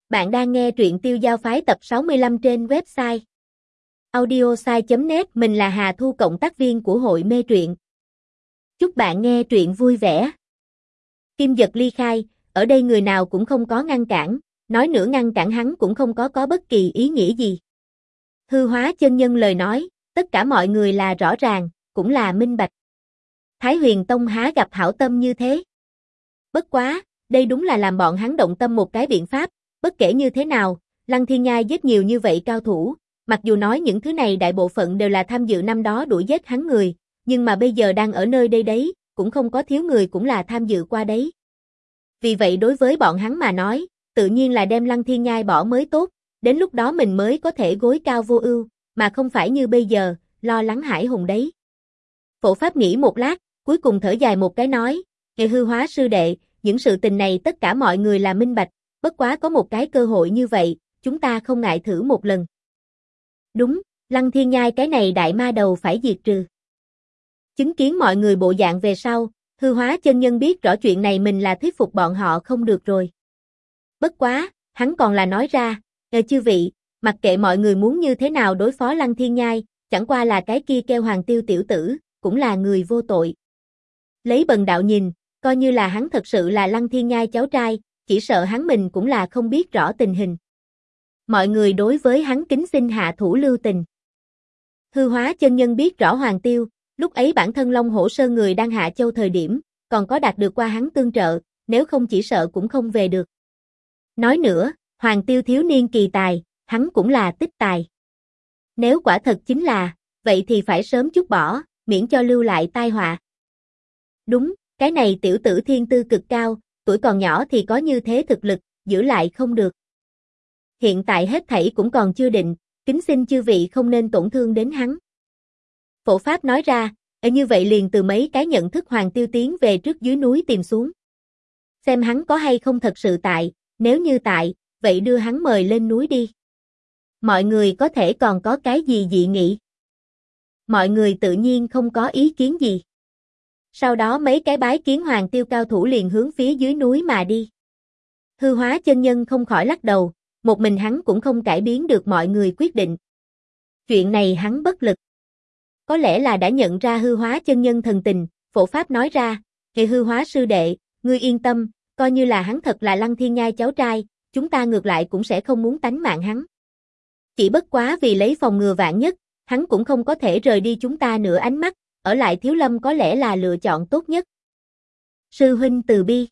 Bạn đang nghe truyện Tiêu Giao Phái tập 65 trên website audiosai.net. Mình là Hà Thu, cộng tác viên của hội mê truyện. Chúc bạn nghe truyện vui vẻ. Kim giật ly khai, ở đây người nào cũng không có ngăn cản, nói nữa ngăn cản hắn cũng không có bất kỳ ý nghĩa gì. Hư Hóa chân nhân lời nói, tất cả mọi người là rõ ràng, cũng là minh bạch. Thái Huyền Tông há gặp hảo tâm như thế. Bất quá, đây đúng là làm bọn hắn động tâm một cái biện pháp. Bất kể như thế nào, Lăng Thiên Nhai giết nhiều như vậy cao thủ, mặc dù nói những thứ này đại bộ phận đều là tham dự năm đó đuổi giết hắn người, nhưng mà bây giờ đang ở nơi đây đấy, cũng không có thiếu người cũng là tham dự qua đấy. Vì vậy đối với bọn hắn mà nói, tự nhiên là đem Lăng Thiên Nhai bỏ mới tốt, đến lúc đó mình mới có thể gối cao vô ưu, mà không phải như bây giờ, lo lắng hải hùng đấy. Phổ Pháp nghĩ một lát, cuối cùng thở dài một cái nói, Nghệ Hư Hóa sư đệ, những sự tình này tất cả mọi người là minh bạch. Bất quá có một cái cơ hội như vậy, chúng ta không ngại thử một lần. Đúng, Lăng Thiên Nhai cái này đại ma đầu phải diệt trừ. Chứng kiến mọi người bộ dạng về sau, Hư Hóa chân nhân biết rõ chuyện này mình là thuyết phục bọn họ không được rồi. Bất quá, hắn còn là nói ra, chư vị, mặc kệ mọi người muốn như thế nào đối phó Lăng Thiên Nhai, chẳng qua là cái kia kêu Hoàng Tiêu tiểu tử, cũng là người vô tội. Lấy bần đạo nhìn, coi như là hắn thật sự là Lăng Thiên Nhai cháu trai, chỉ sợ hắn mình cũng là không biết rõ tình hình. Mọi người đối với hắn kính xin hạ thủ lưu tình. Hư Hóa chân nhân biết rõ Hoàng Tiêu, lúc ấy bản thân Long Hổ Sơn người đang Hạ Châu thời điểm, còn có đạt được qua hắn tương trợ, nếu không chỉ sợ cũng không về được. Nói nữa, Hoàng Tiêu thiếu niên kỳ tài, hắn cũng là tích tài. Nếu quả thật chính là, vậy thì phải sớm chút bỏ, miễn cho lưu lại tai họa. Đúng, cái này tiểu tử thiên tư cực cao, tuổi còn nhỏ thì có như thế thực lực, giữ lại không được. Hiện tại hết thảy cũng còn chưa định, kính xin chư vị không nên tổn thương đến hắn. Phổ Pháp nói ra, như vậy liền từ mấy cái nhận thức Hoàng Tiêu tiến về trước dưới núi tìm xuống. Xem hắn có hay không thật sự tại, nếu như tại, vậy đưa hắn mời lên núi đi. Mọi người có thể còn có cái gì dị nghị? Mọi người tự nhiên không có ý kiến gì. Sau đó mấy cái bái kiến Hoàng Tiêu cao thủ liền hướng phía dưới núi mà đi. Hư Hóa chân nhân không khỏi lắc đầu, một mình hắn cũng không cải biến được mọi người quyết định. Chuyện này hắn bất lực. Có lẽ là đã nhận ra Hư Hóa chân nhân thần tình, Phổ Pháp nói ra, Nghệ Hư Hóa sư đệ, ngươi yên tâm, coi như là hắn thật là Lăng Thiên Nhai cháu trai, chúng ta ngược lại cũng sẽ không muốn tánh mạng hắn. Chỉ bất quá vì lấy phòng ngừa vạn nhất, hắn cũng không có thể rời đi chúng ta nửa ánh mắt, ở lại Thiếu Lâm có lẽ là lựa chọn tốt nhất. Sư huynh từ bi.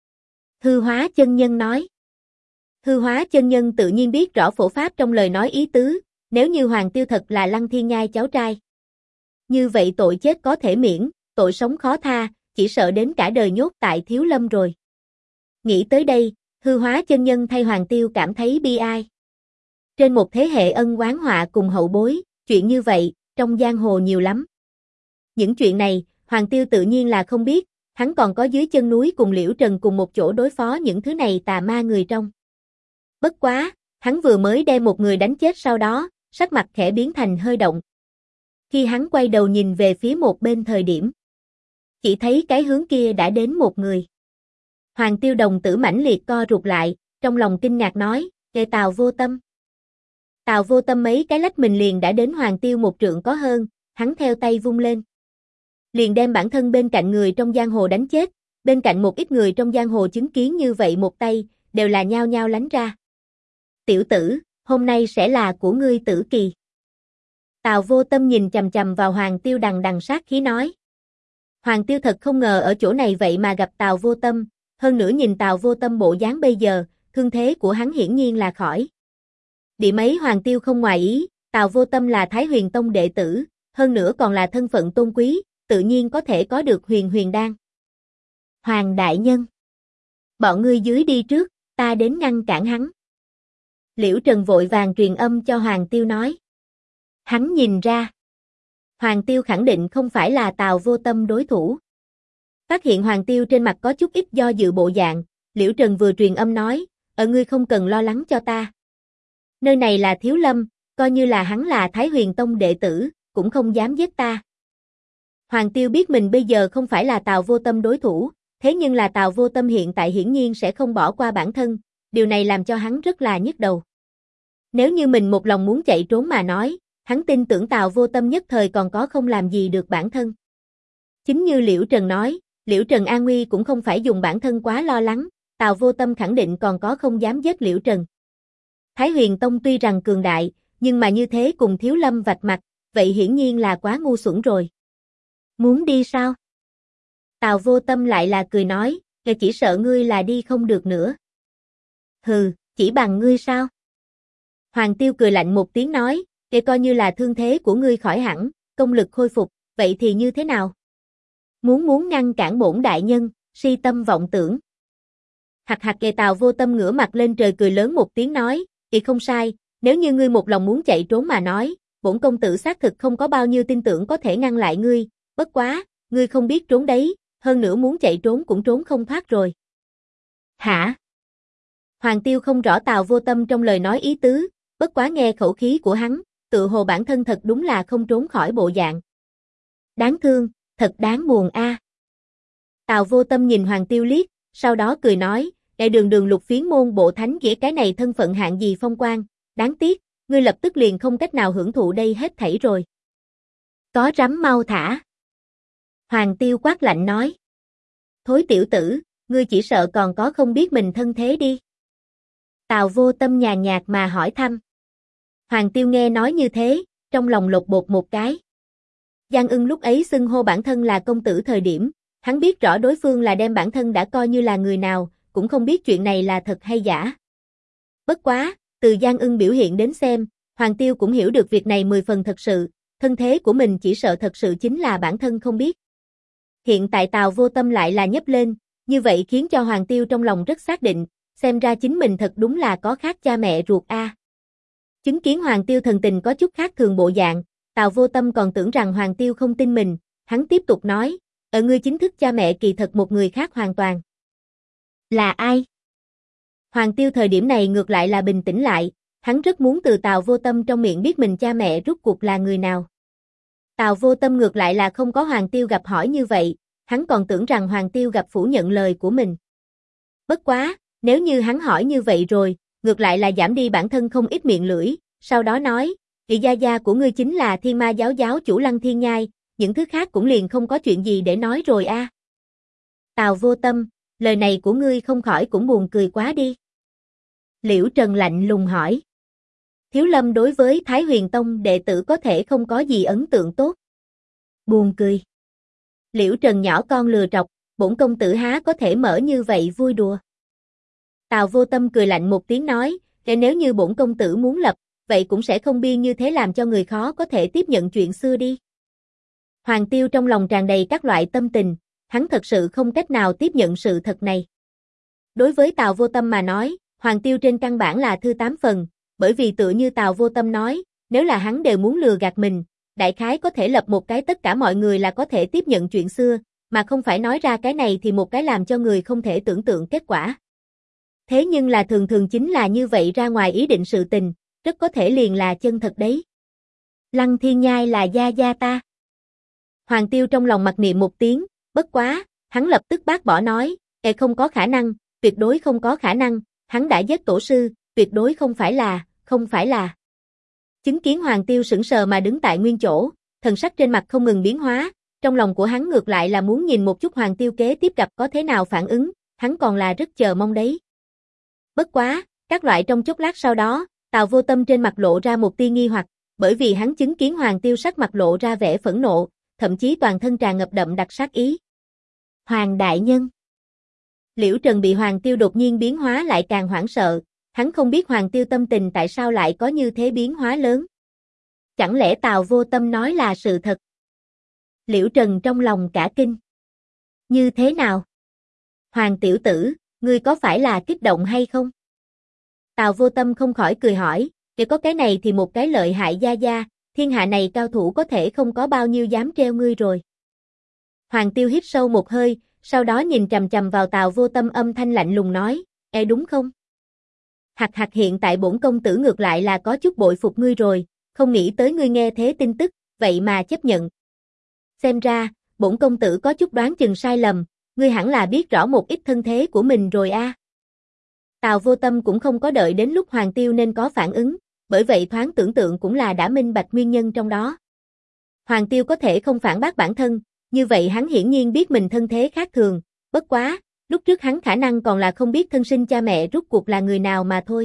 Hư Hóa chân nhân nói. Hư Hóa chân nhân tự nhiên biết rõ Phổ Pháp trong lời nói ý tứ, nếu như Hoàng Tiêu thật là Lăng Thiên Nhai cháu trai. Như vậy tội chết có thể miễn, tội sống khó tha, chỉ sợ đến cả đời nhốt tại Thiếu Lâm rồi. Nghĩ tới đây, Hư Hóa chân nhân thay Hoàng Tiêu cảm thấy bi ai. Trên một thế hệ ân oán họa cùng hậu bối, chuyện như vậy, trong giang hồ nhiều lắm. Những chuyện này, Hoàng Tiêu tự nhiên là không biết, hắn còn có dưới chân núi cùng Liễu Trần cùng một chỗ đối phó những thứ này tà ma người trong. Bất quá, hắn vừa mới đem một người đánh chết sau đó, sắc mặt khẽ biến thành hơi động. Khi hắn quay đầu nhìn về phía một bên thời điểm, chỉ thấy cái hướng kia đã đến một người. Hoàng Tiêu đồng tử mãnh liệt co rụt lại, trong lòng kinh ngạc nói, Kệ Tào Vô Tâm. Tào Vô Tâm mấy cái lách mình liền đã đến Hoàng Tiêu một trượng có hơn, hắn theo tay vung lên. Liền đem bản thân bên cạnh người trong giang hồ đánh chết, bên cạnh một ít người trong giang hồ chứng kiến như vậy một tay, đều là nhao nhao lánh ra. Tiểu tử, hôm nay sẽ là của ngươi tử kỳ. Tào Vô Tâm nhìn chằm chằm vào Hoàng Tiêu đằng đằng sát khí nói. Hoàng Tiêu thật không ngờ ở chỗ này vậy mà gặp Tào Vô Tâm, hơn nữa nhìn Tào Vô Tâm bộ dáng bây giờ, thương thế của hắn hiển nhiên là khỏi. Điểm ấy Hoàng Tiêu không ngoài ý, Tào Vô Tâm là Thái Huyền Tông đệ tử, hơn nữa còn là thân phận tôn quý, tự nhiên có thể có được huyền đan. Hoàng đại nhân, bọn ngươi dưới đi trước, ta đến ngăn cản hắn. Liễu Trần vội vàng truyền âm cho Hoàng Tiêu nói. Hắn nhìn ra. Hoàng Tiêu khẳng định không phải là Tào Vô Tâm đối thủ. Phát hiện Hoàng Tiêu trên mặt có chút ít do dự bộ dạng, Liễu Trần vừa truyền âm nói, ngươi không cần lo lắng cho ta. Nơi này là Thiếu Lâm, coi như là hắn là Thái Huyền Tông đệ tử, cũng không dám giết ta. Hoàng Tiêu biết mình bây giờ không phải là Tào Vô Tâm đối thủ, thế nhưng là Tào Vô Tâm hiện tại hiển nhiên sẽ không bỏ qua bản thân, điều này làm cho hắn rất là nhức đầu. Nếu như mình một lòng muốn chạy trốn mà nói, hắn tin tưởng Tào Vô Tâm nhất thời còn có không làm gì được bản thân. Chính như Liễu Trần nói, Liễu Trần an nguy cũng không phải dùng bản thân quá lo lắng, Tào Vô Tâm khẳng định còn có không dám giết Liễu Trần. Thái Huyền Tông tuy rằng cường đại, nhưng mà như thế cùng Thiếu Lâm vạch mặt, vậy hiển nhiên là quá ngu xuẩn rồi. Muốn đi sao? Tào Vô Tâm lại là cười nói, chỉ sợ ngươi là đi không được nữa. Hừ, chỉ bằng ngươi sao? Hoàng Tiêu cười lạnh một tiếng nói, coi như là thương thế của ngươi khỏi hẳn, công lực khôi phục, vậy thì như thế nào? Muốn ngăn cản bổn đại nhân, si tâm vọng tưởng. Hạc hạc Tào Vô Tâm ngửa mặt lên trời cười lớn một tiếng nói, không sai, nếu như ngươi một lòng muốn chạy trốn mà nói, bổn công tử xác thực không có bao nhiêu tin tưởng có thể ngăn lại ngươi, bất quá, ngươi không biết trốn đấy, hơn nữa muốn chạy trốn cũng trốn không thoát rồi. Hả? Hoàng Tiêu không rõ Tào Vô Tâm trong lời nói ý tứ, bất quá nghe khẩu khí của hắn, tự hồ bản thân thật đúng là không trốn khỏi bộ dạng. Đáng thương, thật đáng buồn a. Tào Vô Tâm nhìn Hoàng Tiêu liếc, sau đó cười nói, đường đường lục phiến môn bộ thánh nghĩa cái này thân phận hạng gì phong quang, đáng tiếc, ngươi lập tức liền không cách nào hưởng thụ đây hết thảy rồi. Có rắm mau thả. Hoàng Tiêu quát lạnh nói. Thối tiểu tử, ngươi chỉ sợ còn có không biết mình thân thế đi. Tào Vô Tâm nhàn nhạt mà hỏi thăm. Hoàng Tiêu nghe nói như thế, trong lòng lột bột một cái. Giang Ưng lúc ấy xưng hô bản thân là công tử thời điểm, hắn biết rõ đối phương là đem bản thân đã coi như là người nào, cũng không biết chuyện này là thật hay giả. Bất quá, từ Giang Ưng biểu hiện đến xem, Hoàng Tiêu cũng hiểu được việc này 10 phần thật sự, thân thế của mình chỉ sợ thật sự chính là bản thân không biết. Hiện tại Tào Vô Tâm lại là nhấp lên, như vậy khiến cho Hoàng Tiêu trong lòng rất xác định, xem ra chính mình thật đúng là có khác cha mẹ ruột a. Chứng kiến Hoàng Tiêu thần tình có chút khác thường bộ dạng, Tào Vô Tâm còn tưởng rằng Hoàng Tiêu không tin mình, hắn tiếp tục nói, ngươi chính thức cha mẹ kỳ thật một người khác hoàn toàn. Là ai? Hoàng Tiêu thời điểm này ngược lại là bình tĩnh lại, hắn rất muốn từ Tào Vô Tâm trong miệng biết mình cha mẹ rốt cuộc là người nào. Tào Vô Tâm ngược lại là không có Hoàng Tiêu gặp hỏi như vậy, hắn còn tưởng rằng Hoàng Tiêu gặp phủ nhận lời của mình. Bất quá, nếu như hắn hỏi như vậy rồi, ngược lại là giảm đi bản thân không ít miệng lưỡi, sau đó nói, gia gia của ngươi chính là Thiên Ma giáo giáo chủ Lăng Thiên Nhai, những thứ khác cũng liền không có chuyện gì để nói rồi a. Tào Vô Tâm, lời này của ngươi không khỏi cũng buồn cười quá đi. Liễu Trần lạnh lùng hỏi. Thiếu Lâm đối với Thái Huyền Tông đệ tử có thể không có gì ấn tượng tốt. Buồn cười. Liễu Trần nhỏ con lừa trọc, bổn công tử há có thể mở như vậy vui đùa. Tào Vô Tâm cười lạnh một tiếng nói, nếu như bổn công tử muốn lập, vậy cũng sẽ không biên như thế làm cho người khó có thể tiếp nhận chuyện xưa đi. Hoàng Tiêu trong lòng tràn đầy các loại tâm tình, hắn thật sự không cách nào tiếp nhận sự thật này. Đối với Tào Vô Tâm mà nói, Hoàng Tiêu trên căn bản là thư 8 phần, bởi vì tựa như Tào Vô Tâm nói, nếu là hắn đều muốn lừa gạt mình, đại khái có thể lập một cái tất cả mọi người là có thể tiếp nhận chuyện xưa, mà không phải nói ra cái này thì một cái làm cho người không thể tưởng tượng kết quả. Thế nhưng là thường thường chính là như vậy ra ngoài ý định sự tình, rất có thể liền là chân thật đấy. Lăng Thiên Nhai là gia gia ta. Hoàng Tiêu trong lòng mặc niệm một tiếng, bất quá, hắn lập tức bác bỏ nói, không có khả năng, tuyệt đối không có khả năng, hắn đã giết tổ sư, tuyệt đối không phải là. Chứng kiến Hoàng Tiêu sững sờ mà đứng tại nguyên chỗ, thần sắc trên mặt không ngừng biến hóa, trong lòng của hắn ngược lại là muốn nhìn một chút Hoàng Tiêu kế tiếp gặp có thế nào phản ứng, hắn còn là rất chờ mong đấy. Bất quá, các loại trong chốc lát sau đó, Tào Vô Tâm trên mặt lộ ra một tia nghi hoặc, bởi vì hắn chứng kiến Hoàng Tiêu sắc mặt lộ ra vẻ phẫn nộ, thậm chí toàn thân tràn ngập đậm đặc sát ý. Hoàng đại nhân. Liễu Trần bị Hoàng Tiêu đột nhiên biến hóa lại càng hoảng sợ, hắn không biết Hoàng Tiêu tâm tình tại sao lại có như thế biến hóa lớn. Chẳng lẽ Tào Vô Tâm nói là sự thật? Liễu Trần trong lòng cả kinh. Như thế nào? Hoàng tiểu tử, ngươi có phải là kích động hay không? Tào Vô Tâm không khỏi cười hỏi, để có cái này thì một cái lợi hại gia gia, thiên hạ này cao thủ có thể không có bao nhiêu dám treo ngươi rồi. Hoàng Tiêu hít sâu một hơi, sau đó nhìn trầm trầm vào Tào Vô Tâm âm thanh lạnh lùng nói, đúng không? Hạc hạc hiện tại bổn công tử ngược lại là có chút bội phục ngươi rồi, không nghĩ tới ngươi nghe thế tin tức, vậy mà chấp nhận. Xem ra, bổn công tử có chút đoán chừng sai lầm, ngươi hẳn là biết rõ một ít thân thế của mình rồi a. Tào Vô Tâm cũng không có đợi đến lúc Hoàng Tiêu nên có phản ứng, bởi vậy thoáng tưởng tượng cũng là đã minh bạch nguyên nhân trong đó. Hoàng Tiêu có thể không phản bác bản thân, như vậy hắn hiển nhiên biết mình thân thế khác thường, bất quá, lúc trước hắn khả năng còn là không biết thân sinh cha mẹ rốt cuộc là người nào mà thôi.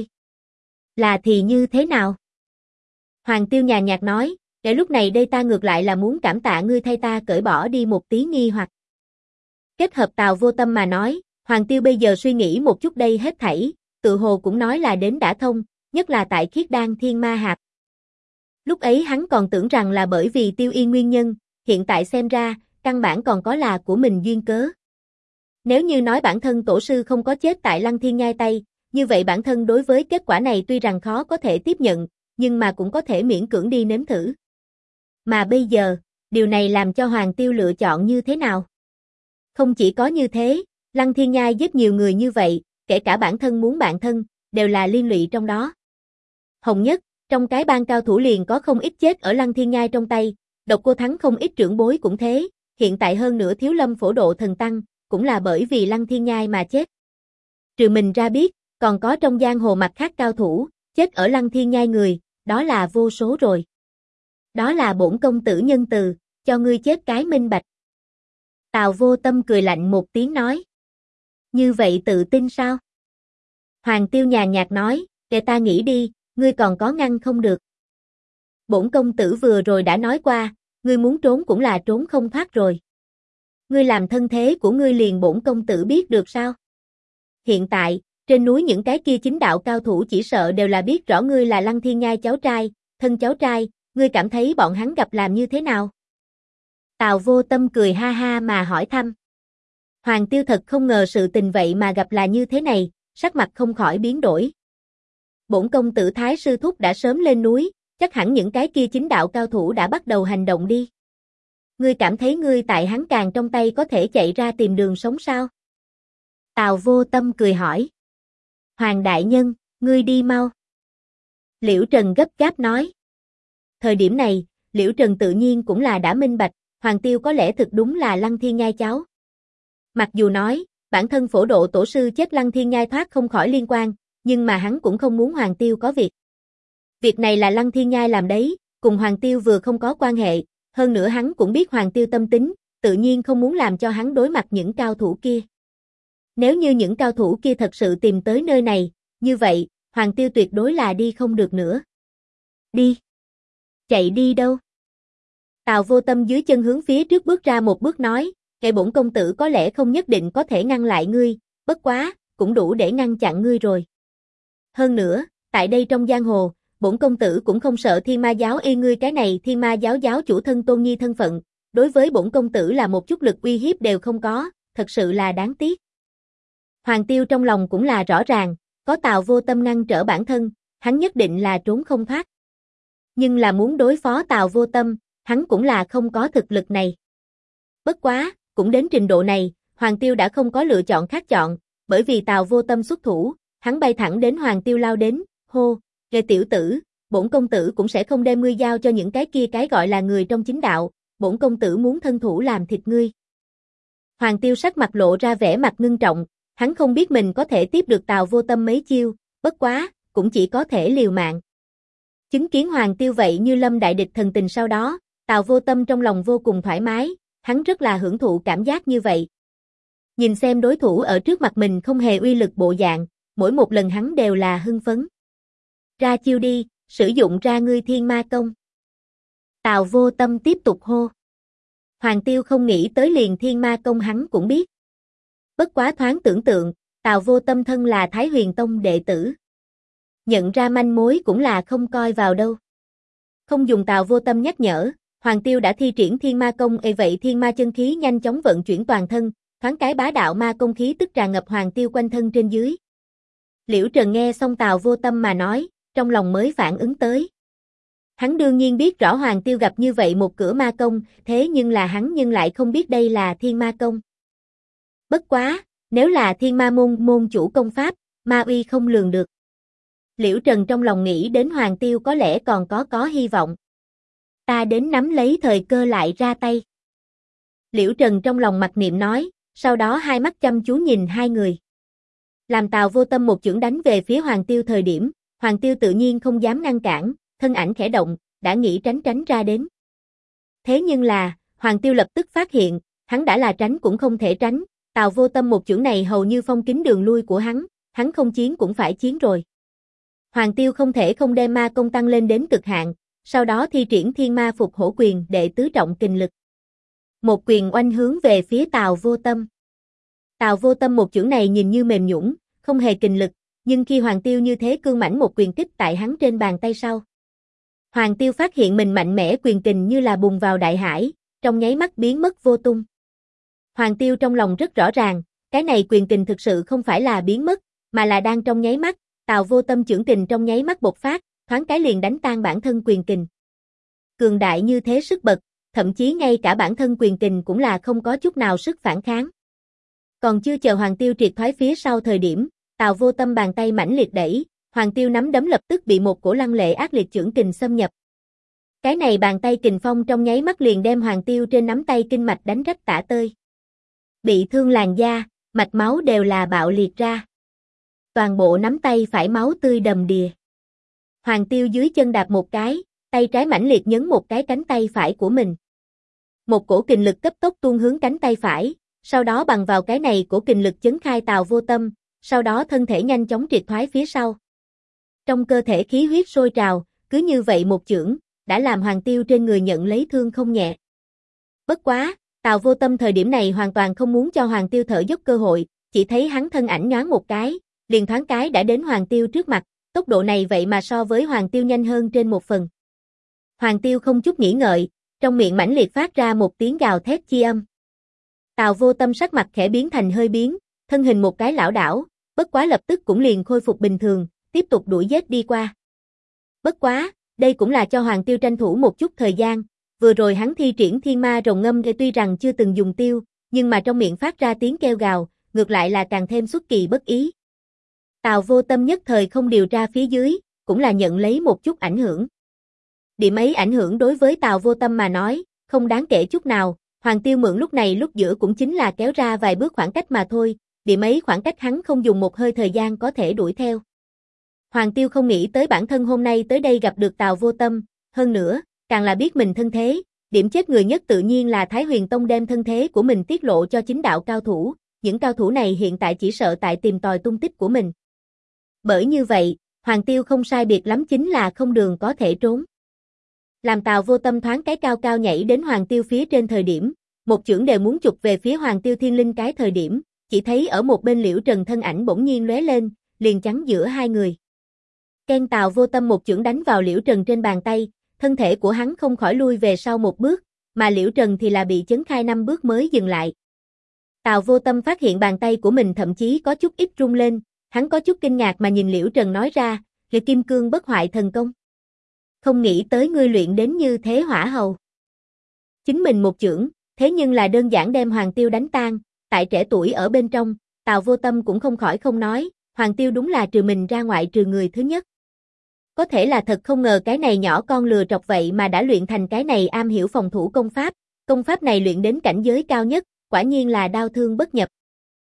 Là thì như thế nào? Hoàng Tiêu nhàn nhạt nói, để lúc này đây ta ngược lại là muốn cảm tạ ngươi thay ta cởi bỏ đi một tí nghi hoặc. Kết hợp Tào Vô Tâm mà nói, Hoàng Tiêu bây giờ suy nghĩ một chút đây hết thảy, tự hồ cũng nói là đến đã thông, nhất là tại Khiết Đan Thiên Ma Hạp. Lúc ấy hắn còn tưởng rằng là bởi vì Tiêu Yên nguyên nhân, hiện tại xem ra, căn bản còn có là của mình duyên cớ. Nếu như nói bản thân tổ sư không có chết tại Lăng Thiên Nhai tay, như vậy bản thân đối với kết quả này tuy rằng khó có thể tiếp nhận, nhưng mà cũng có thể miễn cưỡng đi nếm thử. Mà bây giờ, điều này làm cho Hoàng Tiêu lựa chọn như thế nào? Không chỉ có như thế, Lăng Thiên Nhai giết nhiều người như vậy, kể cả bản thân muốn bạn thân, đều là liên lụy trong đó. Hồng Nhất, trong cái bang cao thủ liền có không ít chết ở Lăng Thiên Nhai trong tay, Độc Cô Thắng không ít trưởng bối cũng thế, hiện tại hơn nữa Thiếu Lâm Phổ Độ Thần Tăng, cũng là bởi vì Lăng Thiên Nhai mà chết. Trừ mình ra biết, còn có trong giang hồ mặt khác cao thủ, chết ở Lăng Thiên Nhai người, đó là vô số rồi. Đó là bổn công tử nhân từ, cho ngươi chết cái minh bạch. Tào Vô Tâm cười lạnh một tiếng nói. Như vậy tự tin sao? Hoàng Tiêu nhàn nhạt nói, để ta nghĩ đi, ngươi còn có ngăn không được. Bổn công tử vừa rồi đã nói qua, ngươi muốn trốn cũng là trốn không thoát rồi. Ngươi làm thân thế của ngươi liền bổn công tử biết được sao? Hiện tại, trên núi những cái kia chính đạo cao thủ chỉ sợ đều là biết rõ ngươi là Lăng Thiên Nhai cháu trai, thân cháu trai, ngươi cảm thấy bọn hắn gặp làm như thế nào? Tào Vô Tâm cười ha ha mà hỏi thăm. Hoàng Tiêu thật không ngờ sự tình vậy mà gặp là như thế này, sắc mặt không khỏi biến đổi. Bổn công tử Thái sư thúc đã sớm lên núi, chắc hẳn những cái kia chính đạo cao thủ đã bắt đầu hành động đi. Ngươi cảm thấy ngươi tại hắn càng trong tay có thể chạy ra tìm đường sống sao? Tào Vô Tâm cười hỏi. Hoàng đại nhân, ngươi đi mau. Liễu Trần gấp gáp nói. Thời điểm này, Liễu Trần tự nhiên cũng là đã minh bạch, Hoàng Tiêu có lẽ thực đúng là Lăng Thiên Nhai cháu. Mặc dù nói, bản thân Phổ Độ tổ sư chết Lăng Thiên Nhai thoát không khỏi liên quan, nhưng mà hắn cũng không muốn Hoàng Tiêu có việc. Việc này là Lăng Thiên Nhai làm đấy, cùng Hoàng Tiêu vừa không có quan hệ, hơn nữa hắn cũng biết Hoàng Tiêu tâm tính, tự nhiên không muốn làm cho hắn đối mặt những cao thủ kia. Nếu như những cao thủ kia thật sự tìm tới nơi này, như vậy, Hoàng Tiêu tuyệt đối là đi không được nữa. Đi. Chạy đi đâu? Tào Vô Tâm dưới chân hướng phía trước bước ra một bước nói, cái bổn công tử có lẽ không nhất định có thể ngăn lại ngươi, bất quá, cũng đủ để ngăn chặn ngươi rồi. Hơn nữa, tại đây trong giang hồ, bổn công tử cũng không sợ Thiên Ma giáo y ngươi cái này Thiên Ma giáo giáo chủ thân tôn nhi thân phận, đối với bổn công tử là một chút lực uy hiếp đều không có, thật sự là đáng tiếc. Hoàng Tiêu trong lòng cũng là rõ ràng, có Tào Vô Tâm ngăn trở bản thân, hắn nhất định là trốn không thoát. Nhưng là muốn đối phó Tào Vô Tâm, hắn cũng là không có thực lực này. Bất quá, cũng đến trình độ này, Hoàng Tiêu đã không có lựa chọn khác chọn, bởi vì Tào Vô Tâm xuất thủ, hắn bay thẳng đến Hoàng Tiêu lao đến, hô, "Ghê tiểu tử, bổn công tử cũng sẽ không đem ngươi giao cho những cái kia cái gọi là người trong chính đạo, bổn công tử muốn thân thủ làm thịt ngươi." Hoàng Tiêu sắc mặt lộ ra vẻ mặt ngưng trọng, hắn không biết mình có thể tiếp được Tào Vô Tâm mấy chiêu, bất quá, cũng chỉ có thể liều mạng. Chứng kiến Hoàng Tiêu vậy như lâm đại địch thần tình sau đó, Tào Vô Tâm trong lòng vô cùng thoải mái, hắn rất là hưởng thụ cảm giác như vậy. Nhìn xem đối thủ ở trước mặt mình không hề uy lực bộ dạng, mỗi một lần hắn đều là hưng phấn. Ra chiêu đi, sử dụng ra ngươi Thiên Ma công. Tào Vô Tâm tiếp tục hô. Hoàng Tiêu không nghĩ tới liền Thiên Ma công hắn cũng biết. Bất quá thoáng tưởng tượng, Tào Vô Tâm thân là Thái Huyền Tông đệ tử. Nhận ra manh mối cũng là không coi vào đâu. Không dùng Tào Vô Tâm nhắc nhở, Hoàng Tiêu đã thi triển Thiên Ma công, vậy Thiên Ma chân khí nhanh chóng vận chuyển toàn thân, thoáng cái bá đạo ma công khí tức tràn ngập Hoàng Tiêu quanh thân trên dưới. Liễu Trần nghe xong Tào Vô Tâm mà nói, trong lòng mới phản ứng tới. Hắn đương nhiên biết rõ Hoàng Tiêu gặp như vậy một cửa ma công, thế nhưng là hắn lại không biết đây là Thiên Ma công. Bất quá, nếu là Thiên Ma môn chủ công pháp, ma uy không lường được. Liễu Trần trong lòng nghĩ đến Hoàng Tiêu có lẽ còn có hy vọng. Ta đến nắm lấy thời cơ lại ra tay. Liễu Trần trong lòng mặc niệm nói, sau đó hai mắt chăm chú nhìn hai người. Làm Tào Vô Tâm một chưởng đánh về phía Hoàng Tiêu thời điểm, Hoàng Tiêu tự nhiên không dám ngăn cản, thân ảnh khẽ động, đã nghĩ tránh ra đến. Thế nhưng là, Hoàng Tiêu lập tức phát hiện, hắn đã là tránh cũng không thể tránh, Tào Vô Tâm một chưởng này hầu như phong kín đường lui của hắn không chiến cũng phải chiến rồi. Hoàng Tiêu không thể không đem ma công tăng lên đến cực hạn, sau đó thi triển Thiên Ma Phục Hổ Quyền đệ tứ trọng kình lực. Một quyền oanh hướng về phía Tào Vô Tâm. Tào Vô Tâm một chưởng này nhìn như mềm nhũn, không hề kình lực, nhưng khi Hoàng Tiêu như thế cương mãnh một quyền kích tại hắn trên bàn tay sau. Hoàng Tiêu phát hiện mình mạnh mẽ quyền kình như là bùng vào đại hải, trong nháy mắt biến mất vô tung. Hoàng Tiêu trong lòng rất rõ ràng, cái này quyền kình thực sự không phải là biến mất, mà là đang trong nháy mắt, Tào Vô Tâm chưởng kình trong nháy mắt bộc phát, thoáng cái liền đánh tan bản thân quyền kình. Cường đại như thế sức bật, thậm chí ngay cả bản thân quyền kình cũng là không có chút nào sức phản kháng. Còn chưa chờ Hoàng Tiêu triệt thoái phía sau thời điểm, Tào Vô Tâm bàn tay mãnh liệt đẩy, Hoàng Tiêu nắm đấm lập tức bị một cổ lăng lệ ác liệt chưởng kình xâm nhập. Cái này bàn tay kình phong trong nháy mắt liền đem Hoàng Tiêu trên nắm tay kinh mạch đánh rách tả tơi. Bị thương làn da, mạch máu đều là bạo liệt ra. Toàn bộ nắm tay phải máu tươi đầm đìa. Hoàng Tiêu dưới chân đạp một cái, tay trái mãnh liệt nhấn một cái cánh tay phải của mình. Một cổ kình lực cấp tốc tuôn hướng cánh tay phải, sau đó bằng vào cái này cổ kình lực chấn khai Tào Vô Tâm, sau đó thân thể nhanh chóng triệt thoái phía sau. Trong cơ thể khí huyết sôi trào, cứ như vậy một chưởng, đã làm Hoàng Tiêu trên người nhận lấy thương không nhẹ. Bất quá, Tào Vô Tâm thời điểm này hoàn toàn không muốn cho Hoàng Tiêu thở dốc cơ hội, chỉ thấy hắn thân ảnh nhoáng một cái, liền thoáng cái đã đến Hoàng Tiêu trước mặt, tốc độ này vậy mà so với Hoàng Tiêu nhanh hơn trên một phần. Hoàng Tiêu không chút nghĩ ngợi, trong miệng mãnh liệt phát ra một tiếng gào thét chi âm. Tào Vô Tâm sắc mặt khẽ biến thành hơi biến, thân hình một cái lảo đảo, bất quá lập tức cũng liền khôi phục bình thường, tiếp tục đuổi giết đi qua. Bất quá, đây cũng là cho Hoàng Tiêu tranh thủ một chút thời gian, vừa rồi hắn thi triển Thiên Ma Rồng Ngâm tuy rằng chưa từng dùng tiêu, nhưng mà trong miệng phát ra tiếng kêu gào, ngược lại là càng thêm xuất kỳ bất ý. Tào Vô Tâm nhất thời không điều tra phía dưới, cũng là nhận lấy một chút ảnh hưởng. Điểm ấy ảnh hưởng đối với Tào Vô Tâm mà nói, không đáng kể chút nào, Hoàng Tiêu mượn lúc này lúc giữa cũng chính là kéo ra vài bước khoảng cách mà thôi, điểm ấy khoảng cách hắn không dùng một hơi thời gian có thể đuổi theo. Hoàng Tiêu không nghĩ tới bản thân hôm nay tới đây gặp được Tào Vô Tâm, hơn nữa, càng là biết mình thân thế, điểm chết người nhất tự nhiên là Thái Huyền Tông đem thân thế của mình tiết lộ cho chính đạo cao thủ, những cao thủ này hiện tại chỉ sợ tại tìm tòi tung tích của mình. Bởi như vậy, Hoàng Tiêu không sai biệt lắm chính là không đường có thể trốn. Làm Tào Vô Tâm thoáng cái cao cao nhảy đến Hoàng Tiêu phía trên thời điểm, một chưởng đều muốn chụp về phía Hoàng Tiêu thiên linh cái thời điểm, chỉ thấy ở một bên Liễu Trần thân ảnh bỗng nhiên lóe lên, liền chắn giữa hai người. Ken Tào Vô Tâm một chưởng đánh vào Liễu Trần trên bàn tay, thân thể của hắn không khỏi lui về sau một bước, mà Liễu Trần thì là bị chấn khai 5 bước mới dừng lại. Tào Vô Tâm phát hiện bàn tay của mình thậm chí có chút ít rung lên, hắn có chút kinh ngạc mà nhìn Liễu Trần nói ra, "Liệt Kim Cương Bất Hoại Thần Công. Không nghĩ tới ngươi luyện đến như thế hỏa hầu." Chính mình một chưởng, thế nhưng là đơn giản đem Hoàng Tiêu đánh tan, tại trẻ tuổi ở bên trong, Tào Vô Tâm cũng không khỏi không nói, Hoàng Tiêu đúng là trừ mình ra ngoại trừ người thứ nhất. Có thể là thật không ngờ cái này nhỏ con lừa trọc vậy mà đã luyện thành cái này am hiểu phòng thủ công pháp này luyện đến cảnh giới cao nhất, quả nhiên là đao thương bất nhập.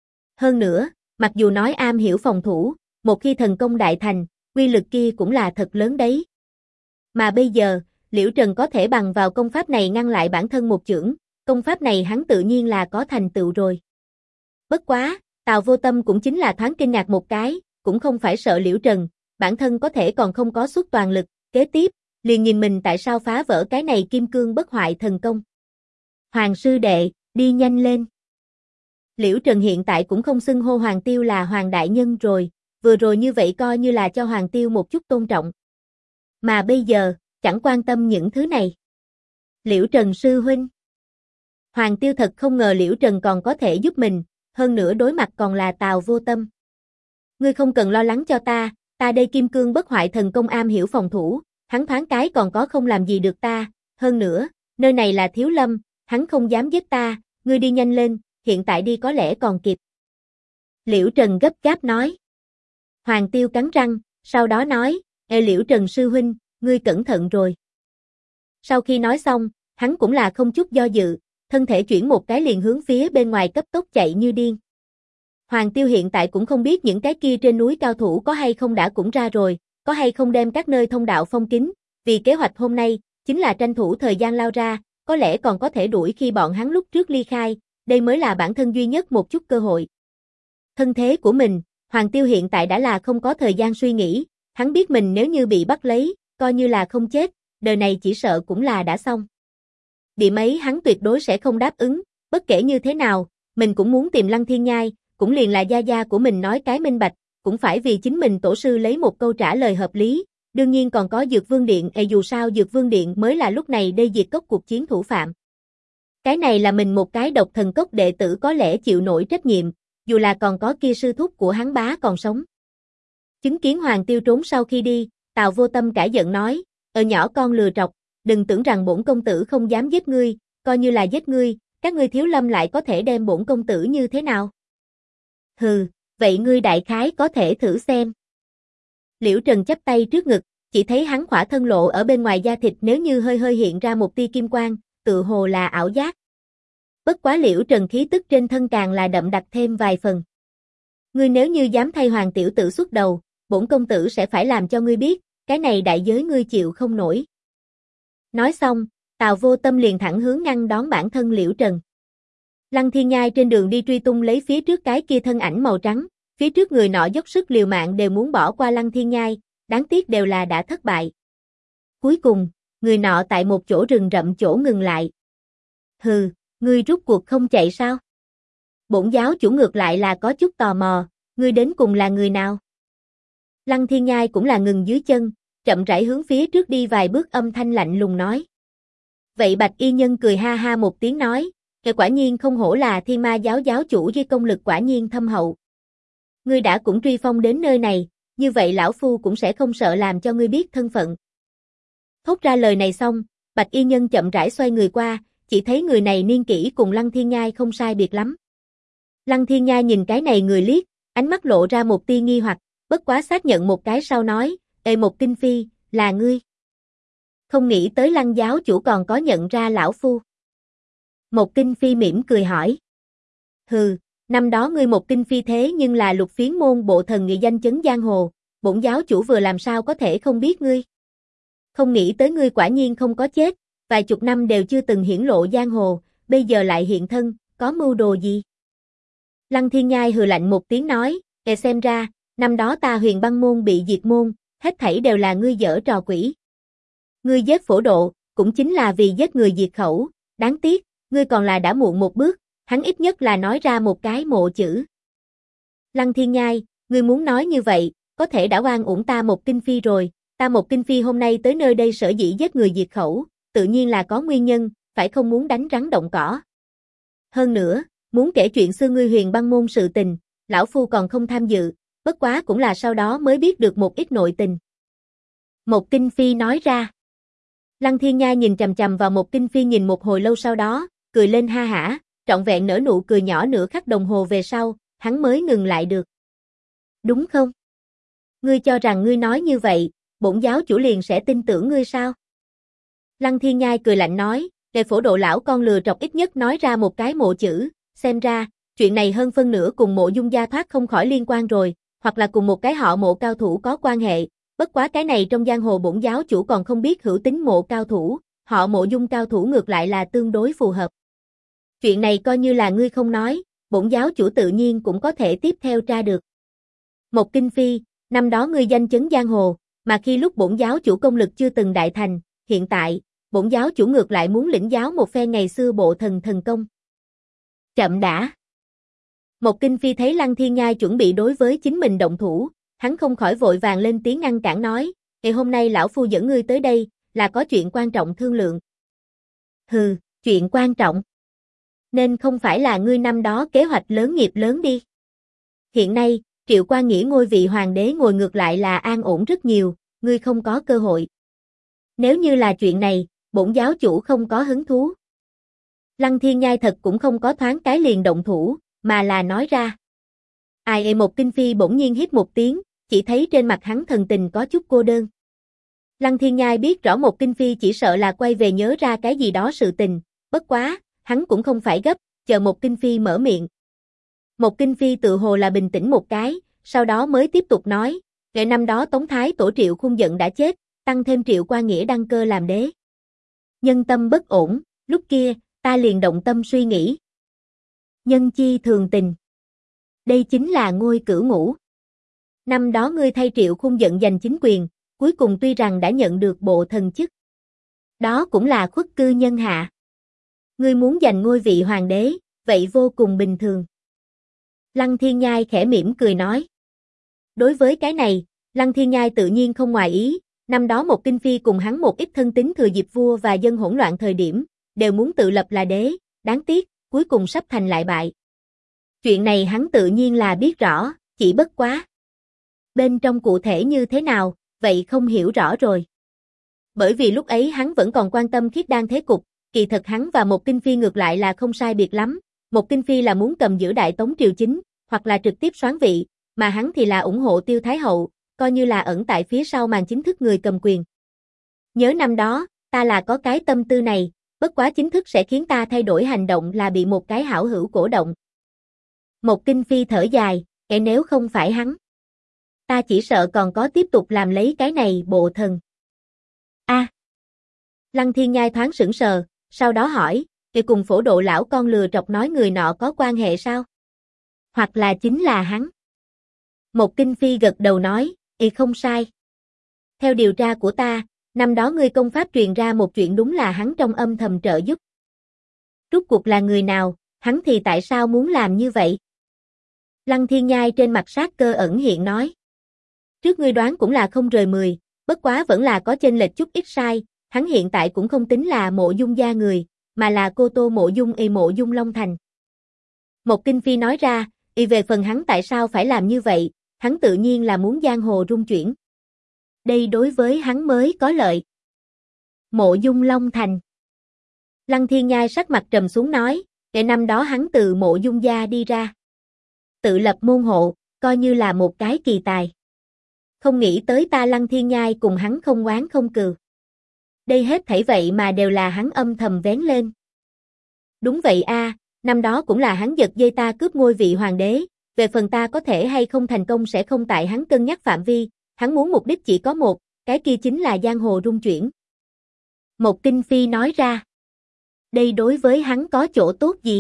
Hơn nữa, mặc dù nói am hiểu phòng thủ, một khi thần công đại thành, uy lực kia cũng là thật lớn đấy. Mà bây giờ, Liễu Trần có thể bằng vào công pháp này ngăn lại bản thân một chưởng, công pháp này hắn tự nhiên là có thành tựu rồi. Bất quá, Tào Vô Tâm cũng chính là thoáng kinh ngạc một cái, cũng không phải sợ Liễu Trần, bản thân có thể còn không có xuất toàn lực, kế tiếp, liền nhìn mình tại sao phá vỡ cái này Kim Cương Bất Hoại Thần Công. Hoàng sư đệ, đi nhanh lên. Liễu Trần hiện tại cũng không xưng hô Hoàng Tiêu là Hoàng đại nhân rồi, vừa rồi như vậy coi như là cho Hoàng Tiêu một chút tôn trọng. Mà bây giờ, chẳng quan tâm những thứ này. Liễu Trần sư huynh. Hoàng Tiêu thật không ngờ Liễu Trần còn có thể giúp mình, hơn nữa đối mặt còn là Tào Vô Tâm. Ngươi không cần lo lắng cho ta đây Kim Cương Bất Hoại Thần Công am hiểu phòng thủ, hắn thoáng cái còn có không làm gì được ta, hơn nữa, nơi này là Thiếu Lâm, hắn không dám giết ta, ngươi đi nhanh lên, hiện tại đi có lẽ còn kịp. Liễu Trần gấp gáp nói. Hoàng Tiêu cắn răng, sau đó nói, Liễu Trần sư huynh, ngươi cẩn thận rồi. Sau khi nói xong, hắn cũng là không chút do dự, thân thể chuyển một cái liền hướng phía bên ngoài cấp tốc chạy như điên. Hoàng Tiêu hiện tại cũng không biết những cái kia trên núi cao thủ có hay không đã cũng ra rồi, có hay không đem các nơi thông đạo phong kín, vì kế hoạch hôm nay, chính là tranh thủ thời gian lao ra, có lẽ còn có thể đuổi khi bọn hắn lúc trước ly khai, đây mới là bản thân duy nhất một chút cơ hội. Thân thế của mình, Hoàng Tiêu hiện tại đã là không có thời gian suy nghĩ, hắn biết mình nếu như bị bắt lấy, coi như là không chết, đời này chỉ sợ cũng là đã xong. Bị mấy hắn tuyệt đối sẽ không đáp ứng, bất kể như thế nào, mình cũng muốn tìm Lăng Thiên Nhai, cũng liền là gia gia của mình nói cái minh bạch, cũng phải vì chính mình tổ sư lấy một câu trả lời hợp lý, đương nhiên còn có Dược Vương Điện, dù sao Dược Vương Điện mới là lúc này đây diệt cốc cuộc chiến thủ phạm. Cái này là mình một cái độc thần cốc đệ tử có lẽ chịu nổi trách nhiệm, dù là còn có kia sư thúc của hắn bá còn sống. Chứng kiến Hoàng Tiêu trốn sau khi đi, Tào Vô Tâm cả giận nói, nhỏ con lừa trọc, đừng tưởng rằng bổn công tử không dám giết ngươi, coi như là giết ngươi, các ngươi Thiếu Lâm lại có thể đem bổn công tử như thế nào? Hừ, vậy ngươi đại khái có thể thử xem. Liễu Trần chắp tay trước ngực, chỉ thấy hắn khỏa thân lộ ở bên ngoài da thịt nếu như hơi hơi hiện ra một tia kim quang, tự hồ là ảo giác. Bất quá Liễu Trần khí tức trên thân càng là đậm đặc thêm vài phần. Ngươi nếu như dám thay Hoàng tiểu tử xuất đầu, bổn công tử sẽ phải làm cho ngươi biết, cái này đại giới ngươi chịu không nổi. Nói xong, Tào Vô Tâm liền thẳng hướng ngăn đón bản thân Liễu Trần. Lăng Thiên Nhai trên đường đi truy tung lấy phía trước cái kia thân ảnh màu trắng, phía trước người nọ dốc sức liều mạng đều muốn bỏ qua Lăng Thiên Nhai, đáng tiếc đều là đã thất bại. Cuối cùng, người nọ tại một chỗ rừng rậm chỗ ngừng lại. Hừ, ngươi rút cuộc không chạy sao? Bổn giáo chủ ngược lại là có chút tò mò, ngươi đến cùng là người nào? Lăng Thiên Nhai cũng là ngừng dưới chân, chậm rãi hướng phía trước đi vài bước âm thanh lạnh lùng nói. Vậy Bạch Y Nhân cười ha ha một tiếng nói, quả nhiên không hổ là Thiên Ma giáo giáo chủ với công lực quả nhiên thâm hậu. Ngươi đã cũng truy phong đến nơi này, như vậy lão phu cũng sẽ không sợ làm cho ngươi biết thân phận. Thốt ra lời này xong, Bạch Y Nhân chậm rãi xoay người qua, chỉ thấy người này niên kỷ cùng Lăng Thiên Nhai không sai biệt lắm. Lăng Thiên Nhai nhìn cái này người liếc, ánh mắt lộ ra một tia nghi hoặc, bất quá xác nhận một cái sau nói, Một Kinh Phi, là ngươi. Không nghĩ tới Lăng giáo chủ còn có nhận ra lão phu. Một Kinh Phi mỉm cười hỏi. Hừ, năm đó ngươi Một Kinh Phi thế nhưng là Lục Phiến môn bộ thần nghị danh chấn giang hồ, bổn giáo chủ vừa làm sao có thể không biết ngươi. Không nghĩ tới ngươi quả nhiên không có chết, vài chục năm đều chưa từng hiển lộ giang hồ, bây giờ lại hiện thân, có mưu đồ gì? Lăng Thiên Nhai hừ lạnh một tiếng nói, xem ra, năm đó ta Huyền Băng môn bị diệt môn, hết thảy đều là ngươi giở trò quỷ. Ngươi giết Phổ Độ, cũng chính là vì giết người diệt khẩu, đáng tiếc, ngươi còn là đã muộn một bước, hắn ít nhất là nói ra một cái mộ chữ. Lăng Thiên Nhai, ngươi muốn nói như vậy, có thể đã oan uổng ta Một Kinh Phi rồi, ta Một Kinh Phi hôm nay tới nơi đây sở dĩ giết người diệt khẩu, tự nhiên là có nguyên nhân, phải không muốn đánh rắn động cỏ. Hơn nữa, muốn kể chuyện xưa ngươi Huyền Băng môn sự tình, lão phu còn không tham dự, bất quá cũng là sau đó mới biết được một ít nội tình. Một Kinh Phi nói ra. Lăng Thiên Nhai nhìn chằm chằm vào Một Kinh Phi nhìn một hồi lâu sau đó, cười lên ha hả, trọn vẹn nở nụ cười nhỏ nửa khắc đồng hồ về sau, hắn mới ngừng lại được. Đúng không? Ngươi cho rằng ngươi nói như vậy, bổn giáo chủ liền sẽ tin tưởng ngươi sao? Lăng Thiên Nhai cười lạnh nói, Phổ Độ lão con lừa trọc ít nhất nói ra một cái mộ chữ, xem ra, chuyện này hơn phân nửa cùng Mộ Dung gia thoát không khỏi liên quan rồi, hoặc là cùng một cái họ Mộ cao thủ có quan hệ, bất quá cái này trong giang hồ bổn giáo chủ còn không biết hữu tính Mộ cao thủ, họ Mộ Dung cao thủ ngược lại là tương đối phù hợp. Chuyện này coi như là ngươi không nói, bổn giáo chủ tự nhiên cũng có thể tiếp theo tra được. Một Kinh Phi, năm đó ngươi danh chấn giang hồ, mà khi lúc bổn giáo chủ công lực chưa từng đại thành, hiện tại, bổn giáo chủ ngược lại muốn lĩnh giáo một phen ngày xưa bộ thần thần công. Chậm đã. Một Kinh Phi thấy Lăng Thiên Nhai chuẩn bị đối với chính mình động thủ, hắn không khỏi vội vàng lên tiếng ngăn cản nói, hôm nay lão phu dẫn ngươi tới đây, là có chuyện quan trọng thương lượng. Hừ, chuyện quan trọng. Nên không phải là ngươi năm đó kế hoạch lớn nghiệp lớn đi. Hiện nay, Triệu Quan Nghĩa ngôi vị hoàng đế ngồi ngược lại là an ổn rất nhiều, ngươi không có cơ hội. Nếu như là chuyện này, bổn giáo chủ không có hứng thú. Lăng Thiên Nhai thật cũng không có thoáng cái liền động thủ, mà là nói ra. Một Kinh Phi bỗng nhiên hít một tiếng, chỉ thấy trên mặt hắn thần tình có chút cô đơn. Lăng Thiên Nhai biết rõ Một Kinh Phi chỉ sợ là quay về nhớ ra cái gì đó sự tình, bất quá, hắn cũng không phải gấp, chờ Một Kinh Phi mở miệng. Một Kinh Phi tự hồ là bình tĩnh một cái, sau đó mới tiếp tục nói, ngày năm đó Tống Thái Tổ Triệu Khung giận đã chết, tăng thêm Triệu Qua Nghĩa đăng cơ làm đế. Nhân tâm bất ổn, lúc kia, ta liền động tâm suy nghĩ. Nhân chi thường tình. Đây chính là ngôi cửu ngũ. Năm đó ngươi thay Triệu Khung giận giành chính quyền, cuối cùng tuy rằng đã nhận được bộ thần chức. Đó cũng là khuất cư nhân hạ. Ngươi muốn giành ngôi vị hoàng đế, vậy vô cùng bình thường. Lăng Thiên Nhai khẽ mỉm cười nói. Đối với cái này, Lăng Thiên Nhai tự nhiên không ngoài ý, năm đó một Kinh Phi cùng hắn một ít thân tín thừa dịp vua và dân hỗn loạn thời điểm, đều muốn tự lập là đế, đáng tiếc, cuối cùng sắp thành lại bại. Chuyện này hắn tự nhiên là biết rõ, chỉ bất quá. Bên trong cụ thể như thế nào, vậy không hiểu rõ rồi. Bởi vì lúc ấy hắn vẫn còn quan tâm Khiết Đan thế cục, kỳ thật hắn và một Kinh Phi ngược lại là không sai biệt lắm, một Kinh Phi là muốn cầm giữ Đại Tống triều chính, hoặc là trực tiếp soán vị, mà hắn thì là ủng hộ Tiêu Thái Hậu, coi như là ẩn tại phía sau màn chính thức người cầm quyền. Nhớ năm đó, ta là có cái tâm tư này, bất quá chính thức sẽ khiến ta thay đổi hành động là bị một cái hảo hữu cổ động. Một Kinh Phi thở dài, kẻ nếu không phải hắn. Ta chỉ sợ còn có tiếp tục làm lấy cái này bộ thần. Lăng Thiên Nhai thoáng sững sờ, sau đó hỏi, kìa cùng Phổ Độ lão con lừa trọc nói người nọ có quan hệ sao? Hoặc là chính là hắn? Một Kinh Phi gật đầu nói, không sai. Theo điều tra của ta, năm đó ngươi công pháp truyền ra một chuyện đúng là hắn trong âm thầm trợ giúp. Rốt cuộc là người nào, hắn thì tại sao muốn làm như vậy? Lăng Thiên Nhai trên mặt sát cơ ẩn hiện nói. Trước ngươi đoán cũng là không rời 10, bất quá vẫn là có chênh lệch chút ít sai, hắn hiện tại cũng không tính là Mộ Dung gia người, mà là Cô Tô Mộ Dung Mộ Dung Long Thành. Một Kinh Phi nói ra, về phần hắn tại sao phải làm như vậy, hắn tự nhiên là muốn giang hồ rung chuyển. Đây đối với hắn mới có lợi. Mộ Dung Long Thành. Lăng Thiên Nhai sắc mặt trầm xuống nói, kể năm đó hắn từ Mộ Dung gia đi ra. Tự lập môn hộ, coi như là một cái kỳ tài. Không nghĩ tới ta Lăng Thiên Nhai cùng hắn không oán không cừu. Đây hết thảy vậy mà đều là hắn âm thầm vén lên. Đúng vậy năm đó cũng là hắn giật dây ta cướp ngôi vị hoàng đế, về phần ta có thể hay không thành công sẽ không tại hắn cân nhắc phạm vi, hắn muốn mục đích chỉ có một, cái kia chính là giang hồ rung chuyển. Một Kinh Phi nói ra. Đây đối với hắn có chỗ tốt gì?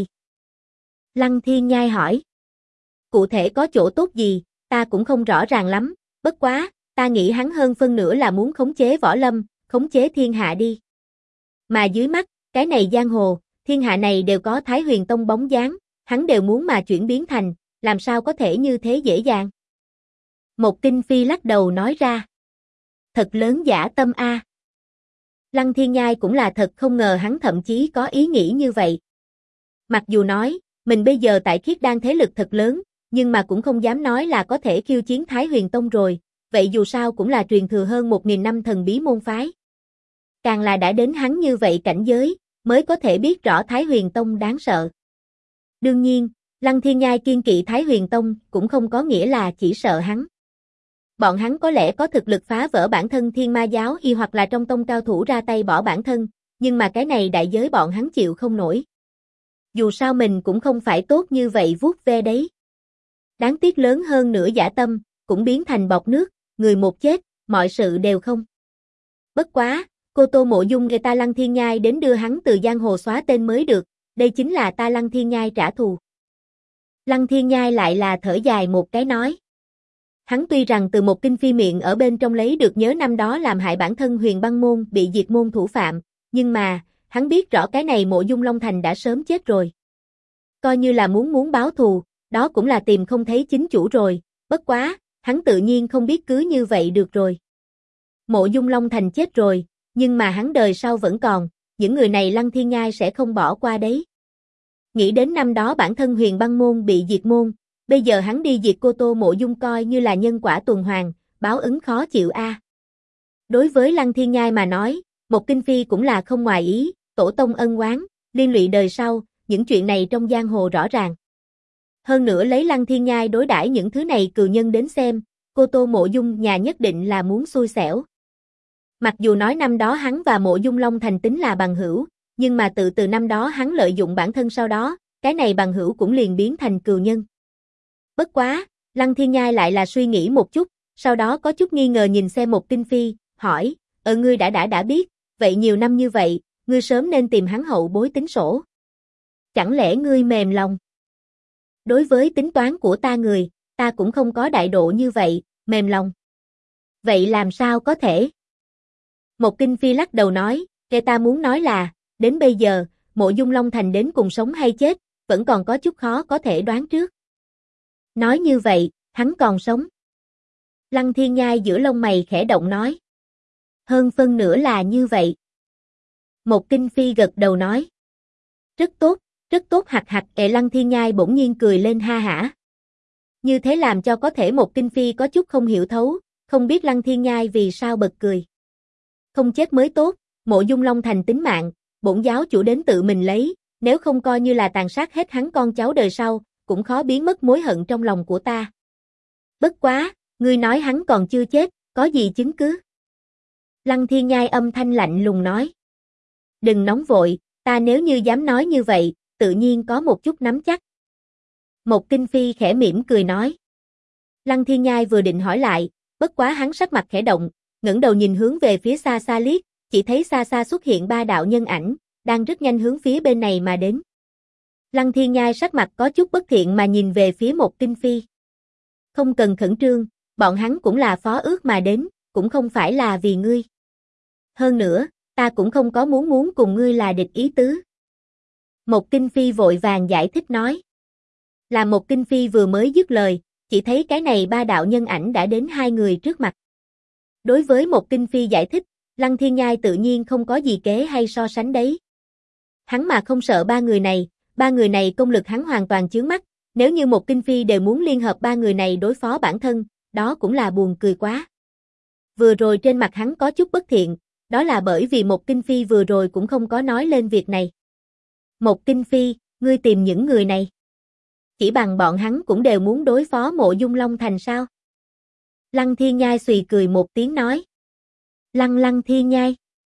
Lăng Thiên Nhai hỏi. Cụ thể có chỗ tốt gì, ta cũng không rõ ràng lắm, bất quá, ta nghĩ hắn hơn phân nửa là muốn khống chế võ lâm, khống chế thiên hạ đi. Mà dưới mắt, cái này giang hồ, thiên hạ này đều có Thái Huyền Tông bóng dáng, hắn đều muốn mà chuyển biến thành, làm sao có thể như thế dễ dàng. Một Kinh Phi lắc đầu nói ra. Thật lớn dã tâm Lăng Thiên Nhai cũng là thật không ngờ hắn thậm chí có ý nghĩ như vậy. Mặc dù nói, mình bây giờ tại Khiết Đan thế lực thật lớn, nhưng mà cũng không dám nói là có thể khiêu chiến Thái Huyền Tông rồi, vậy dù sao cũng là truyền thừa hơn 1000 năm thần bí môn phái. Càng là đã đến hắn như vậy cảnh giới, mới có thể biết rõ Thái Huyền Tông đáng sợ. Đương nhiên, Lăng Thiên Nhai kiên kỵ Thái Huyền Tông cũng không có nghĩa là chỉ sợ hắn. Bọn hắn có lẽ có thực lực phá vỡ bản thân Thiên Ma giáo hoặc là trong tông cao thủ ra tay bỏ bản thân, nhưng mà cái này đại giới bọn hắn chịu không nổi. Dù sao mình cũng không phải tốt như vậy vuốt ve đấy. Đáng tiếc lớn hơn nữa dã tâm, cũng biến thành bọt nước, người một chết, mọi sự đều không. Bất quá, Cô Tô Mộ Dung người ta Lăng Thiên Nhai đến đưa hắn từ giang hồ xóa tên mới được, đây chính là ta Lăng Thiên Nhai trả thù. Lăng Thiên Nhai lại là thở dài một cái nói. Hắn tuy rằng từ một Kinh Phi miệng ở bên trong lấy được nhớ năm đó làm hại bản thân Huyền Băng môn bị diệt môn thủ phạm, nhưng mà, hắn biết rõ cái này Mộ Dung Long Thành đã sớm chết rồi. Coi như là muốn báo thù, đó cũng là tìm không thấy chính chủ rồi, bất quá, hắn tự nhiên không biết cứ như vậy được rồi. Mộ Dung Long Thành chết rồi, nhưng mà hắn đời sau vẫn còn, những người này Lăng Thiên Nhai sẽ không bỏ qua đấy. Nghĩ đến năm đó bản thân Huyền Băng môn bị diệt môn, bây giờ hắn đi diệt Cô Tô Mộ Dung coi như là nhân quả tuần hoàn, báo ứng khó chịu Đối với Lăng Thiên Nhai mà nói, một Kinh Phi cũng là không ngoài ý, tổ tông ân oán, liên lụy đời sau, những chuyện này trong giang hồ rõ ràng. Hơn nữa lấy Lăng Thiên Nhai đối đãi những thứ này cừu nhân đến xem, Cô Tô Mộ Dung nhà nhất định là muốn xui xẻo. Mặc dù nói năm đó hắn và Mộ Dung Long Thành tính là bằng hữu, nhưng mà từ năm đó hắn lợi dụng bản thân sau đó, cái này bằng hữu cũng liền biến thành cừu nhân. Bất quá, Lăng Thiên Nhai lại là suy nghĩ một chút, sau đó có chút nghi ngờ nhìn xem Một Kinh Phi, hỏi, ngươi đã biết, vậy nhiều năm như vậy, ngươi sớm nên tìm hắn hậu bối tính sổ. Chẳng lẽ ngươi mềm lòng? Đối với tính toán của ta cũng không có đại độ như vậy, mềm lòng. Vậy làm sao có thể? Một Kinh Phi lắc đầu nói, ta muốn nói là, đến bây giờ, Mộ Dung Long Thành đến cùng sống hay chết, vẫn còn có chút khó có thể đoán trước. Nói như vậy, hắn còn sống. Lăng Thiên Nhai giữa lông mày khẽ động nói. Hơn phân nửa là như vậy. Một Kinh Phi gật đầu nói. Rất tốt hạt hạt. Lăng Thiên Nhai bỗng nhiên cười lên ha hả. Như thế làm cho có thể Một Kinh Phi có chút không hiểu thấu, không biết Lăng Thiên Nhai vì sao bật cười. Không chết mới tốt, Mộ Dung Long Thành tính mạng, bổn giáo chủ đến tự mình lấy, nếu không coi như là tàn sát hết hắn con cháu đời sau, cũng khó biến mất mối hận trong lòng của ta. Bất quá, ngươi nói hắn còn chưa chết, có gì chứng cứ? Lăng Thiên Nhai âm thanh lạnh lùng nói. Đừng nóng vội, ta nếu như dám nói như vậy, tự nhiên có một chút nắm chắc. Một Kinh Phi khẽ mỉm cười nói. Lăng Thiên Nhai vừa định hỏi lại, bất quá hắn sắc mặt khẽ động, ngẩng đầu nhìn hướng về phía xa xa liếc, chỉ thấy xa xa xuất hiện 3 đạo nhân ảnh, đang rất nhanh hướng phía bên này mà đến. Lăng Thiên Nhai sắc mặt có chút bất thiện mà nhìn về phía Một Kinh Phi. Không cần khẩn trương, bọn hắn cũng là phó ước mà đến, cũng không phải là vì ngươi. Hơn nữa, ta cũng không có muốn cùng ngươi là địch ý tứ. Một Kinh Phi vội vàng giải thích nói. Là Một Kinh Phi vừa mới dứt lời, chỉ thấy cái này 3 đạo nhân ảnh đã đến 2 người trước mặt. Đối với Một Kinh Phi giải thích, Lăng Thiên Nhai tự nhiên không có gì kế hay so sánh đấy. Hắn mà không sợ 3 người này công lực hắn hoàn toàn chướng mắt, nếu như Một Kinh Phi đều muốn liên hợp 3 người này đối phó bản thân, đó cũng là buồn cười quá. Vừa rồi trên mặt hắn có chút bất thiện, đó là bởi vì Một Kinh Phi vừa rồi cũng không có nói lên việc này. Một Kinh Phi, ngươi tìm những người này. Chỉ bằng bọn hắn cũng đều muốn đối phó Mộ Dung Long Thành sao? Lăng Thiên Nhai xùy cười một tiếng nói. Lăng Thiên Nhai.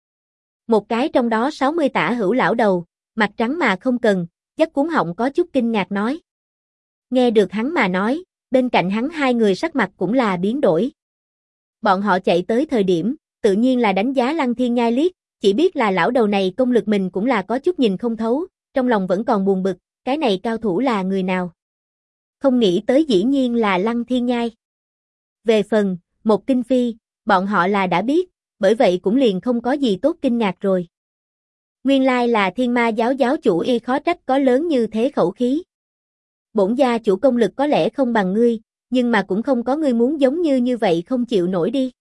Một cái trong đó 60 tả hữu lão đầu, mặt trắng mà không cần, dắt cuốn họng có chút kinh ngạc nói. Nghe được hắn mà nói, bên cạnh hắn 2 người sắc mặt cũng là biến đổi. Bọn họ chạy tới thời điểm, tự nhiên là đánh giá Lăng Thiên Nhai liếc, chỉ biết là lão đầu này công lực mình cũng là có chút nhìn không thấu, trong lòng vẫn còn buồn bực, cái này cao thủ là người nào? Không nghĩ tới dĩ nhiên là Lăng Thiên Nhai. Về phần, Một Kinh Phi, bọn họ là đã biết, bởi vậy cũng liền không có gì tốt kinh ngạc rồi. Nguyên lai là Thiên Ma giáo giáo chủ y khó trách có lớn như thế khẩu khí. Bổn gia chủ công lực có lẽ không bằng ngươi, nhưng mà cũng không có ngươi muốn giống như vậy không chịu nổi đi.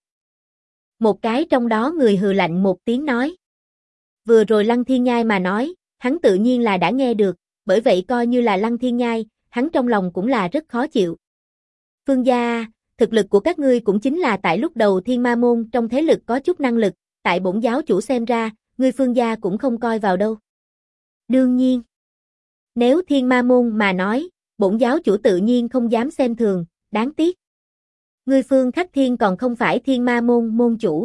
Một cái trong đó người hừ lạnh một tiếng nói. Vừa rồi Lăng Thiên Nhai mà nói, hắn tự nhiên là đã nghe được, bởi vậy coi như là Lăng Thiên Nhai, hắn trong lòng cũng là rất khó chịu. Phương gia, thực lực của các ngươi cũng chính là tại lúc đầu Thiên Ma môn trong thế lực có chút năng lực, tại bổn giáo chủ xem ra, ngươi Phương gia cũng không coi vào đâu. Đương nhiên, nếu Thiên Ma môn mà nói, bổn giáo chủ tự nhiên không dám xem thường, đáng tiếc. Ngươi Phương Khắc Thiên còn không phải Thiên Ma môn môn chủ.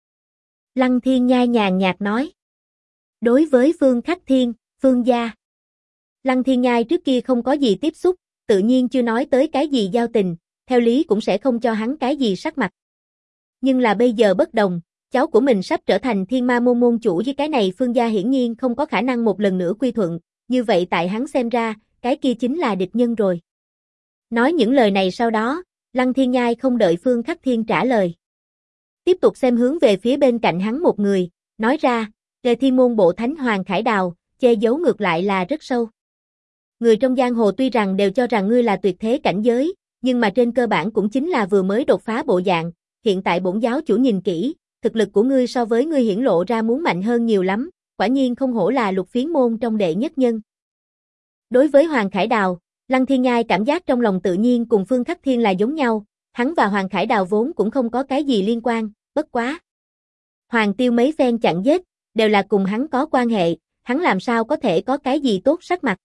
Lăng Thiên Nhai nhàn nhạt nói. Đối với Phương Khắc Thiên, Phương gia. Lăng Thiên Nhai trước kia không có gì tiếp xúc, tự nhiên chưa nói tới cái gì giao tình, theo lý cũng sẽ không cho hắn cái gì sắc mặt. Nhưng là bây giờ bất đồng, cháu của mình sắp trở thành Thiên Ma môn môn chủ với cái này Phương gia hiển nhiên không có khả năng một lần nữa quy thuận, như vậy tại hắn xem ra, cái kia chính là địch nhân rồi. Nói những lời này sau đó, Lăng Thiên Nhai không đợi Phương Khắc Thiên trả lời. Tiếp tục xem hướng về phía bên cạnh hắn một người, nói ra, Đề Thiên môn bộ thánh Hoàng Khải Đào, che giấu ngược lại là rất sâu. Người trong giang hồ tuy rằng đều cho rằng ngươi là tuyệt thế cảnh giới, nhưng mà trên cơ bản cũng chính là vừa mới đột phá bộ dạng, hiện tại bổn giáo chủ nhìn kỹ, thực lực của ngươi so với ngươi hiển lộ ra muốn mạnh hơn nhiều lắm, quả nhiên không hổ là Lục Phiến môn trong đệ nhất nhân. Đối với Hoàng Khải Đào, Lăng Thiên Nhai cảm giác trong lòng tự nhiên cùng Phương Khắc Thiên là giống nhau, hắn và Hoàng Khải Đào vốn cũng không có cái gì liên quan, bất quá. Hoàng Tiêu mấy phen chặn giết, đều là cùng hắn có quan hệ, hắn làm sao có thể có cái gì tốt sắc mặt.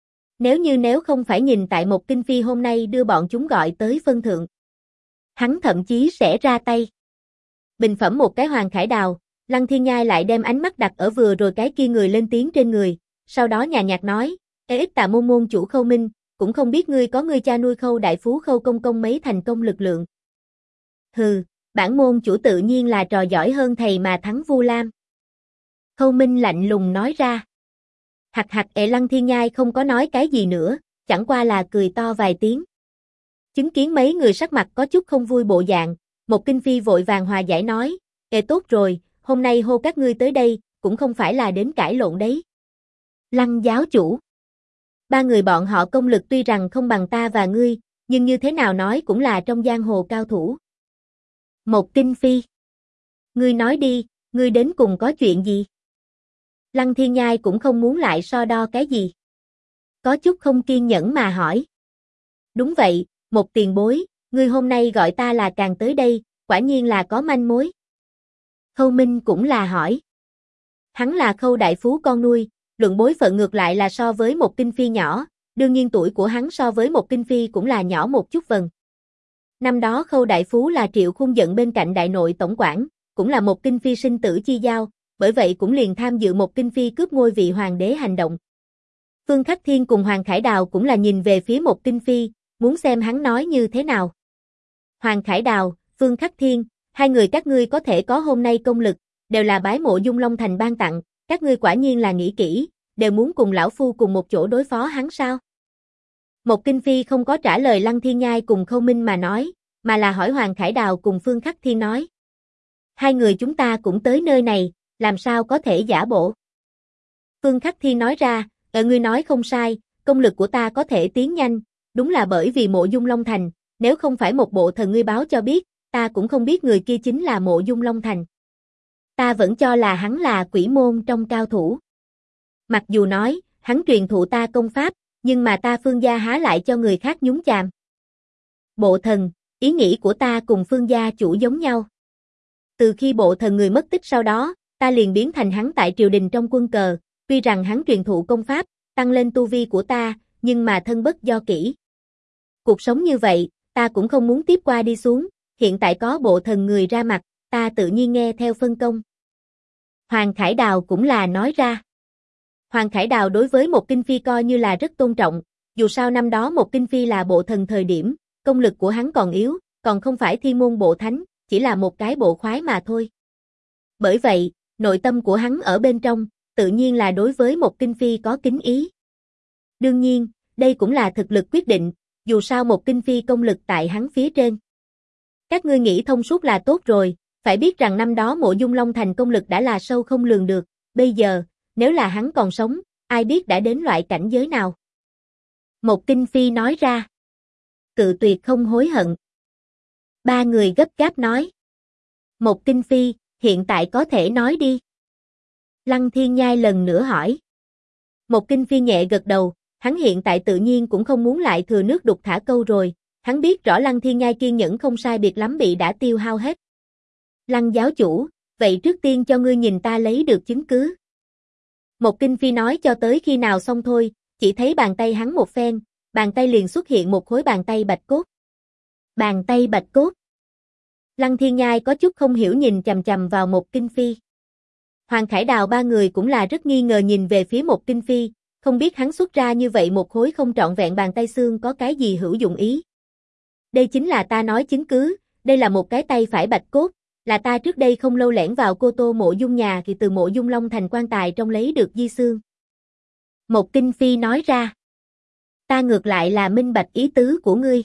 Nếu không phải nhìn tại Một Kinh Phi hôm nay đưa bọn chúng gọi tới phân thượng. Hắn thậm chí sẽ ra tay. Bình phẩm một cái Hoàng Khải Đào, Lăng Thiên Nhai lại đem ánh mắt đặt ở vừa rồi cái kia người lên tiếng trên người, sau đó nhàn nhạt nói, Tà môn môn chủ Khâu Minh, cũng không biết ngươi có ngươi cha nuôi Khâu đại phú Khâu công công mấy thành công lực lượng. Hừ, bản môn chủ tự nhiên là trò giỏi hơn thầy mà thắng Vu Lam. Khâu Minh lạnh lùng nói ra. Hặc hặc Lăng Thiên Nhai không có nói cái gì nữa, chẳng qua là cười to vài tiếng. Chứng kiến mấy người sắc mặt có chút không vui bộ dạng, một kinh phi vội vàng hòa giải nói, tốt rồi, hôm nay hô các ngươi tới đây, cũng không phải là đến cãi lộn đấy. Lăng giáo chủ. Ba người bọn họ công lực tuy rằng không bằng ta và ngươi, nhưng như thế nào nói cũng là trong giang hồ cao thủ. Một kinh phi. Ngươi nói đi, ngươi đến cùng có chuyện gì? Lăng Thiên Nhai cũng không muốn lại so đo cái gì. Có chút không kiên nhẫn mà hỏi. Đúng vậy, một tiền bối, ngươi hôm nay gọi ta là càng tới đây, quả nhiên là có manh mối. Khâu Minh cũng là hỏi. Hắn là Khâu đại phú con nuôi, luận bối phận ngược lại là so với một kinh phi nhỏ, đương nhiên tuổi của hắn so với một kinh phi cũng là nhỏ một chút vần. Năm đó Khâu đại phú là Triệu Khung Dận bên cạnh đại nội tổng quản, cũng là một kinh phi sinh tử chi giao, bởi vậy cũng liền tham dự một kinh phi cướp ngôi vị hoàng đế hành động. Phương Khắc Thiên cùng Hoàng Khải Đào cũng là nhìn về phía một kinh phi, muốn xem hắn nói như thế nào. Hoàng Khải Đào, Phương Khắc Thiên, hai người các ngươi có thể có hôm nay công lực, đều là bái Mộ Dung Long Thành ban tặng, các ngươi quả nhiên là nghĩ kỹ, đều muốn cùng lão phu cùng một chỗ đối phó hắn sao? Một kinh phi không có trả lời Lăng Thiên Nhai cùng Khâu Minh mà nói, mà là hỏi Hoàng Khải Đào cùng Phương Khắc Thiên nói. Hai người chúng ta cũng tới nơi này, làm sao có thể giả bộ? Phương Khắc Thiên nói ra, ngươi nói không sai, công lực của ta có thể tiến nhanh, đúng là bởi vì Mộ Dung Long Thành, nếu không phải một bộ thần ngươi báo cho biết, ta cũng không biết người kia chính là Mộ Dung Long Thành. Ta vẫn cho là hắn là quỷ môn trong cao thủ. Mặc dù nói, hắn truyền thụ ta công pháp, nhưng mà ta Phương gia há lại cho người khác nhúng chàm. Bộ thần, ý nghĩ của ta cùng Phương gia chủ giống nhau. Từ khi bộ thần người mất tích sau đó, ta liền biến thành hắn tại triều đình trong quân cờ, tuy rằng hắn truyền thụ công pháp, tăng lên tu vi của ta, nhưng mà thân bất do kỷ. Cuộc sống như vậy, ta cũng không muốn tiếp qua đi xuống, hiện tại có bộ thần người ra mặt, ta tự nhiên nghe theo phân công. Hoàng Khải Đào cũng là nói ra. Hoàng Khải Đào đối với một kinh phi coi như là rất tôn trọng, dù sao năm đó một kinh phi là bộ thần thời điểm, công lực của hắn còn yếu, còn không phải thiên môn bộ thánh, chỉ là một cái bộ khoái mà thôi. Bởi vậy, nội tâm của hắn ở bên trong, tự nhiên là đối với một kinh phi có kính ý. Đương nhiên, đây cũng là thực lực quyết định, dù sao một kinh phi công lực tại hắn phía trên. Các ngươi nghĩ thông suốt là tốt rồi, phải biết rằng năm đó Mộ Dung Long Thành công lực đã là sâu không lường được, bây giờ, nếu là hắn còn sống, ai biết đã đến loại cảnh giới nào. Một kinh phi nói ra. Cự tuyệt không hối hận. Ba người gấp gáp nói. Một kinh phi, hiện tại có thể nói đi. Lăng Thiên Nhai lần nữa hỏi. Một kinh phi nhẹ gật đầu, hắn hiện tại tự nhiên cũng không muốn lại thừa nước đục thả câu rồi, hắn biết rõ Lăng Thiên Nhai kiên nhẫn không sai biệt lắm bị đã tiêu hao hết. Lăng giáo chủ, vậy trước tiên cho ngươi nhìn ta lấy được chứng cứ. Một kinh phi nói cho tới khi nào xong thôi, chỉ thấy bàn tay hắn một phen, bàn tay liền xuất hiện một khối bàn tay bạch cốt. Bàn tay bạch cốt. Lăng Thiên Nhai có chút không hiểu nhìn chằm chằm vào một kinh phi. Hoàng Khải Đào ba người cũng là rất nghi ngờ nhìn về phía một kinh phi, không biết hắn xuất ra như vậy một khối không trọn vẹn bàn tay xương có cái gì hữu dụng ý. Đây chính là ta nói chứng cứ, đây là một cái tay phải bạch cốt, là ta trước đây không lâu lẻn vào Cô Tô Mộ Dung nhà thì từ Mộ Dung Long Thành quan tài trong lấy được di xương. Một kinh phi nói ra. Ta ngược lại là minh bạch ý tứ của ngươi.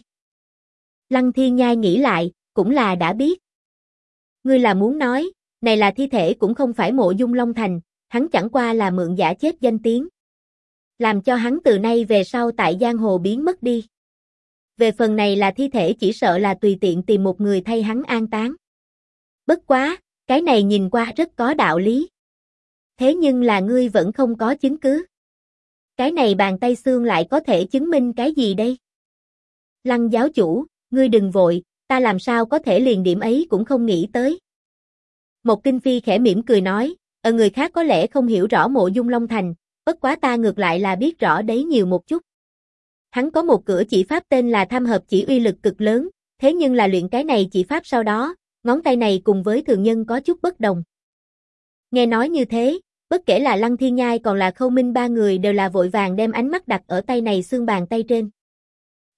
Lăng Thiên Nhai nghĩ lại, cũng là đã biết. Ngươi là muốn nói, này là thi thể cũng không phải Mộ Dung Long Thành, hắn chẳng qua là mượn giả chết danh tiếng. Làm cho hắn từ nay về sau tại giang hồ biến mất đi. Về phần này là thi thể chỉ sợ là tùy tiện tìm một người thay hắn an táng. Bất quá, cái này nhìn qua rất có đạo lý. Thế nhưng là ngươi vẫn không có chứng cứ. Cái này bàn tay xương lại có thể chứng minh cái gì đây? Lăng giáo chủ, ngươi đừng vội, ta làm sao có thể liền điểm ấy cũng không nghĩ tới. Một kinh phi khẽ mỉm cười nói, người khác có lẽ không hiểu rõ Mộ Dung Long Thành, bất quá ta ngược lại là biết rõ đấy nhiều một chút. Hắn có một cửa chỉ pháp tên là Tham Hợp Chỉ uy lực cực lớn, thế nhưng là luyện cái này chỉ pháp sau đó, ngón tay này cùng với thường nhân có chút bất đồng. Nghe nói như thế, bất kể là Lăng Thiên Nhai còn là Khâu Minh ba người đều là vội vàng đem ánh mắt đặt ở tay này xương bàn tay trên.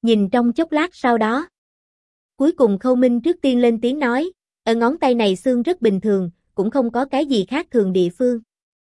Nhìn trong chốc lát sau đó. Cuối cùng Khâu Minh trước tiên lên tiếng nói, ở ngón tay này xương rất bình thường, cũng không có cái gì khác thường địa phương.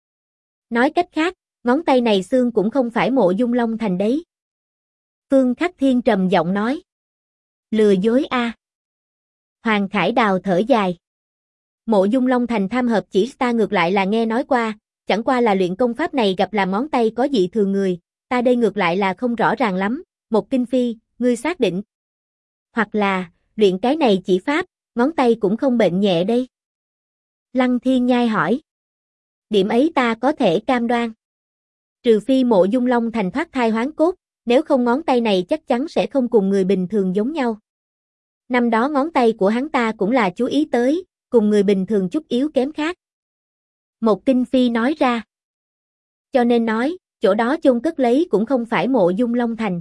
Nói cách khác, ngón tay này xương cũng không phải Mộ Dung Long Thành đấy. Phương Khắc Thiên trầm giọng nói. Lừa dối a. Hoàng Khải Đào thở dài. Mộ Dung Long Thành tham hợp chỉ ta ngược lại là nghe nói qua, chẳng qua là luyện công pháp này gặp làm ngón tay có dị thường người, ta đây ngược lại là không rõ ràng lắm, Một Kinh Phi, ngươi xác định. Hoặc là, luyện cái này chỉ pháp, ngón tay cũng không bệnh nhẹ đây. Lăng Thiên Nhai hỏi. Điểm ấy ta có thể cam đoan. Trừ phi Mộ Dung Long Thành thoát thai hoán cốt, nếu không ngón tay này chắc chắn sẽ không cùng người bình thường giống nhau. Năm đó ngón tay của hắn ta cũng là chú ý tới, cùng người bình thường chút yếu kém khác. Một Kinh Phi nói ra. Cho nên nói, chỗ đó chôn cất lấy cũng không phải Mộ Dung Long Thành.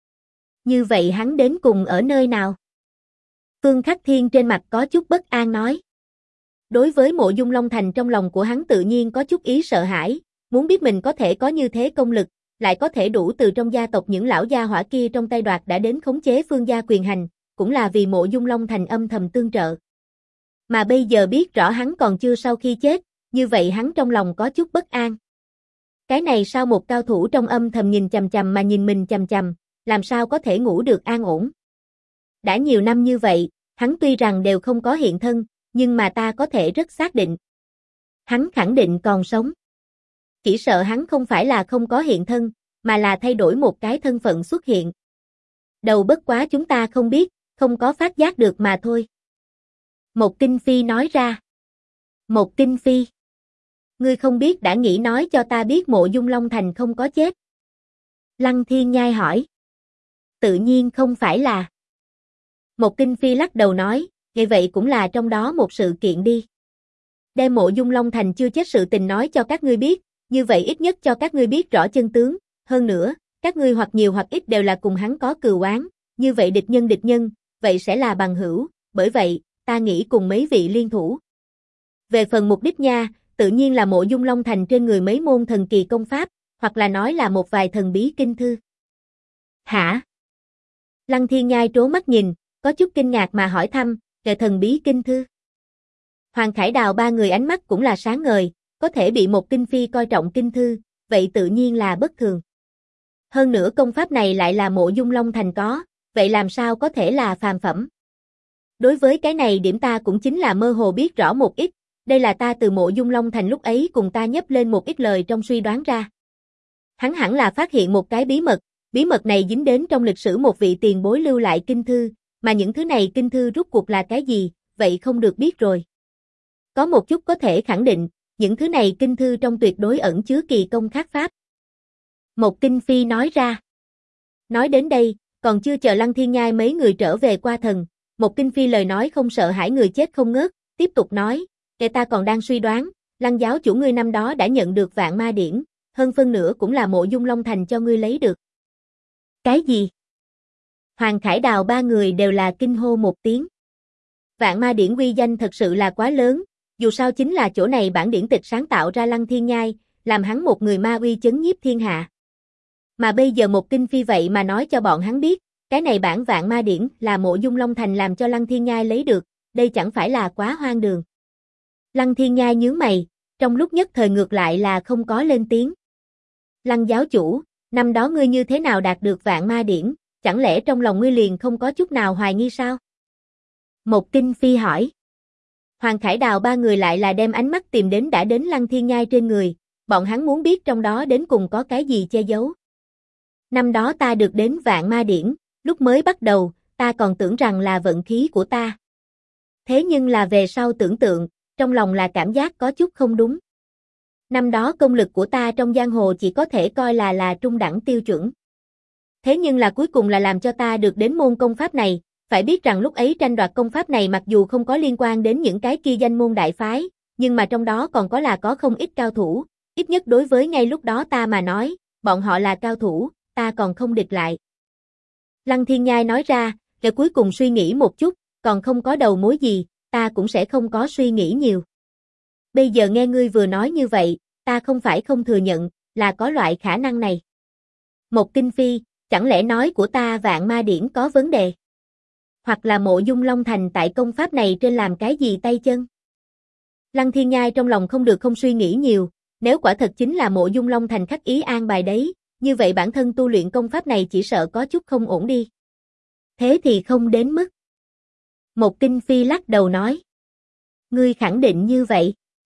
Như vậy hắn đến cùng ở nơi nào? Phương Khắc Thiên trên mặt có chút bất an nói. Đối với Mộ Dung Long Thành trong lòng của hắn tự nhiên có chút ý sợ hãi, muốn biết mình có thể có như thế công lực, lại có thể đủ từ trong gia tộc những lão gia hỏa kia trong tay đoạt đã đến khống chế Phương gia quyền hành, cũng là vì Mộ Dung Long Thành âm thầm tương trợ. Mà bây giờ biết rõ hắn còn chưa sau khi chết, như vậy hắn trong lòng có chút bất an. Cái này sao một cao thủ trong âm thầm nhìn chằm chằm mà nhìn mình chằm chằm, làm sao có thể ngủ được an ổn. Đã nhiều năm như vậy, hắn tuy rằng đều không có hiện thân, nhưng mà ta có thể rất xác định. Hắn khẳng định còn sống. Chỉ sợ hắn không phải là không có hiện thân, mà là thay đổi một cái thân phận xuất hiện. Đầu bất quá chúng ta không biết, không có phát giác được mà thôi. Một Kinh Phi nói ra. Một Kinh Phi. Ngươi không biết đã nghĩ nói cho ta biết Mộ Dung Long Thành không có chết. Lăng Thiên Nhai hỏi. Tự nhiên không phải là. Một Kinh Phi lắc đầu nói, như vậy cũng là trong đó một sự kiện đi. Đem Mộ Dung Long Thành chưa chết sự tình nói cho các ngươi biết, như vậy ít nhất cho các ngươi biết rõ chân tướng, hơn nữa, các ngươi hoặc nhiều hoặc ít đều là cùng hắn có cừu oán, như vậy địch nhân, vậy sẽ là bằng hữu, bởi vậy, ta nghĩ cùng mấy vị liên thủ. Về phần mục đích nha, tự nhiên là Mộ Dung Long Thành trên người mấy môn thần kỳ công pháp, hoặc là nói là một vài thần bí kinh thư. Hả? Lăng Thiên Nhai trố mắt nhìn, có chút kinh ngạc mà hỏi thăm, về thần bí kinh thư. Hoàng Khải Đào ba người ánh mắt cũng là sáng ngời, có thể bị một Kinh Phi coi trọng kinh thư, vậy tự nhiên là bất thường. Hơn nữa công pháp này lại là Mộ Dung Long Thành có, vậy làm sao có thể là phàm phẩm? Đối với cái này điểm ta cũng chính là mơ hồ biết rõ một ít, đây là ta từ Mộ Dung Long Thành lúc ấy cùng ta nhấp lên một ít lời trong suy đoán ra. Hắn hẳn là phát hiện một cái bí mật này dính đến trong lịch sử một vị tiền bối lưu lại kinh thư, mà những thứ này kinh thư rút cuộc là cái gì, vậy không được biết rồi. Có một chút có thể khẳng định, những thứ này kinh thư trong tuyệt đối ẩn chứa kỳ công khắc pháp. Một Kinh Phi nói ra. Nói đến đây, còn chưa chờ Lăng Thiên Nhai mấy người trở về qua thần, Một Kinh Phi lời nói không sợ hãi người chết không ngớt, tiếp tục nói, kẻ ta còn đang suy đoán, Lăng giáo chủ ngươi năm đó đã nhận được Vạn Ma Điển, hơn phân nửa cũng là Mộ Dung Long Thành cho ngươi lấy được. Cái gì? Hoàng Khải Đào ba người đều là kinh hô một tiếng. Vạn Ma Điển uy danh thật sự là quá lớn, dù sao chính là chỗ này bản điển tịch sáng tạo ra Lăng Thiên Nhai, làm hắn một người ma uy chấn nhiếp thiên hạ. Mà bây giờ Một Kinh Phi vậy mà nói cho bọn hắn biết, cái này bản Vạn Ma Điển là Mộ Dung Long Thành làm cho Lăng Thiên Nhai lấy được, đây chẳng phải là quá hoang đường. Lăng Thiên Nhai nhướng mày, trong lúc nhất thời ngược lại là không có lên tiếng. Lăng giáo chủ, năm đó ngươi như thế nào đạt được Vạn Ma Điển, chẳng lẽ trong lòng ngươi liền không có chút nào hoài nghi sao? Một Kinh Phi hỏi. Hoàng Khải Đào ba người lại là đem ánh mắt tìm đến đã đến Lăng Thiên Nhai trên người, bọn hắn muốn biết trong đó đến cùng có cái gì che giấu. Năm đó ta được đến Vạn Ma Điển, lúc mới bắt đầu, ta còn tưởng rằng là vận khí của ta. Thế nhưng là về sau tưởng tượng, trong lòng là cảm giác có chút không đúng. Năm đó công lực của ta trong giang hồ chỉ có thể coi là trung đẳng tiêu chuẩn. Thế nhưng là cuối cùng là làm cho ta được đến môn công pháp này, phải biết rằng lúc ấy tranh đoạt công pháp này mặc dù không có liên quan đến những cái kia danh môn đại phái, nhưng mà trong đó còn có không ít cao thủ, ít nhất đối với ngay lúc đó ta mà nói, bọn họ là cao thủ, ta còn không địch lại. Lăng Thiên Nhai nói ra, rồi cuối cùng suy nghĩ một chút, còn không có đầu mối gì, ta cũng sẽ không có suy nghĩ nhiều. Bây giờ nghe ngươi vừa nói như vậy, ta không phải không thừa nhận, là có loại khả năng này. Một Kinh Phi, Chẳng lẽ nói của ta Vạn Ma Điển có vấn đề? Hoặc là Mộ Dung Long Thành tại công pháp này trên làm cái gì tay chân? Lăng Thiên Nhai trong lòng không suy nghĩ nhiều, nếu quả thật chính là Mộ Dung Long Thành khắc ý an bài đấy, như vậy bản thân tu luyện công pháp này chỉ sợ có chút không ổn đi. Thế thì không đến mức. Một Kinh Phi lắc đầu nói. Ngươi khẳng định như vậy?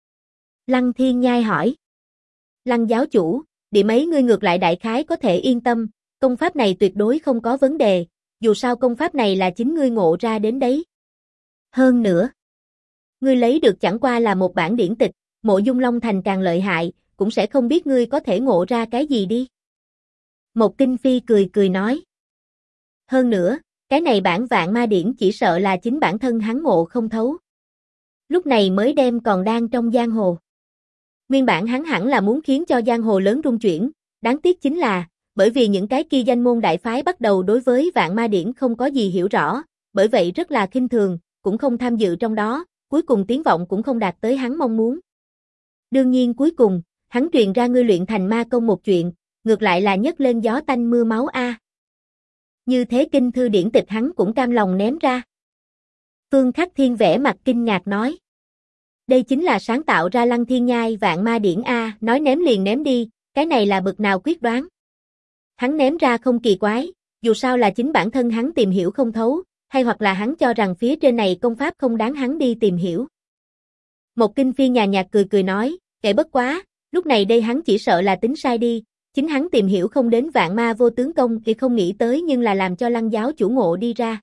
Lăng Thiên Nhai hỏi. Lăng giáo chủ, điểm ấy ngươi ngược lại đại khái có thể yên tâm, công pháp này tuyệt đối không có vấn đề, dù sao công pháp này là chính ngươi ngộ ra đến đấy. Hơn nữa, ngươi lấy được chẳng qua là một bản điển tịch, Mộ Dung Long Thành càng lợi hại, cũng sẽ không biết ngươi có thể ngộ ra cái gì đi. Một Kinh Phi cười cười nói. Hơn nữa, cái này bản Vạn Ma Điển chỉ sợ là chính bản thân hắn ngộ không thấu. Lúc này mới đem còn đang trong giang hồ. Nguyên bản hắn hẳn là muốn khiến cho giang hồ lớn rung chuyển, đáng tiếc chính là, bởi vì những cái kia danh môn đại phái bắt đầu đối với Vạn Ma Điển không có gì hiểu rõ, bởi vậy rất là khinh thường, cũng không tham dự trong đó, cuối cùng tiếng vọng cũng không đạt tới hắn mong muốn. Đương nhiên cuối cùng, hắn truyền ra ngươi luyện thành ma công một chuyện, ngược lại là nhấc lên gió tanh mưa máu a. Như thế kinh thư điển tịch hắn cũng cam lòng ném ra. Phương Khắc Thiên vẻ mặt kinh ngạc nói. Đây chính là sáng tạo ra Lăng Thiên Nhai Vạn Ma Điển a, nói ném liền ném đi, cái này là bực nào quyết đoán. Hắn ném ra không kỳ quái, dù sao là chính bản thân hắn tìm hiểu không thấu, hay hoặc là hắn cho rằng phía trên này công pháp không đáng hắn đi tìm hiểu. Một Kinh Phi nhàn nhạt cười cười nói, kệ bất quá, lúc này đây hắn chỉ sợ là tính sai đi, chính hắn tìm hiểu không đến Vạn Ma vô tướng công thì không nghĩ tới nhưng là làm cho Lăng giáo chủ ngộ đi ra.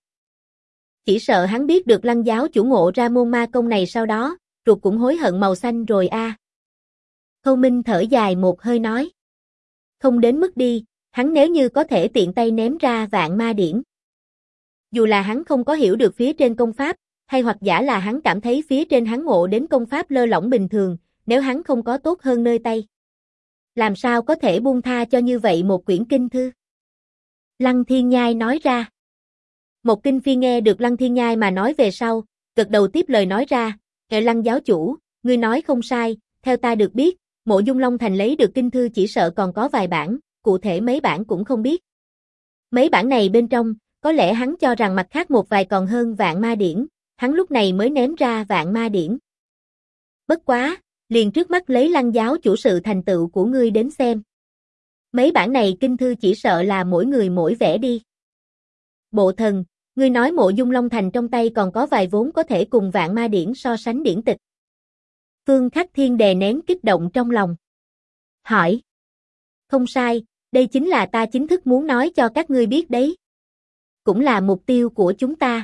Chỉ sợ hắn biết được Lăng giáo chủ ngộ ra môn ma công này sau đó, ruột cũng hối hận màu xanh rồi a. Khâu Minh thở dài một hơi nói. Không đến mức đi, hắn nếu như có thể tiện tay ném ra Vạn Ma Điển. Dù là hắn không có hiểu được phía trên công pháp, hay hoặc giả là hắn cảm thấy phía trên hắn ngộ đến công pháp lơ lỏng bình thường, nếu hắn không có tốt hơn nơi tay. Làm sao có thể buông tha cho như vậy một quyển kinh thư? Lăng Thiên Nhai nói ra. Một Kinh Phi nghe được Lăng Thiên Nhai mà nói về sau, gật đầu tiếp lời nói ra, Lăng giáo chủ, ngươi nói không sai, theo ta được biết, Mộ Dung Long Thành lấy được kinh thư chỉ sợ còn có vài bản, cụ thể mấy bản cũng không biết. Mấy bản này bên trong, có lẽ hắn cho rằng mặt khác một vài còn hơn Vạn Ma Điển, hắn lúc này mới ném ra Vạn Ma Điển. Bất quá, liền trước mắt lấy Lăng giáo chủ sự thành tựu của ngươi đến xem. Mấy bản này kinh thư chỉ sợ là mỗi người mỗi vẻ đi. Bộ thần, ngươi nói Mộ Dung Long Thành trong tay còn có vài vốn có thể cùng Vạn Ma Điển so sánh điển tịch. Phương Khắc Thiên đè nén kích động trong lòng. Hỏi. Không sai, đây chính là ta chính thức muốn nói cho các ngươi biết đấy. Cũng là mục tiêu của chúng ta.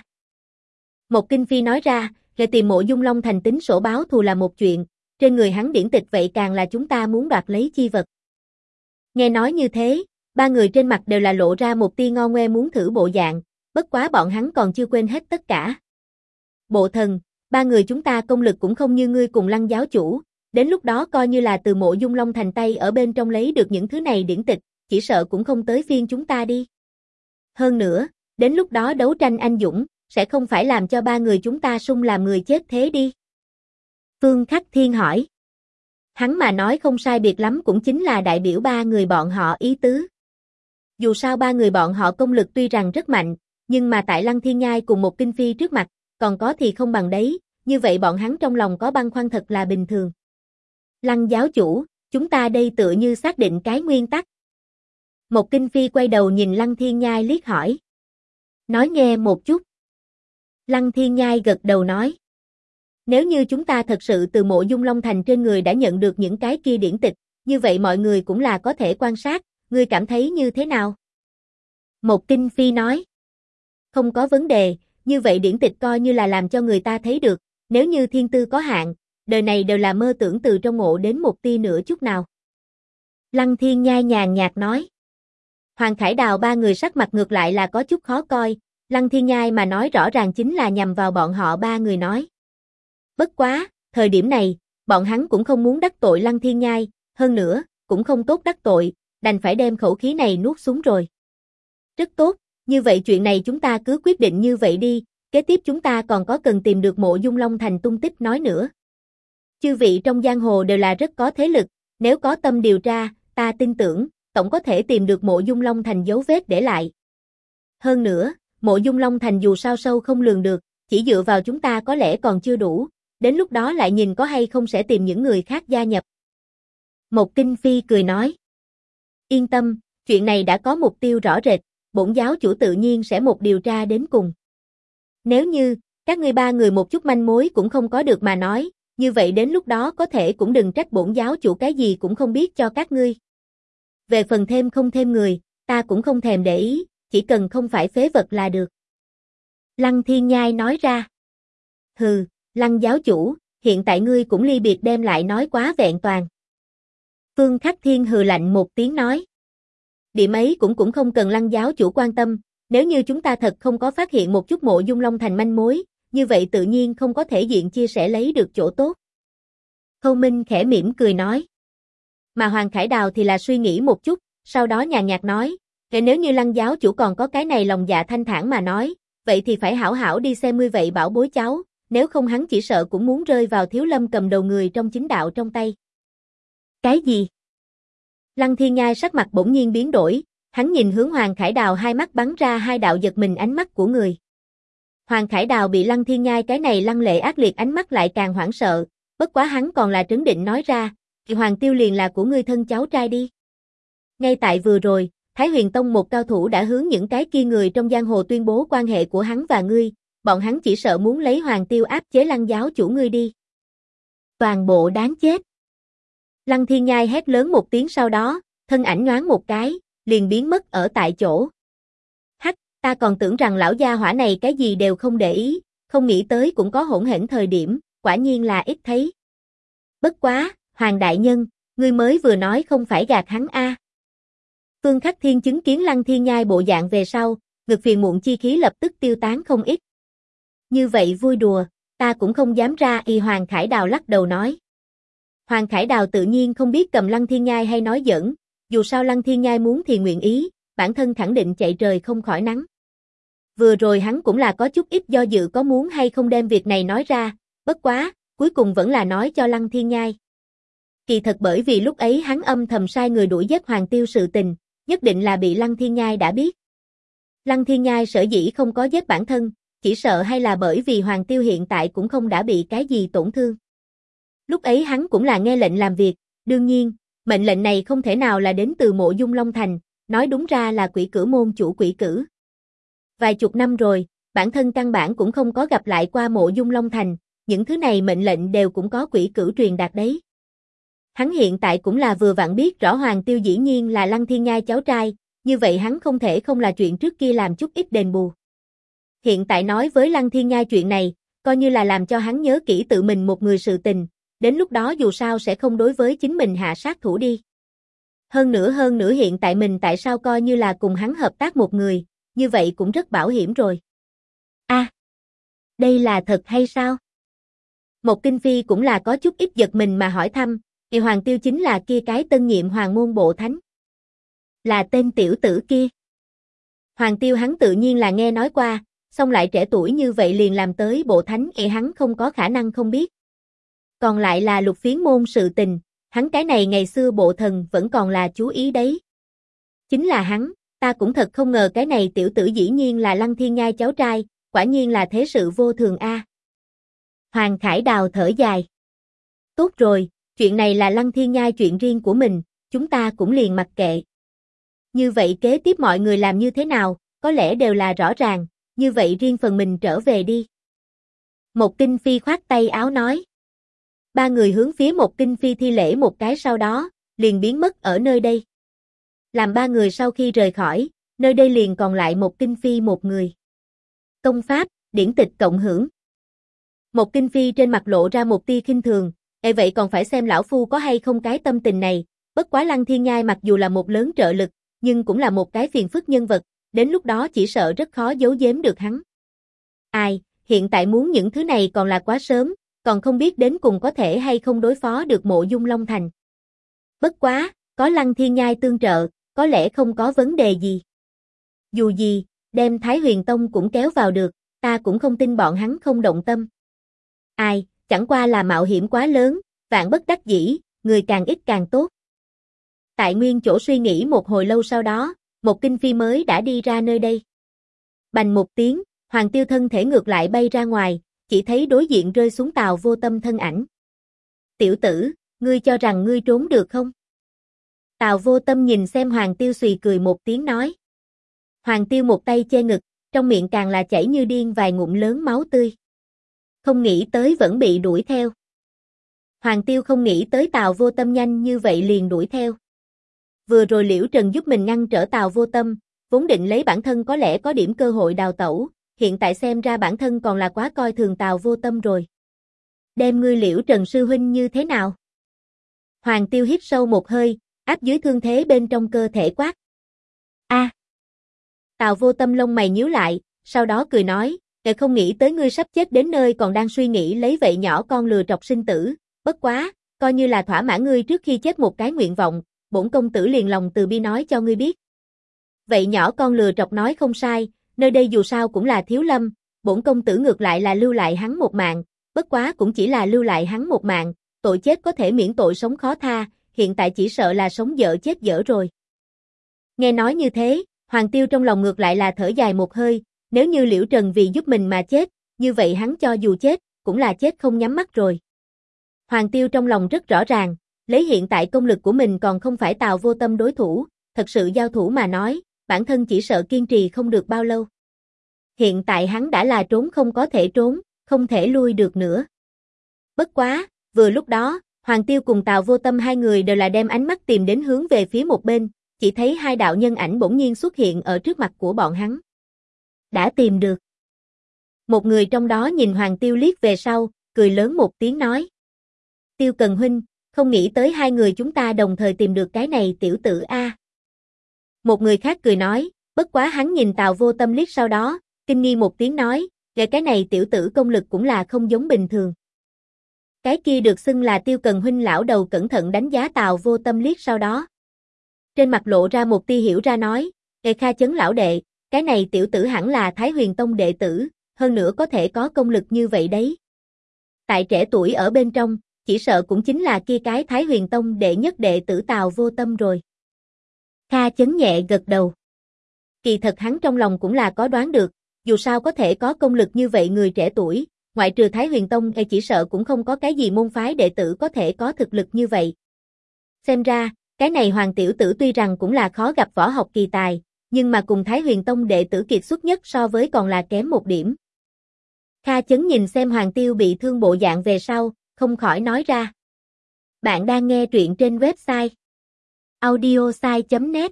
Một Kinh Phi nói ra, để tìm Mộ Dung Long Thành tính sổ báo thù là một chuyện, trên người hắn điển tịch vậy càng là chúng ta muốn đoạt lấy chi vật. Nghe nói như thế, ba người trên mặt đều là lộ ra một tia ngo ngoe muốn thử bộ dạng, bất quá bọn hắn còn chưa quên hết tất cả. Bộ thần, ba người chúng ta công lực cũng không như ngươi cùng Lăng giáo chủ, đến lúc đó coi như là từ Mộ Dung Long Thành tay ở bên trong lấy được những thứ này điển tịch, chỉ sợ cũng không tới phiên chúng ta đi. Hơn nữa, đến lúc đó đấu tranh anh dũng, sẽ không phải làm cho ba người chúng ta sung làm người chết thế đi. Phương Khắc Thiên hỏi. Hắn mà nói không sai biệt lắm cũng chính là đại biểu ba người bọn họ ý tứ. Dù sao ba người bọn họ công lực tuy rằng rất mạnh, nhưng mà tại Lăng Thiên Nhai cùng một Kinh Phi trước mặt, còn có thì không bằng đấy, như vậy bọn hắn trong lòng có băn khoăn thật là bình thường. Lăng giáo chủ, chúng ta đây tựa như xác định cái nguyên tắc. Một Kinh Phi quay đầu nhìn Lăng Thiên Nhai liếc hỏi. Nói nghe một chút. Lăng Thiên Nhai gật đầu nói. Nếu như chúng ta thật sự từ Mộ Dung Long Thành trên người đã nhận được những cái kia điển tịch, như vậy mọi người cũng là có thể quan sát, ngươi cảm thấy như thế nào? Một Kinh Phi nói. Không có vấn đề, như vậy điển tịch coi như là làm cho người ta thấy được, nếu như thiên tư có hạn, đời này đều là mơ tưởng từ trong ngộ đến một tia nữa chút nào. Lăng Thiên Nhai nhàn nhạt nói. Hoàng Khải Đào ba người sắc mặt ngược lại là có chút khó coi, Lăng Thiên Nhai mà nói rõ ràng chính là nhằm vào bọn họ ba người nói. Bất quá, thời điểm này, bọn hắn cũng không muốn đắc tội Lăng Thiên Nhai, hơn nữa, cũng không tốt đắc tội, đành phải đem khẩu khí này nuốt xuống rồi. Rất tốt, như vậy chuyện này chúng ta cứ quyết định như vậy đi, kế tiếp chúng ta còn có cần tìm được Mộ Dung Long Thành tung tích nói nữa. Chư vị trong giang hồ đều là rất có thế lực, nếu có tâm điều tra, ta tin tưởng, tổng có thể tìm được Mộ Dung Long Thành dấu vết để lại. Hơn nữa, Mộ Dung Long Thành dù sao sâu không lường được, chỉ dựa vào chúng ta có lẽ còn chưa đủ, đến lúc đó lại nhìn có hay không sẽ tìm những người khác gia nhập. Một Kinh Phi cười nói. Yên tâm, chuyện này đã có mục tiêu rõ rệt, bổn giáo chủ tự nhiên sẽ một điều tra đến cùng. Nếu như, các ngươi ba người một chút manh mối cũng không có được mà nói, như vậy đến lúc đó có thể cũng đừng trách bổn giáo chủ cái gì cũng không biết cho các ngươi. Về phần thêm không thêm người, ta cũng không thèm để ý, chỉ cần không phải phế vật là được. Lăng Thiên Nhai nói ra. Hừ, Lăng giáo chủ, hiện tại ngươi cũng ly biệt đem lại nói quá vẹn toàn. Phương Khắc Thiên hừ lạnh một tiếng nói. Điểm ấy cũng không cần Lăng giáo chủ quan tâm, nếu như chúng ta thật không có phát hiện một chút Mộ Dung Long Thành manh mối, như vậy tự nhiên không có thể diện chia sẻ lấy được chỗ tốt. Khâu Minh khẽ mỉm cười nói. Mà Hoàng Khải Đào thì là suy nghĩ một chút, sau đó nhàn nhạt nói, nếu như Lăng giáo chủ còn có cái này lòng dạ thanh thản mà nói, vậy thì phải hảo hảo đi xem ngươi vậy bảo bối cháu, nếu không hắn chỉ sợ cũng muốn rơi vào Thiếu Lâm cầm đầu người trong chính đạo trong tay. Cái gì? Lăng Thiên Nhai sắc mặt bỗng nhiên biến đổi, hắn nhìn hướng Hoàng Khải Đào, hai mắt bắn ra hai đạo giật mình ánh mắt của người. Hoàng Khải Đào bị Lăng Thiên Nhai cái này lăng lệ ác liệt ánh mắt lại càng hoảng sợ, bất quá hắn còn là trấn định nói ra, thì Hoàng Tiêu liền là của ngươi thân cháu trai đi. Ngay tại vừa rồi, Thái Huyền Tông một cao thủ đã hướng những cái kia người trong giang hồ tuyên bố quan hệ của hắn và ngươi, bọn hắn chỉ sợ muốn lấy Hoàng Tiêu áp chế Lăng giáo chủ ngươi đi. Toàn bộ đáng chết. Lăng Thiên Nhai hét lớn một tiếng sau đó, thân ảnh nhoáng một cái, liền biến mất ở tại chỗ. Hắc, ta còn tưởng rằng lão gia hỏa này cái gì đều không để ý, không nghĩ tới cũng có hỗn hển thời điểm, quả nhiên là ít thấy. Bất quá, Hoàng đại nhân, ngươi mới vừa nói không phải gạt hắn a. Phương Khắc Thiên chứng kiến Lăng Thiên Nhai bộ dạng về sau, ngực phiền muộn chi khí lập tức tiêu tán không ít. Như vậy vui đùa, ta cũng không dám ra. Hoàng Khải Đào lắc đầu nói. Hoàng Khải Đào tự nhiên không biết cầm Lăng Thiên Nhai hay nói giỡn, dù sao Lăng Thiên Nhai muốn thì nguyện ý, bản thân khẳng định chạy trời không khỏi nắng. Vừa rồi hắn cũng là có chút ít do dự có muốn hay không đem việc này nói ra, bất quá, cuối cùng vẫn là nói cho Lăng Thiên Nhai. Kỳ thật bởi vì lúc ấy hắn âm thầm sai người đuổi giết Hoàng Tiêu sự tình, nhất định là bị Lăng Thiên Nhai đã biết. Lăng Thiên Nhai sở dĩ không có giết bản thân, chỉ sợ hay là bởi vì Hoàng Tiêu hiện tại cũng không đã bị cái gì tổn thương. Lúc ấy hắn cũng là nghe lệnh làm việc, đương nhiên, mệnh lệnh này không thể nào là đến từ Mộ Dung Long Thành, nói đúng ra là Quỷ Cử môn chủ Quỷ Cử. Vài chục năm rồi, bản thân căn bản cũng không có gặp lại qua Mộ Dung Long Thành, những thứ này mệnh lệnh đều cũng có Quỷ Cử truyền đạt đấy. Hắn hiện tại cũng là vừa vặn biết rõ Hoàng Tiêu dĩ nhiên là Lăng Thiên Nhai cháu trai, như vậy hắn không thể không là chuyện trước kia làm chút ít đền bù. Hiện tại nói với Lăng Thiên Nhai chuyện này, coi như là làm cho hắn nhớ kỹ tự mình một người sự tình, đến lúc đó dù sao sẽ không đối với chính mình hạ sát thủ đi. Hơn nữa hiện tại mình tại sao coi như là cùng hắn hợp tác một người, như vậy cũng rất bảo hiểm rồi. Đây là thật hay sao? Một Kinh Phi cũng là có chút ít giật mình mà hỏi thăm, thì Hoàng Tiêu chính là kia cái tân nhiệm Hoàng môn bộ thánh. Là tên tiểu tử kia. Hoàng Tiêu hắn tự nhiên là nghe nói qua, xong lại trẻ tuổi như vậy liền làm tới bộ thánh hắn không có khả năng không biết. Còn lại là Lục Phiến môn sự tình, hắn cái này ngày xưa bộ thần vẫn còn là chú ý đấy. Chính là hắn, ta cũng thật không ngờ cái này tiểu tử dĩ nhiên là Lăng Thiên Nhai cháu trai, quả nhiên là thế sự vô thường a. Hoàng Khải Đào thở dài. Tốt rồi, chuyện này là Lăng Thiên Nhai chuyện riêng của mình, chúng ta cũng liền mặc kệ. Như vậy kế tiếp mọi người làm như thế nào, có lẽ đều là rõ ràng, như vậy riêng phần mình trở về đi. Một Kinh Phi khoát tay áo nói. Ba người hướng phía Một Kinh Phi thi lễ một cái sau đó, liền biến mất ở nơi đây. Làm ba người sau khi rời khỏi, nơi đây liền còn lại Một Kinh Phi một người. Công pháp, điển tịch cộng hưởng. Một Kinh Phi trên mặt lộ ra một tia khinh thường, vậy còn phải xem lão phu có hay không cái tâm tình này, bất quá Lăng Thiên Nhai mặc dù là một lớn trợ lực, nhưng cũng là một cái phiền phức nhân vật, đến lúc đó chỉ sợ rất khó giấu giếm được hắn. Ai, hiện tại muốn những thứ này còn là quá sớm, còn không biết đến cùng có thể hay không đối phó được Mộ Dung Long Thành. Bất quá, có Lăng Thiên Nhai tương trợ, có lẽ không có vấn đề gì. Dù gì, đem Thái Huyền Tông cũng kéo vào được, ta cũng không tin bọn hắn không động tâm. Ai, chẳng qua là mạo hiểm quá lớn, vạn bất đắc dĩ, người càng ít càng tốt. Tại nguyên chỗ suy nghĩ một hồi lâu sau đó, một kinh phi mới đã đi ra nơi đây. Bành một tiếng, Hoàng Tiêu thân thể ngược lại bay ra ngoài, chỉ thấy đối diện rơi xuống Tào Vô Tâm thân ảnh. Tiểu tử, ngươi cho rằng ngươi trốn được không? Tào Vô Tâm nhìn xem Hoàng Tiêu xùy cười một tiếng nói. Hoàng Tiêu một tay che ngực, trong miệng càng là chảy như điên vài ngụm lớn máu tươi. Không nghĩ tới vẫn bị đuổi theo. Hoàng Tiêu không nghĩ tới Tào Vô Tâm nhanh như vậy liền đuổi theo. Vừa rồi Liễu Trần giúp mình ngăn trở Tào Vô Tâm, vốn định lấy bản thân có lẽ có điểm cơ hội đào tẩu, hiện tại xem ra bản thân còn là quá coi thường Tào Vô Tâm rồi. Đem ngươi Liễu Trần sư huynh như thế nào? Hoàng Tiêu hít sâu một hơi, áp dưới thương thế bên trong cơ thể quát. A. Tào Vô Tâm lông mày nhíu lại, sau đó cười nói, không nghĩ tới ngươi sắp chết đến nơi còn đang suy nghĩ lấy vậy nhỏ con lừa trọc sinh tử, bất quá, coi như là thỏa mãn ngươi trước khi chết một cái nguyện vọng, bổn công tử liền lòng từ bi nói cho ngươi biết. Vậy nhỏ con lừa trọc nói không sai, nơi đây dù sao cũng là thiếu lâm, bổn công tử ngược lại là lưu lại hắn một mạng, bất quá cũng chỉ là lưu lại hắn một mạng, tội chết có thể miễn tội sống khó tha, hiện tại chỉ sợ là sống dở chết dở rồi. Nghe nói như thế, Hoàng Tiêu trong lòng ngược lại là thở dài một hơi, nếu như Liễu Trần vì giúp mình mà chết, như vậy hắn cho dù chết, cũng là chết không nhắm mắt rồi. Hoàng Tiêu trong lòng rất rõ ràng, lấy hiện tại công lực của mình còn không phải Tào Vô Tâm đối thủ, thật sự giao thủ mà nói, bản thân chỉ sợ kiên trì không được bao lâu. Hiện tại hắn đã là trốn không có thể trốn, không thể lui được nữa. Bất quá, vừa lúc đó, Hoàng Tiêu cùng Tào Vô Tâm hai người đều là đem ánh mắt tìm đến hướng về phía một bên, chỉ thấy hai đạo nhân ảnh bỗng nhiên xuất hiện ở trước mặt của bọn hắn. Đã tìm được. Một người trong đó nhìn Hoàng Tiêu liếc về sau, cười lớn một tiếng nói. Tiêu Cần huynh, không nghĩ tới hai người chúng ta đồng thời tìm được cái này tiểu tử A. Một người khác cười nói, bất quá hắn nhìn Tào Vô Tâm liếc sau đó, kinh nghi một tiếng nói, cái này tiểu tử công lực cũng là không giống bình thường. Cái kia được xưng là Tiêu Cần huynh lão đầu cẩn thận đánh giá Tào Vô Tâm liếc sau đó. Trên mặt lộ ra một tia hiểu ra nói, Kha Chấn lão đệ, cái này tiểu tử hẳn là Thái Huyền Tông đệ tử, hơn nữa có thể có công lực như vậy đấy. Tại trẻ tuổi ở bên trong, chỉ sợ cũng chính là kia cái Thái Huyền Tông đệ nhất đệ tử Tào Vô Tâm rồi. Kha Chấn nhẹ gật đầu. Kỳ thật hắn trong lòng cũng là có đoán được, dù sao có thể có công lực như vậy người trẻ tuổi, ngoại trừ Thái Huyền Tông chỉ sợ cũng không có cái gì môn phái đệ tử có thể có thực lực như vậy. Xem ra, cái này Hoàng tiểu tử tuy rằng cũng là khó gặp võ học kỳ tài, nhưng mà cùng Thái Huyền Tông đệ tử kiệt xuất nhất so với còn là kém một điểm. Kha Chấn nhìn xem Hoàng Tiêu bị thương bộ dạng về sau, không khỏi nói ra. Bạn đang nghe truyện trên website audiosai.net.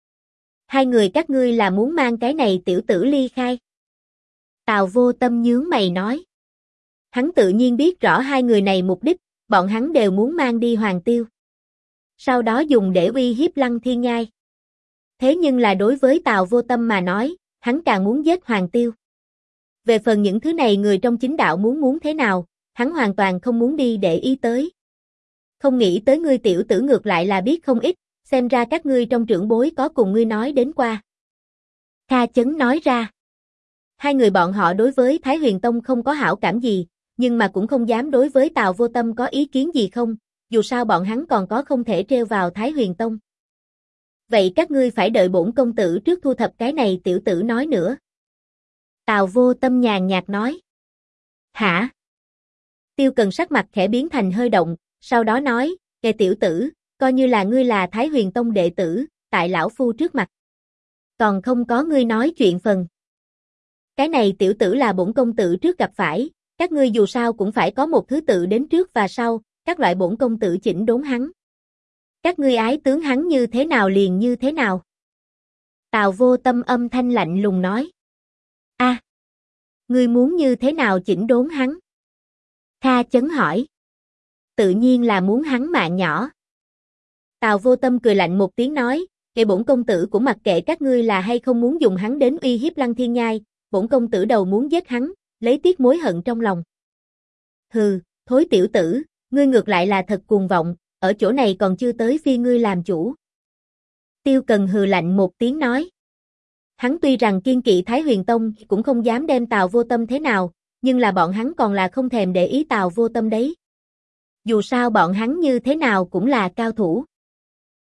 Hai người các ngươi là muốn mang cái này tiểu tử ly khai. Tào Vô Tâm nhướng mày nói. Hắn tự nhiên biết rõ hai người này mục đích, bọn hắn đều muốn mang đi Hoàng Tiêu. Sau đó dùng để uy hiếp Lăng Thiên Nhai. Thế nhưng là đối với Tào Vô Tâm mà nói, hắn càng muốn giết Hoàng Tiêu. Về phần những thứ này người trong chính đạo muốn thế nào, hắn hoàn toàn không muốn đi để ý tới. Không nghĩ tới ngươi tiểu tử ngược lại là biết không ít, xem ra các ngươi trong trưởng bối có cùng ngươi nói đến qua. Kha Chấn nói ra. Hai người bọn họ đối với Thái Huyền Tông không có hảo cảm gì, nhưng mà cũng không dám đối với Tào Vô Tâm có ý kiến gì không, dù sao bọn hắn còn có không thể treo vào Thái Huyền Tông. Vậy các ngươi phải đợi bổn công tử trước thu thập cái này tiểu tử nói nữa. Tào Vô Tâm nhàn nhạt nói. Hả? Tiêu Cần sắc mặt khẽ biến thành hơi động, sau đó nói, kẻ tiểu tử, coi như là ngươi là Thái Huyền Tông đệ tử, tại lão phu trước mặt. Còn không có ngươi nói chuyện phần. Cái này tiểu tử là bổn công tử trước gặp phải, các ngươi dù sao cũng phải có một thứ tự đến trước và sau, các loại bổn công tử chỉnh đốn hắn. Các ngươi ái tướng hắn như thế nào liền như thế nào. Tào Vô Tâm âm thanh lạnh lùng nói. A, ngươi muốn như thế nào chỉnh đốn hắn? Kha Chấn hỏi. Tự nhiên là muốn hắn mạng nhỏ. Tào Vô Tâm cười lạnh một tiếng nói, kệ bổn công tử cũng mặc kệ các ngươi là hay không muốn dùng hắn đến uy hiếp Lăng Thiên Nhai, bổn công tử đầu muốn giết hắn, lấy tiếc mối hận trong lòng. Hừ, thối tiểu tử, ngươi ngược lại là thật cuồng vọng, ở chỗ này còn chưa tới phi ngươi làm chủ. Tiêu Cần hừ lạnh một tiếng nói. Hắn tuy rằng kiên kỵ Thái Huyền Tông cũng không dám đem Tào Vô Tâm thế nào, nhưng là bọn hắn còn là không thèm để ý Tào Vô Tâm đấy. Dù sao bọn hắn như thế nào cũng là cao thủ.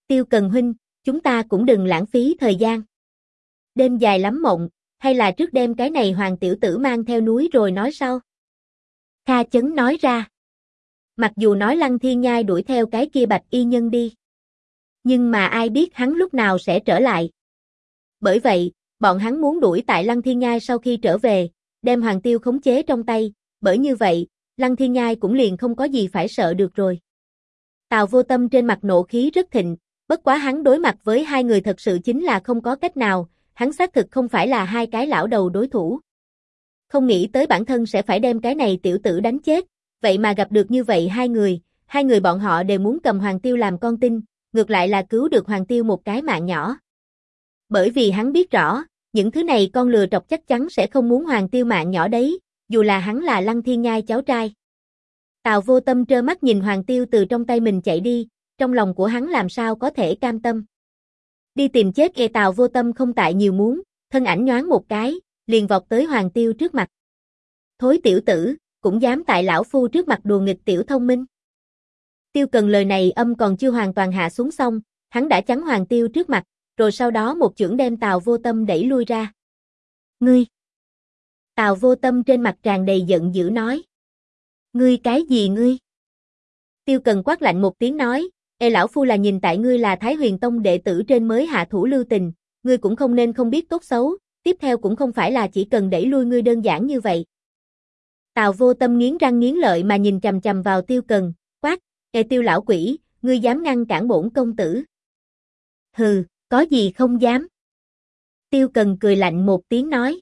Tiêu Cần huynh, chúng ta cũng đừng lãng phí thời gian. Đêm dài lắm mộng, hay là trước đêm cái này hoàng tiểu tử mang theo núi rồi nói sau. Kha Chấn nói ra. Mặc dù nói Lăng Thiên Nhai đuổi theo cái kia bạch y nhân đi. Nhưng mà ai biết hắn lúc nào sẽ trở lại. Bởi vậy, bọn hắn muốn đuổi tại Lăng Thiên Nhai sau khi trở về, đem Hoàng Tiêu khống chế trong tay, bởi như vậy, Lăng Thiên Nhai cũng liền không có gì phải sợ được rồi. Tào Vô Tâm trên mặt nộ khí rất thịnh, bất quá hắn đối mặt với hai người thật sự chính là không có cách nào, hắn xác thực không phải là hai cái lão đầu đối thủ. Không nghĩ tới bản thân sẽ phải đem cái này tiểu tử đánh chết, vậy mà gặp được như vậy hai người bọn họ đều muốn cầm Hoàng Tiêu làm con tin, ngược lại là cứu được Hoàng Tiêu một cái mạng nhỏ. Bởi vì hắn biết rõ, những thứ này con lừa trọc chắc chắn sẽ không muốn Hoàng Tiêu mạng nhỏ đấy, dù là hắn là Lăng Thiên Nhai cháu trai. Tào Vô Tâm trơ mắt nhìn Hoàng Tiêu từ trong tay mình chạy đi, trong lòng của hắn làm sao có thể cam tâm. Đi tìm chết Tào Vô Tâm không tại nhiều muốn, thân ảnh nhoáng một cái, liền vọt tới Hoàng Tiêu trước mặt. Thối tiểu tử, cũng dám tại lão phu trước mặt đùa nghịch tiểu thông minh. Tiêu Cần lời này âm còn chưa hoàn toàn hạ xuống xong, hắn đã chắn Hoàng Tiêu trước mặt, rồi sau đó một chưởng đem Tào Vô Tâm đẩy lui ra. Ngươi! Tào Vô Tâm trên mặt tràn đầy giận dữ nói. Ngươi cái gì ngươi? Tiêu Cần quát lạnh một tiếng nói, lão phu là nhìn tại ngươi là Thái Huyền Tông đệ tử trên mới hạ thủ lưu tình, ngươi cũng không nên không biết tốt xấu, tiếp theo cũng không phải là chỉ cần đẩy lui ngươi đơn giản như vậy. Tào Vô Tâm nghiến răng nghiến lợi mà nhìn chằm chằm vào Tiêu Cần, quát, Tiêu lão quỷ, ngươi dám ngăn cản bổn công tử? Hừ, có gì không dám? Tiêu Cần cười lạnh một tiếng nói.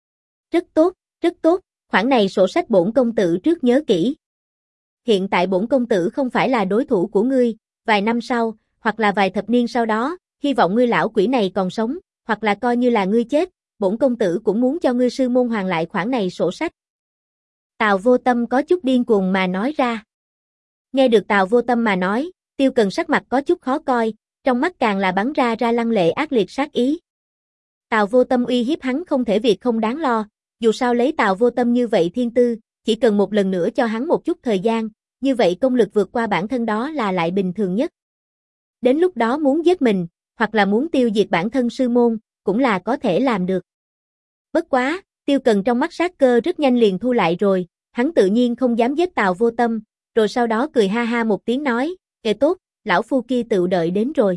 Rất tốt, khoản này sổ sách bổn công tử trước nhớ kỹ. Hiện tại bổn công tử không phải là đối thủ của ngươi, vài năm sau, hoặc là vài thập niên sau đó, hy vọng ngươi lão quỷ này còn sống, hoặc là coi như là ngươi chết, bổn công tử cũng muốn cho ngươi sư môn hoàn lại khoản này sổ sách. Tào Vô Tâm có chút điên cuồng mà nói ra. Nghe được Tào Vô Tâm mà nói, Tiêu Cần sắc mặt có chút khó coi, trong mắt càng là bắn ra lăng lệ ác liệt sát ý. Tào Vô Tâm uy hiếp hắn không thể việc không đáng lo, dù sao lấy Tào Vô Tâm như vậy thiên tư, chỉ cần một lần nữa cho hắn một chút thời gian, như vậy công lực vượt qua bản thân đó là lại bình thường nhất. Đến lúc đó muốn giết mình, hoặc là muốn tiêu diệt bản thân sư môn, cũng là có thể làm được. Bất quá, Tiêu Cần trong mắt sát cơ rất nhanh liền thu lại rồi, hắn tự nhiên không dám giết Tào Vô Tâm, rồi sau đó cười ha ha một tiếng nói, tốt, lão phu kia tự đợi đến rồi.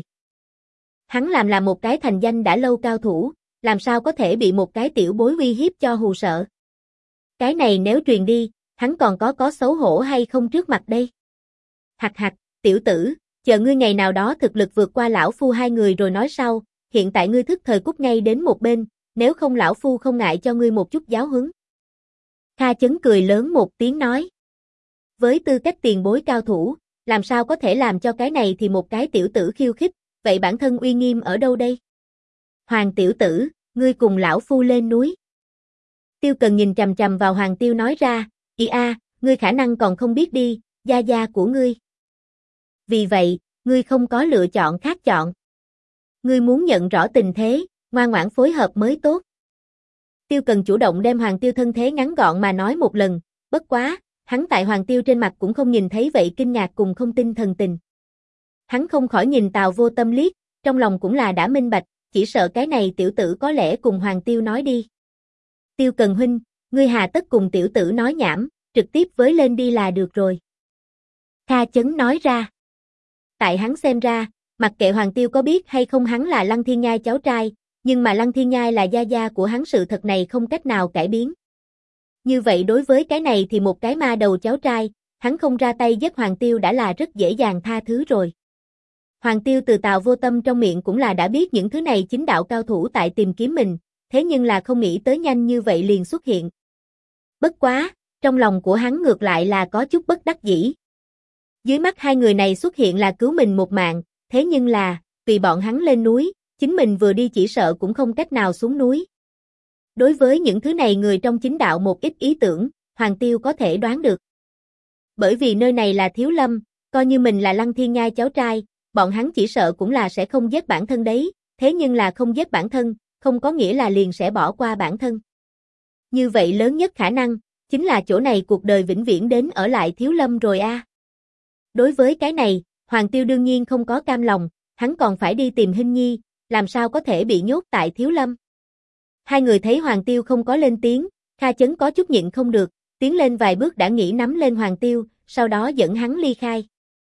Hắn làm một cái thành danh đã lâu cao thủ, làm sao có thể bị một cái tiểu bối uy hiếp cho hù sợ. Cái này nếu truyền đi, hắn còn có xấu hổ hay không trước mặt đây? Hặc, tiểu tử, chờ ngươi ngày nào đó thực lực vượt qua lão phu hai người rồi nói sau, hiện tại ngươi thức thời cút ngay đến một bên, nếu không lão phu không ngại cho ngươi một chút giáo huấn. Kha Chấn cười lớn một tiếng nói. Với tư cách tiền bối cao thủ, làm sao có thể làm cho cái này thì một cái tiểu tử khiêu khích, vậy bản thân uy nghiêm ở đâu đây? Hoàng tiểu tử, ngươi cùng lão phu lên núi. Tiêu Cần nhìn chằm chằm vào Hoàng Tiêu nói ra, ngươi khả năng còn không biết đi, gia gia của ngươi. Vì vậy, ngươi không có lựa chọn khác chọn. Ngươi muốn nhận rõ tình thế, ngoan ngoãn phối hợp mới tốt. Tiêu Cần chủ động đem Hoàng Tiêu thân thế ngắn gọn mà nói một lần, bất quá, hắn tại Hoàng Tiêu trên mặt cũng không nhìn thấy vậy kinh ngạc cùng không tin thần tình. Hắn không khỏi nhìn Tào Vô Tâm liếc, trong lòng cũng là đã minh bạch, chỉ sợ cái này tiểu tử có lẽ cùng Hoàng Tiêu nói đi. Tiêu Cần huynh, ngươi hà tất cùng tiểu tử nói nhảm, trực tiếp với lên đi là được rồi. Kha Chấn nói ra. Tại hắn xem ra, mặc kệ Hoàng Tiêu có biết hay không hắn là Lăng Thiên Nhai cháu trai, nhưng mà Lăng Thiên Nhai là gia gia của hắn, sự thật này không cách nào cải biến. Như vậy đối với cái này thì một cái ma đầu cháu trai, hắn không ra tay giết Hoàng Tiêu đã là rất dễ dàng tha thứ rồi. Hoàng Tiêu từ Tào Vô Tâm trong miệng cũng là đã biết những thứ này chính đạo cao thủ tại tìm kiếm mình, thế nhưng là không nghĩ tới nhanh như vậy liền xuất hiện. Bất quá, trong lòng của hắn ngược lại là có chút bất đắc dĩ. Dưới mắt hai người này xuất hiện là cứu mình một mạng, thế nhưng là, vì bọn hắn lên núi, chính mình vừa đi chỉ sợ cũng không cách nào xuống núi. Đối với những thứ này người trong chính đạo một ít ý tưởng, Hoàng Tiêu có thể đoán được. Bởi vì nơi này là Thiếu Lâm, coi như mình là Lăng Thiên Nhai cháu trai, bọn hắn chỉ sợ cũng là sẽ không giết bản thân đấy, thế nhưng là không giết bản thân, không có nghĩa là liền sẽ bỏ qua bản thân. Như vậy lớn nhất khả năng, chính là chỗ này cuộc đời vĩnh viễn đến ở lại Thiếu Lâm rồi a. Đối với cái này, Hoàng Tiêu đương nhiên không có cam lòng, hắn còn phải đi tìm Hinh Nhi, làm sao có thể bị nhốt tại Thiếu Lâm. Hai người thấy Hoàng Tiêu không có lên tiếng, Kha Chấn có chút nhịn không được, tiến lên vài bước đã nghĩ nắm lên Hoàng Tiêu, sau đó dẫn hắn ly khai.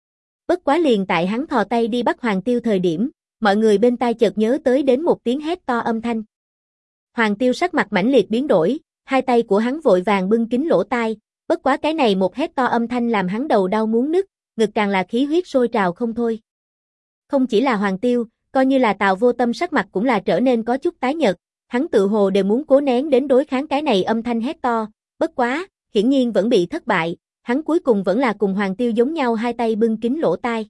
Bất quá liền tại hắn thò tay đi bắt Hoàng Tiêu thời điểm, mọi người bên tai chợt nhớ tới đến một tiếng hét to âm thanh. Hoàng Tiêu sắc mặt mãnh liệt biến đổi, hai tay của hắn vội vàng bưng kín lỗ tai, bất quá cái này một hét to âm thanh làm hắn đầu đau muốn nứt, ngực càng là khí huyết sôi trào không thôi. Không chỉ là Hoàng Tiêu, coi như là Tào Vô Tâm sắc mặt cũng là trở nên có chút tái nhợt, hắn tự hồ đều muốn cố nén đến đối kháng cái này âm thanh hét to, bất quá, hiển nhiên vẫn bị thất bại, hắn cuối cùng vẫn là cùng Hoàng Tiêu giống nhau hai tay bưng kín lỗ tai.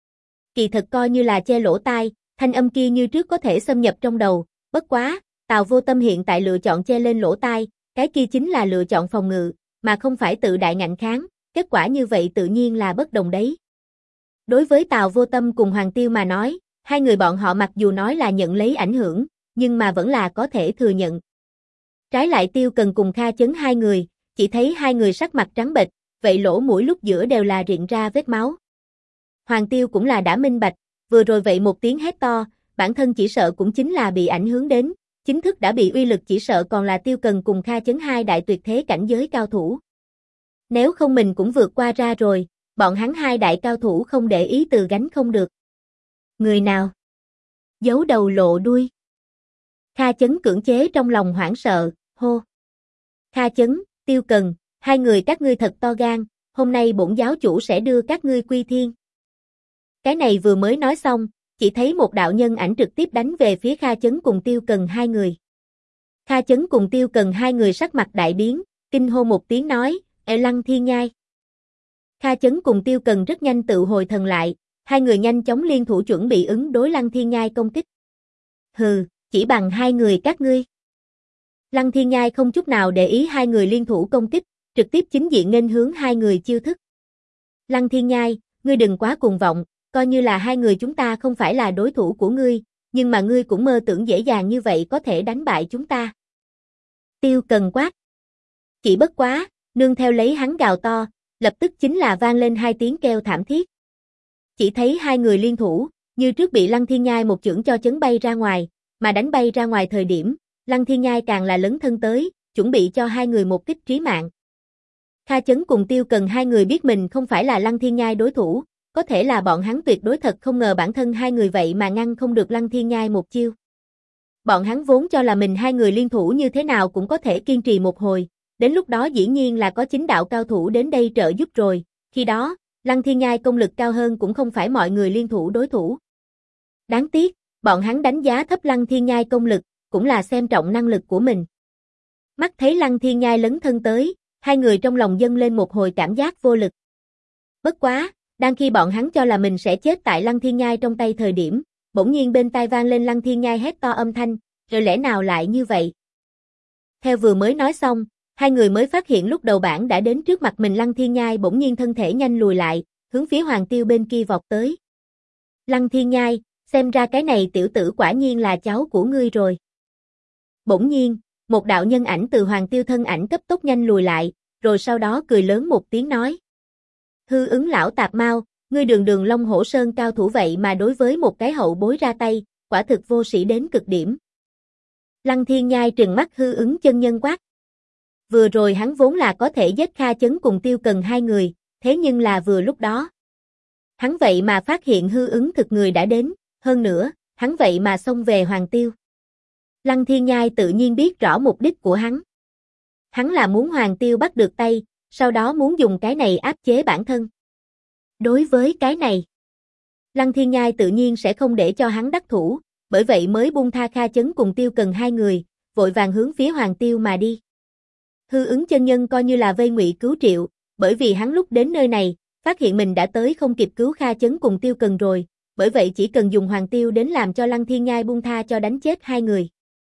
Kỳ thật coi như là che lỗ tai, thanh âm kia như trước có thể xâm nhập trong đầu, bất quá, Tào Vô Tâm hiện tại lựa chọn che lên lỗ tai, cái kia chính là lựa chọn phòng ngự, mà không phải tự đại ngạnh kháng, kết quả như vậy tự nhiên là bất đồng đấy. Đối với Tào Vô Tâm cùng Hoàng Tiêu mà nói, hai người bọn họ mặc dù nói là nhận lấy ảnh hưởng, nhưng mà vẫn là có thể thừa nhận. Trái lại Tiêu Cần cùng Kha Chấn hai người, chỉ thấy hai người sắc mặt trắng bệch, vậy lỗ mũi lúc giữa đều là rịn ra vết máu. Hoàng Tiêu cũng là đã minh bạch, vừa rồi vậy một tiếng hét to, bản thân chỉ sợ cũng chính là bị ảnh hưởng đến, chính thức đã bị uy lực chỉ sợ còn là Tiêu Cần cùng Kha Chấn hai đại tuyệt thế cảnh giới cao thủ. Nếu không mình cũng vượt qua ra rồi, bọn hắn hai đại cao thủ không để ý từ gánh không được. Người nào? Giấu đầu lộ đuôi. Kha Chấn cưỡng chế trong lòng hoảng sợ, hô. Kha Chấn, Tiêu Cần, hai người các ngươi thật to gan, hôm nay bổn giáo chủ sẽ đưa các ngươi quy thiên. Cái này vừa mới nói xong, chỉ thấy một đạo nhân ảnh trực tiếp đánh về phía Kha Chấn cùng Tiêu Cần hai người. Kha Chấn cùng Tiêu Cần hai người sắc mặt đại biến, kinh hô một tiếng nói, Lăng Thiên Nhai. Kha Chấn cùng Tiêu Cần rất nhanh tự hồi thần lại, hai người nhanh chóng liên thủ chuẩn bị ứng đối Lăng Thiên Nhai công kích. Hừ, chỉ bằng hai người các ngươi. Lăng Thiên Nhai không chút nào để ý hai người liên thủ công kích, trực tiếp chính diện nghênh hướng hai người chiêu thức. Lăng Thiên Nhai, ngươi đừng quá cuồng vọng, coi như là hai người chúng ta không phải là đối thủ của ngươi, nhưng mà ngươi cũng mơ tưởng dễ dàng như vậy có thể đánh bại chúng ta. Tiêu Cần quát. Chỉ bất quá, nương theo lấy hắn gào to, lập tức chính là vang lên hai tiếng kêu thảm thiết. Chỉ thấy hai người liên thủ, như trước bị Lăng Thiên Nhai một chưởng cho chấn bay ra ngoài, mà đánh bay ra ngoài thời điểm, Lăng Thiên Nhai càng là lấn thân tới, chuẩn bị cho hai người một kích trí mạng. Kha Chấn cùng Tiêu Cần hai người biết mình không phải là Lăng Thiên Nhai đối thủ, có thể là bọn hắn tuyệt đối thật không ngờ bản thân hai người vậy mà ngăn không được Lăng Thiên Nhai một chiêu. Bọn hắn vốn cho là mình hai người liên thủ như thế nào cũng có thể kiên trì một hồi, đến lúc đó dĩ nhiên là có chính đạo cao thủ đến đây trợ giúp rồi, khi đó, Lăng Thiên Nhai công lực cao hơn cũng không phải mọi người liên thủ đối thủ. Đáng tiếc, bọn hắn đánh giá thấp Lăng Thiên Nhai công lực, cũng là xem trọng năng lực của mình. Mắt thấy Lăng Thiên Nhai lấn thân tới, hai người trong lòng dâng lên một hồi cảm giác vô lực. Bất quá, đang khi bọn hắn cho là mình sẽ chết tại Lăng Thiên Nhai trong tay thời điểm, bỗng nhiên bên tai vang lên Lăng Thiên Nhai hét to âm thanh, rồi lẽ nào lại như vậy? Theo vừa mới nói xong, hai người mới phát hiện lúc đầu bản đã đến trước mặt mình Lăng Thiên Nhai bỗng nhiên thân thể nhanh lùi lại, hướng phía Hoàng Tiêu bên kia vọt tới. Lăng Thiên Nhai, xem ra cái này tiểu tử quả nhiên là cháu của ngươi rồi. Bỗng nhiên, một đạo nhân ảnh từ Hoàng Tiêu thân ảnh cấp tốc nhanh lùi lại, rồi sau đó cười lớn một tiếng nói. Hư ứng lão tạp mau, ngươi đường đường Long Hổ Sơn cao thủ vậy mà đối với một cái hậu bối ra tay, quả thực vô sĩ đến cực điểm. Lăng Thiên Nhai trừng mắt hư ứng chân nhân quát. Vừa rồi hắn vốn là có thể giết Kha Chấn cùng Tiêu Cần hai người, thế nhưng là vừa lúc đó. Hắn vậy mà phát hiện hư ứng thực người đã đến, hơn nữa, hắn vậy mà xông về Hoàng Tiêu. Lăng Thiên Nhai tự nhiên biết rõ mục đích của hắn. Hắn là muốn Hoàng Tiêu bắt được tay, sau đó muốn dùng cái này áp chế bản thân. Đối với cái này, Lăng Thiên Nhai tự nhiên sẽ không để cho hắn đắc thủ, bởi vậy mới buông tha Kha Chấn cùng Tiêu Cần hai người, vội vàng hướng phía Hoàng Tiêu mà đi. Hư ứng chân nhân coi như là vây ngụy cứu triệu, bởi vì hắn lúc đến nơi này, phát hiện mình đã tới không kịp cứu Kha Chấn cùng Tiêu Cần rồi, bởi vậy chỉ cần dùng Hoàng Tiêu đến làm cho Lăng Thiên Nhai buông tha cho đánh chết hai người.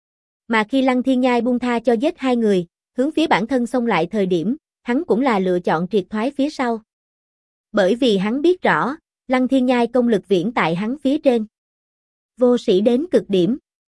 Mà khi Lăng Thiên Nhai buông tha cho giết hai người, hướng phía bản thân xông lại thời điểm, hắn cũng là lựa chọn triệt thoái phía sau. Bởi vì hắn biết rõ, Lăng Thiên Nhai công lực viễn tại hắn phía trên. Vô sĩ đến cực điểm.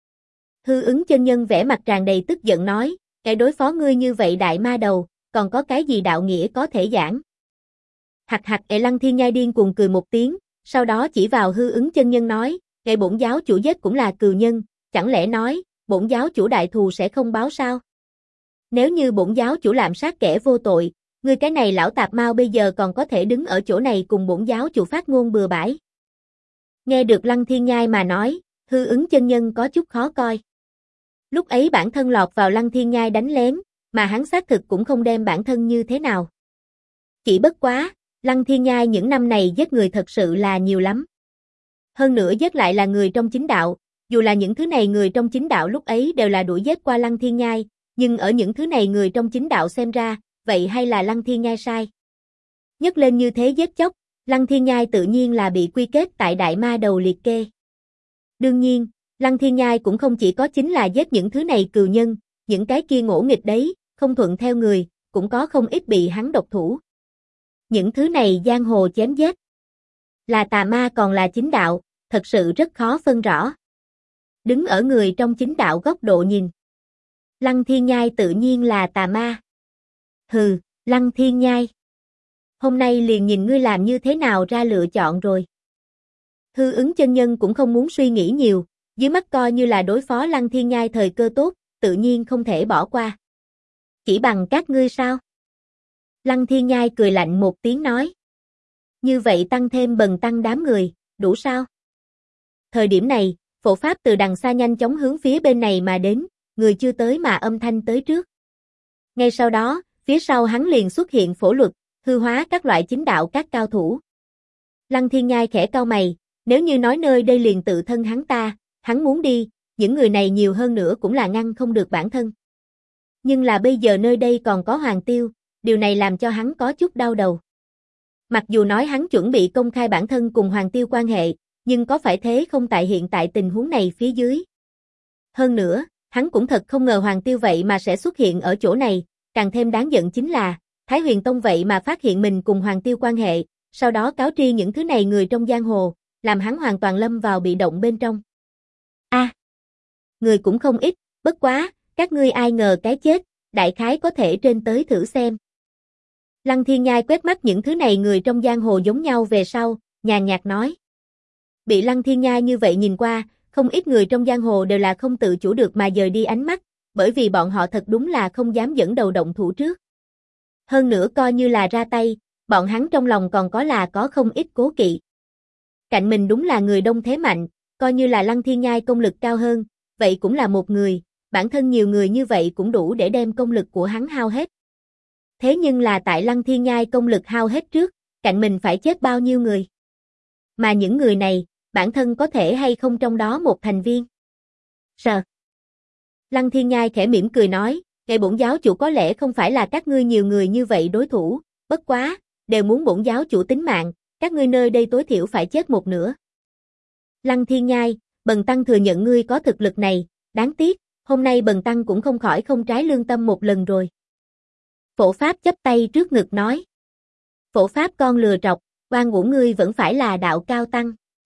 Hư ứng chân nhân vẻ mặt tràn đầy tức giận nói, cái đối phó ngươi như vậy đại ma đầu, còn có cái gì đạo nghĩa có thể giảng. Hạc Lăng Thiên Nhai điên cuồng cười một tiếng, sau đó chỉ vào hư ứng chân nhân nói, Ngày bổn giáo chủ giết cũng là cừu nhân, chẳng lẽ nói, bổn giáo chủ đại thù sẽ không báo sao? Nếu như bổn giáo chủ lạm sát kẻ vô tội, ngươi cái này lão tạp mau bây giờ còn có thể đứng ở chỗ này cùng bổn giáo chủ phát ngôn bừa bãi. Nghe được Lăng Thiên Nhai mà nói, Hư Ứng chân nhân có chút khó coi. Lúc ấy bản thân lọt vào Lăng Thiên Nhai đánh lén, mà hắn xác thực cũng không đem bản thân như thế nào. Chỉ bất quá, Lăng Thiên Nhai những năm này giết người thật sự là nhiều lắm. Hơn nữa giết lại là người trong chính đạo, dù là những thứ này người trong chính đạo lúc ấy đều là đuổi giết qua Lăng Thiên Nhai, nhưng ở những thứ này người trong chính đạo xem ra, vậy hay là Lăng Thiên Nhai sai. Nhấc lên như thế giết chóc, Lăng Thiên Nhai tự nhiên là bị quy kết tại Đại Ma Đầu liệt kê. Đương nhiên, Lăng Thiên Nhai cũng không chỉ có chính là giết những thứ này cừu nhân, những cái kia ngỗ nghịch đấy, không thuận theo người, cũng có không ít bị hắn độc thủ. Những thứ này giang hồ chém giết. Là tà ma còn là chính đạo, thật sự rất khó phân rõ. Đứng ở người trong chính đạo góc độ nhìn. Lăng Thiên Nhai tự nhiên là tà ma. Hừ, Lăng Thiên Nhai. Hôm nay liền nhìn ngươi làm như thế nào ra lựa chọn rồi. Hư Ứng chân nhân cũng không muốn suy nghĩ nhiều, dưới mắt coi như là đối phó Lăng Thiên Nhai thời cơ tốt, tự nhiên không thể bỏ qua. Chỉ bằng các ngươi sao? Lăng Thiên Nhai cười lạnh một tiếng nói. Như vậy tăng thêm bần tăng đám người, đủ sao? Thời điểm này, phổ pháp từ đằng xa nhanh chóng hướng phía bên này mà đến, người chưa tới mà âm thanh tới trước. Ngay sau đó, phía sau hắn liền xuất hiện phổ luật, hư hóa các loại chính đạo các cao thủ. Lăng Thiên Nhai khẽ cau mày, nếu như nói nơi đây liền tự thân hắn muốn đi, những người này nhiều hơn nữa cũng là ngăn không được bản thân. Nhưng là bây giờ nơi đây còn có Hoàng Tiêu, điều này làm cho hắn có chút đau đầu. Mặc dù nói hắn chuẩn bị công khai bản thân cùng Hoàng Tiêu quan hệ, nhưng có phải thế không tại hiện tại tình huống này phía dưới. Hơn nữa, hắn cũng thật không ngờ Hoàng Tiêu vậy mà sẽ xuất hiện ở chỗ này, càng thêm đáng giận chính là, Thái Huyền Tông vậy mà phát hiện mình cùng Hoàng Tiêu quan hệ, sau đó cáo tri những thứ này người trong giang hồ, làm hắn hoàn toàn lâm vào bị động bên trong. Người cũng không ít, bất quá, các ngươi ai ngờ cái chết, đại khái có thể trên tới thử xem. Lăng Thiên Nhai quét mắt những thứ này người trong giang hồ giống nhau về sau, nhàn nhạt nói. Bị Lăng Thiên Nhai như vậy nhìn qua, không ít người trong giang hồ đều là không tự chủ được mà dời đi ánh mắt, bởi vì bọn họ thật đúng là không dám dẫn đầu động thủ trước. Hơn nữa coi như là ra tay, bọn hắn trong lòng còn có không ít cố kỵ. Cạnh mình đúng là người đông thế mạnh, coi như là Lăng Thiên Nhai công lực cao hơn, vậy cũng là một người, bản thân nhiều người như vậy cũng đủ để đem công lực của hắn hao hết. Thế nhưng là tại Lăng Thiên Nhai công lực hao hết trước, cạnh mình phải chết bao nhiêu người. Mà những người này, bản thân có thể hay không trong đó một thành viên. Sờ. Lăng Thiên Nhai khẽ mỉm cười nói, ngày bổn giáo chủ có lẽ không phải là các ngươi nhiều người như vậy đối thủ, bất quá, đều muốn bổn giáo chủ tính mạng, các ngươi nơi đây tối thiểu phải chết một nửa. Lăng Thiên Nhai, bần tăng thừa nhận ngươi có thực lực này, đáng tiếc, hôm nay bần tăng cũng không khỏi không trái lương tâm một lần rồi. Phổ Pháp chắp tay trước ngực nói. Phổ Pháp con lừa trọc, oan uổng ngươi vẫn phải là đạo cao tăng.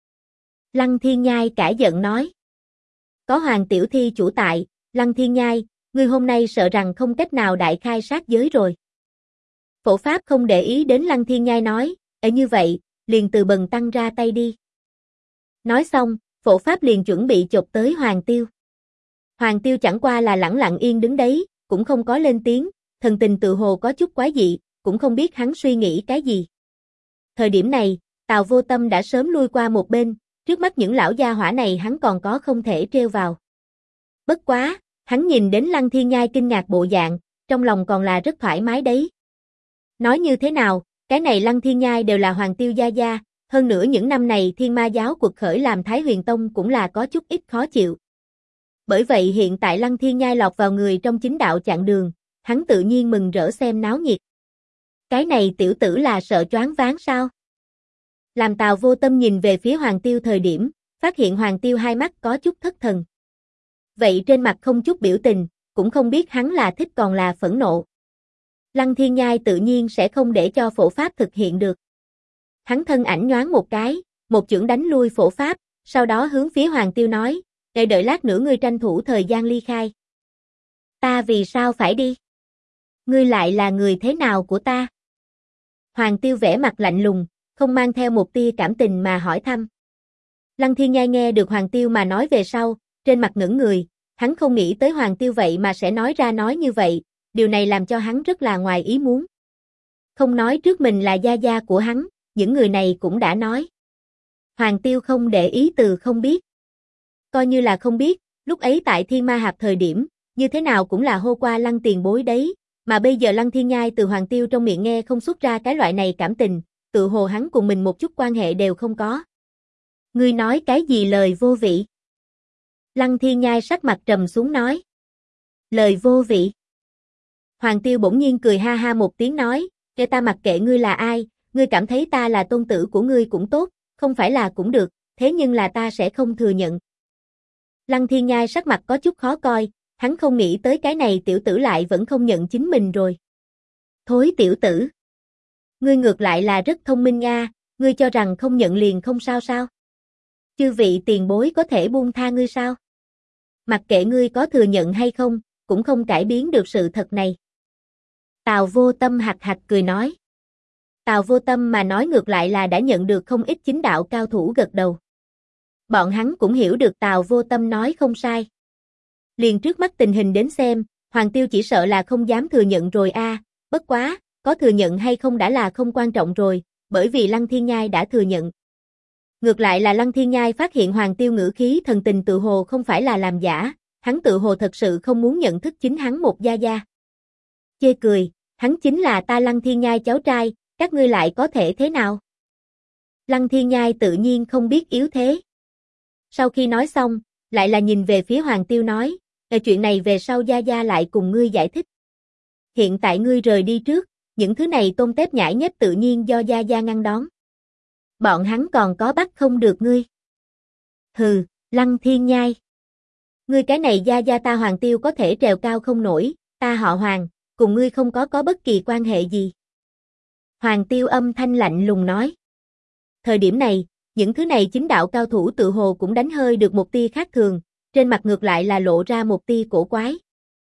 Lăng Thiên Nhai cãi giận nói. Có Hoàng Tiểu Thi chủ tại, Lăng Thiên Nhai, ngươi hôm nay sợ rằng không cách nào đại khai sát giới rồi. Phổ Pháp không để ý đến Lăng Thiên Nhai nói, như vậy, liền từ bần tăng ra tay đi. Nói xong, Phổ Pháp liền chuẩn bị chộp tới Hoàng Tiêu. Hoàng Tiêu chẳng qua là lẳng lặng yên đứng đấy, cũng không có lên tiếng, thần tình tự hồ có chút quái dị, cũng không biết hắn suy nghĩ cái gì. Thời điểm này, Tào Vô Tâm đã sớm lui qua một bên, trước mắt những lão gia hỏa này hắn còn có không thể trêu vào. Bất quá, hắn nhìn đến Lăng Thiên Nhai kinh ngạc bộ dạng, trong lòng còn là rất thoải mái đấy. Nói như thế nào, cái này Lăng Thiên Nhai đều là Hoàng Tiêu gia gia, hơn nữa những năm này Thiên Ma giáo quật khởi làm Thái Huyền Tông cũng là có chút ít khó chịu. Bởi vậy hiện tại Lăng Thiên Nhai lọt vào người trong chính đạo chặn đường, hắn tự nhiên mừng rỡ xem náo nhiệt. Cái này tiểu tử là sợ choáng váng sao? Làm Tào Vô Tâm nhìn về phía Hoàng Tiêu thời điểm, phát hiện Hoàng Tiêu hai mắt có chút thất thần. Vậy trên mặt không chút biểu tình, cũng không biết hắn là thích còn là phẫn nộ. Lăng Thiên Nhai tự nhiên sẽ không để cho Phổ Pháp thực hiện được. Hắn thân ảnh nhoáng một cái, một chưởng đánh lui Phổ Pháp, sau đó hướng phía Hoàng Tiêu nói, để đợi lát nữa ngươi tranh thủ thời gian ly khai. Ta vì sao phải đi? Ngươi lại là người thế nào của ta? Hoàng Tiêu vẻ mặt lạnh lùng, không mang theo một tia cảm tình mà hỏi thăm. Lăng Thiên Nhai nghe được Hoàng Tiêu mà nói về sau, trên mặt ngẩn người, hắn không nghĩ tới Hoàng Tiêu vậy mà sẽ nói ra nói như vậy, điều này làm cho hắn rất là ngoài ý muốn. Không nói trước mình là gia gia của hắn, những người này cũng đã nói. Hoàng Tiêu không để ý từ không biết. Coi như là không biết, lúc ấy tại Thiên Ma Hạp thời điểm, như thế nào cũng là hô qua Lăng tiền bối đấy, mà bây giờ Lăng Thiên Nhai từ Hoàng Tiêu trong miệng nghe không xuất ra cái loại này cảm tình, tự hồ hắn cùng mình một chút quan hệ đều không có. Ngươi nói cái gì lời vô vị? Lăng Thiên Nhai sắc mặt trầm xuống nói. Lời vô vị. Hoàng Tiêu bỗng nhiên cười ha ha một tiếng nói, kể ta mặc kệ ngươi là ai, ngươi cảm thấy ta là tôn tử của ngươi cũng tốt, không phải là cũng được, thế nhưng là ta sẽ không thừa nhận. Lăng Thiên Nhai sắc mặt có chút khó coi, hắn không nghĩ tới cái này tiểu tử lại vẫn không nhận chính mình rồi. Thối tiểu tử. Ngươi ngược lại là rất thông minh nha, ngươi cho rằng không nhận liền không sao sao? Chư vị tiền bối có thể buông tha ngươi sao? Mặc kệ ngươi có thừa nhận hay không, cũng không cải biến được sự thật này. Tào Vô Tâm hạc hạc cười nói. Tào Vô Tâm mà nói ngược lại là đã nhận được không ít chính đạo cao thủ gật đầu. Bọn hắn cũng hiểu được Tào Vô Tâm nói không sai. Liền trước mắt tình hình đến xem, Hoàng Tiêu chỉ sợ là không dám thừa nhận rồi a, bất quá, có thừa nhận hay không đã là không quan trọng rồi, bởi vì Lăng Thiên Nhai đã thừa nhận. Ngược lại là Lăng Thiên Nhai phát hiện Hoàng Tiêu ngữ khí thần tình tự hồ không phải là làm giả, hắn tự hồ thật sự không muốn nhận thức chính hắn một gia gia. Chê cười, hắn chính là ta Lăng Thiên Nhai cháu trai, các ngươi lại có thể thế nào? Lăng Thiên Nhai tự nhiên không biết yếu thế. Sau khi nói xong, lại là nhìn về phía Hoàng Tiêu nói, chuyện này về sau gia gia lại cùng ngươi giải thích. Hiện tại ngươi rời đi trước, những thứ này tôm tép nhãi nhép tự nhiên do gia gia ngăn đón. Bọn hắn còn có bắt không được ngươi. Hừ, Lăng Thiên Nhai. Ngươi cái này gia gia ta Hoàng Tiêu có thể trèo cao không nổi, ta họ Hoàng, cùng ngươi không có bất kỳ quan hệ gì. Hoàng Tiêu âm thanh lạnh lùng nói. Thời điểm này, những thứ này chính đạo cao thủ tự hồ cũng đánh hơi được một tia khác thường, trên mặt ngược lại là lộ ra một tia cổ quái.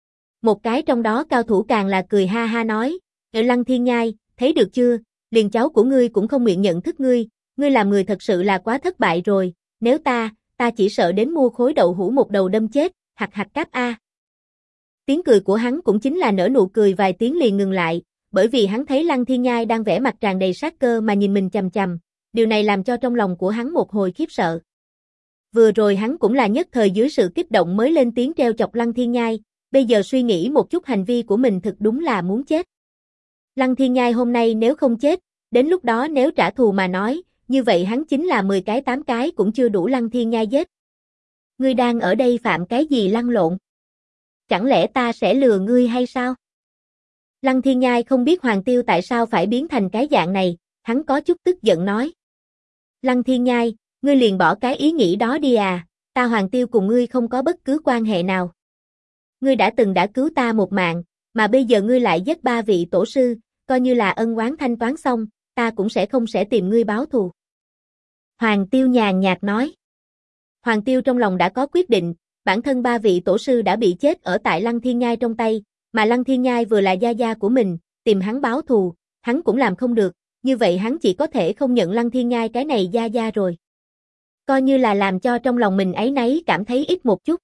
Một cái trong đó cao thủ càng là cười ha ha nói, Lăng Thiên Nhai, thấy được chưa, liền cháu của ngươi cũng không nguyện nhận thức ngươi làm người thật sự là quá thất bại rồi, nếu ta chỉ sợ đến mua khối đậu hũ một đầu đâm chết, hạc hạc cáp a. Tiếng cười của hắn cũng chính là nở nụ cười vài tiếng liền ngừng lại, bởi vì hắn thấy Lăng Thiên Nhai đang vẻ mặt tràn đầy sát cơ mà nhìn mình chằm chằm, điều này làm cho trong lòng của hắn một hồi khiếp sợ. Vừa rồi hắn cũng là nhất thời dưới sự kích động mới lên tiếng treo chọc Lăng Thiên Nhai, bây giờ suy nghĩ một chút hành vi của mình thực đúng là muốn chết. Lăng Thiên Nhai hôm nay nếu không chết, đến lúc đó nếu trả thù mà nói, như vậy hắn chính là 10 cái 8 cái cũng chưa đủ Lăng Thiên Nhai giết. Ngươi đang ở đây phạm cái gì lăn lộn? Chẳng lẽ ta sẽ lừa ngươi hay sao? Lăng Thiên Nhai không biết Hoàng Tiêu tại sao phải biến thành cái dạng này, hắn có chút tức giận nói. Lăng Thiên Nhai, ngươi liền bỏ cái ý nghĩ đó đi à, ta Hoàng Tiêu cùng ngươi không có bất cứ quan hệ nào. Ngươi đã cứu ta một mạng, mà bây giờ ngươi lại giết 3 vị tổ sư, coi như là ân oán thanh toán xong, ta cũng không tìm ngươi báo thù. Hoàng Tiêu nhàn nhạt nói. Hoàng Tiêu trong lòng đã có quyết định, bản thân 3 vị tổ sư đã bị chết ở tại Lăng Thiên Nhai trong tay, mà Lăng Thiên Nhai vừa là gia gia của mình, tìm hắn báo thù, hắn cũng làm không được, như vậy hắn chỉ có thể không nhận Lăng Thiên Nhai cái này gia gia rồi. Coi như là làm cho trong lòng mình áy náy cảm thấy ít một chút.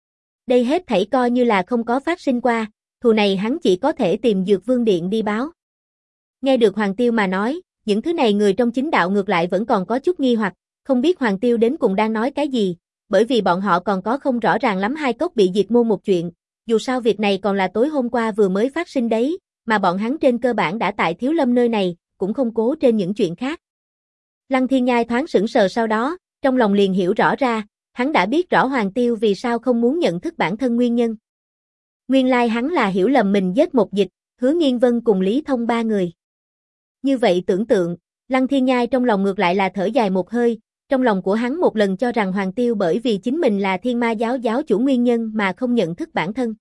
Đây hết thảy coi như là không có phát sinh qua, thù này hắn chỉ có thể tìm Dược Vương Điện đi báo. Nghe được Hoàng Tiêu mà nói, những thứ này người trong chính đạo ngược lại vẫn còn có chút nghi hoặc, không biết Hoàng Tiêu đến cùng đang nói cái gì, bởi vì bọn họ còn có không rõ ràng lắm hai cốc bị diệt môn một chuyện, dù sao việc này còn là tối hôm qua vừa mới phát sinh đấy, mà bọn hắn trên cơ bản đã tại Thiếu Lâm nơi này, cũng không cố trên những chuyện khác. Lăng Thiên Nhai thoáng sững sờ sau đó, trong lòng liền hiểu rõ ra, hắn đã biết rõ Hoàng Tiêu vì sao không muốn nhận thức bản thân nguyên nhân. Nguyên lai hắn là hiểu lầm mình giết một dịch, Hứa Nghiên Vân cùng Lý Thông 3 người. Như vậy tưởng tượng, Lăng Thiên Nhai trong lòng ngược lại là thở dài một hơi, trong lòng của hắn một lần cho rằng Hoàng Tiêu bởi vì chính mình là Thiên Ma giáo giáo chủ nguyên nhân mà không nhận thức bản thân.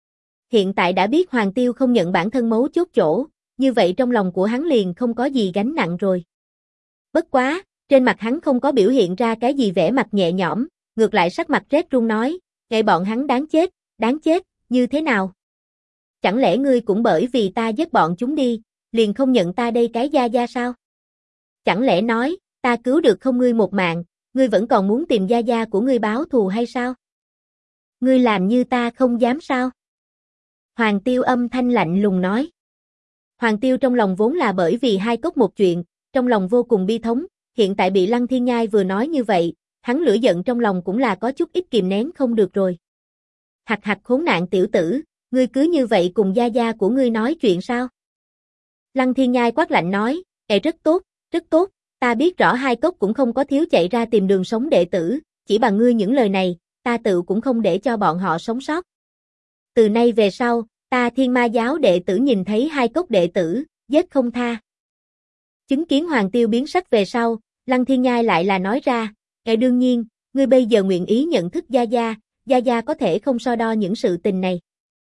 Hiện tại đã biết Hoàng Tiêu không nhận bản thân mấu chốt chỗ, như vậy trong lòng của hắn liền không có gì gánh nặng rồi. Bất quá, trên mặt hắn không có biểu hiện ra cái gì vẻ mặt nhẹ nhõm, ngược lại sắc mặt rét run nói, "Ngay bọn hắn đáng chết, như thế nào? Chẳng lẽ ngươi cũng bởi vì ta giết bọn chúng đi, liền không nhận ta đây cái gia gia sao? Chẳng lẽ nói, ta cứu được không ngươi một mạng, ngươi vẫn còn muốn tìm gia gia của ngươi báo thù hay sao? Ngươi làm như ta không dám sao? Hoàng Tiêu âm thanh lạnh lùng nói. Hoàng Tiêu trong lòng vốn là bởi vì hai cốc một chuyện, trong lòng vô cùng bi thống, hiện tại bị Lăng Thiên Nhai vừa nói như vậy, hắn lửa giận trong lòng cũng là có chút ít kìm nén không được rồi. Hặc hặc khốn nạn tiểu tử, ngươi cứ như vậy cùng gia gia của ngươi nói chuyện sao? Lăng Thiên Nhai quát lạnh nói, rất tốt, ta biết rõ hai cốc cũng không có thiếu chạy ra tìm đường sống đệ tử, chỉ bằng ngươi những lời này, ta tự cũng không để cho bọn họ sống sót. Từ nay về sau, ta Thiên Ma giáo đệ tử nhìn thấy hai cốc đệ tử, giết không tha. Chứng kiến Hoàng Tiêu biến sắc về sau, Lăng Thiên Nhai lại là nói ra, đương nhiên, ngươi bây giờ nguyện ý nhận thức gia gia có thể không so đo những sự tình này.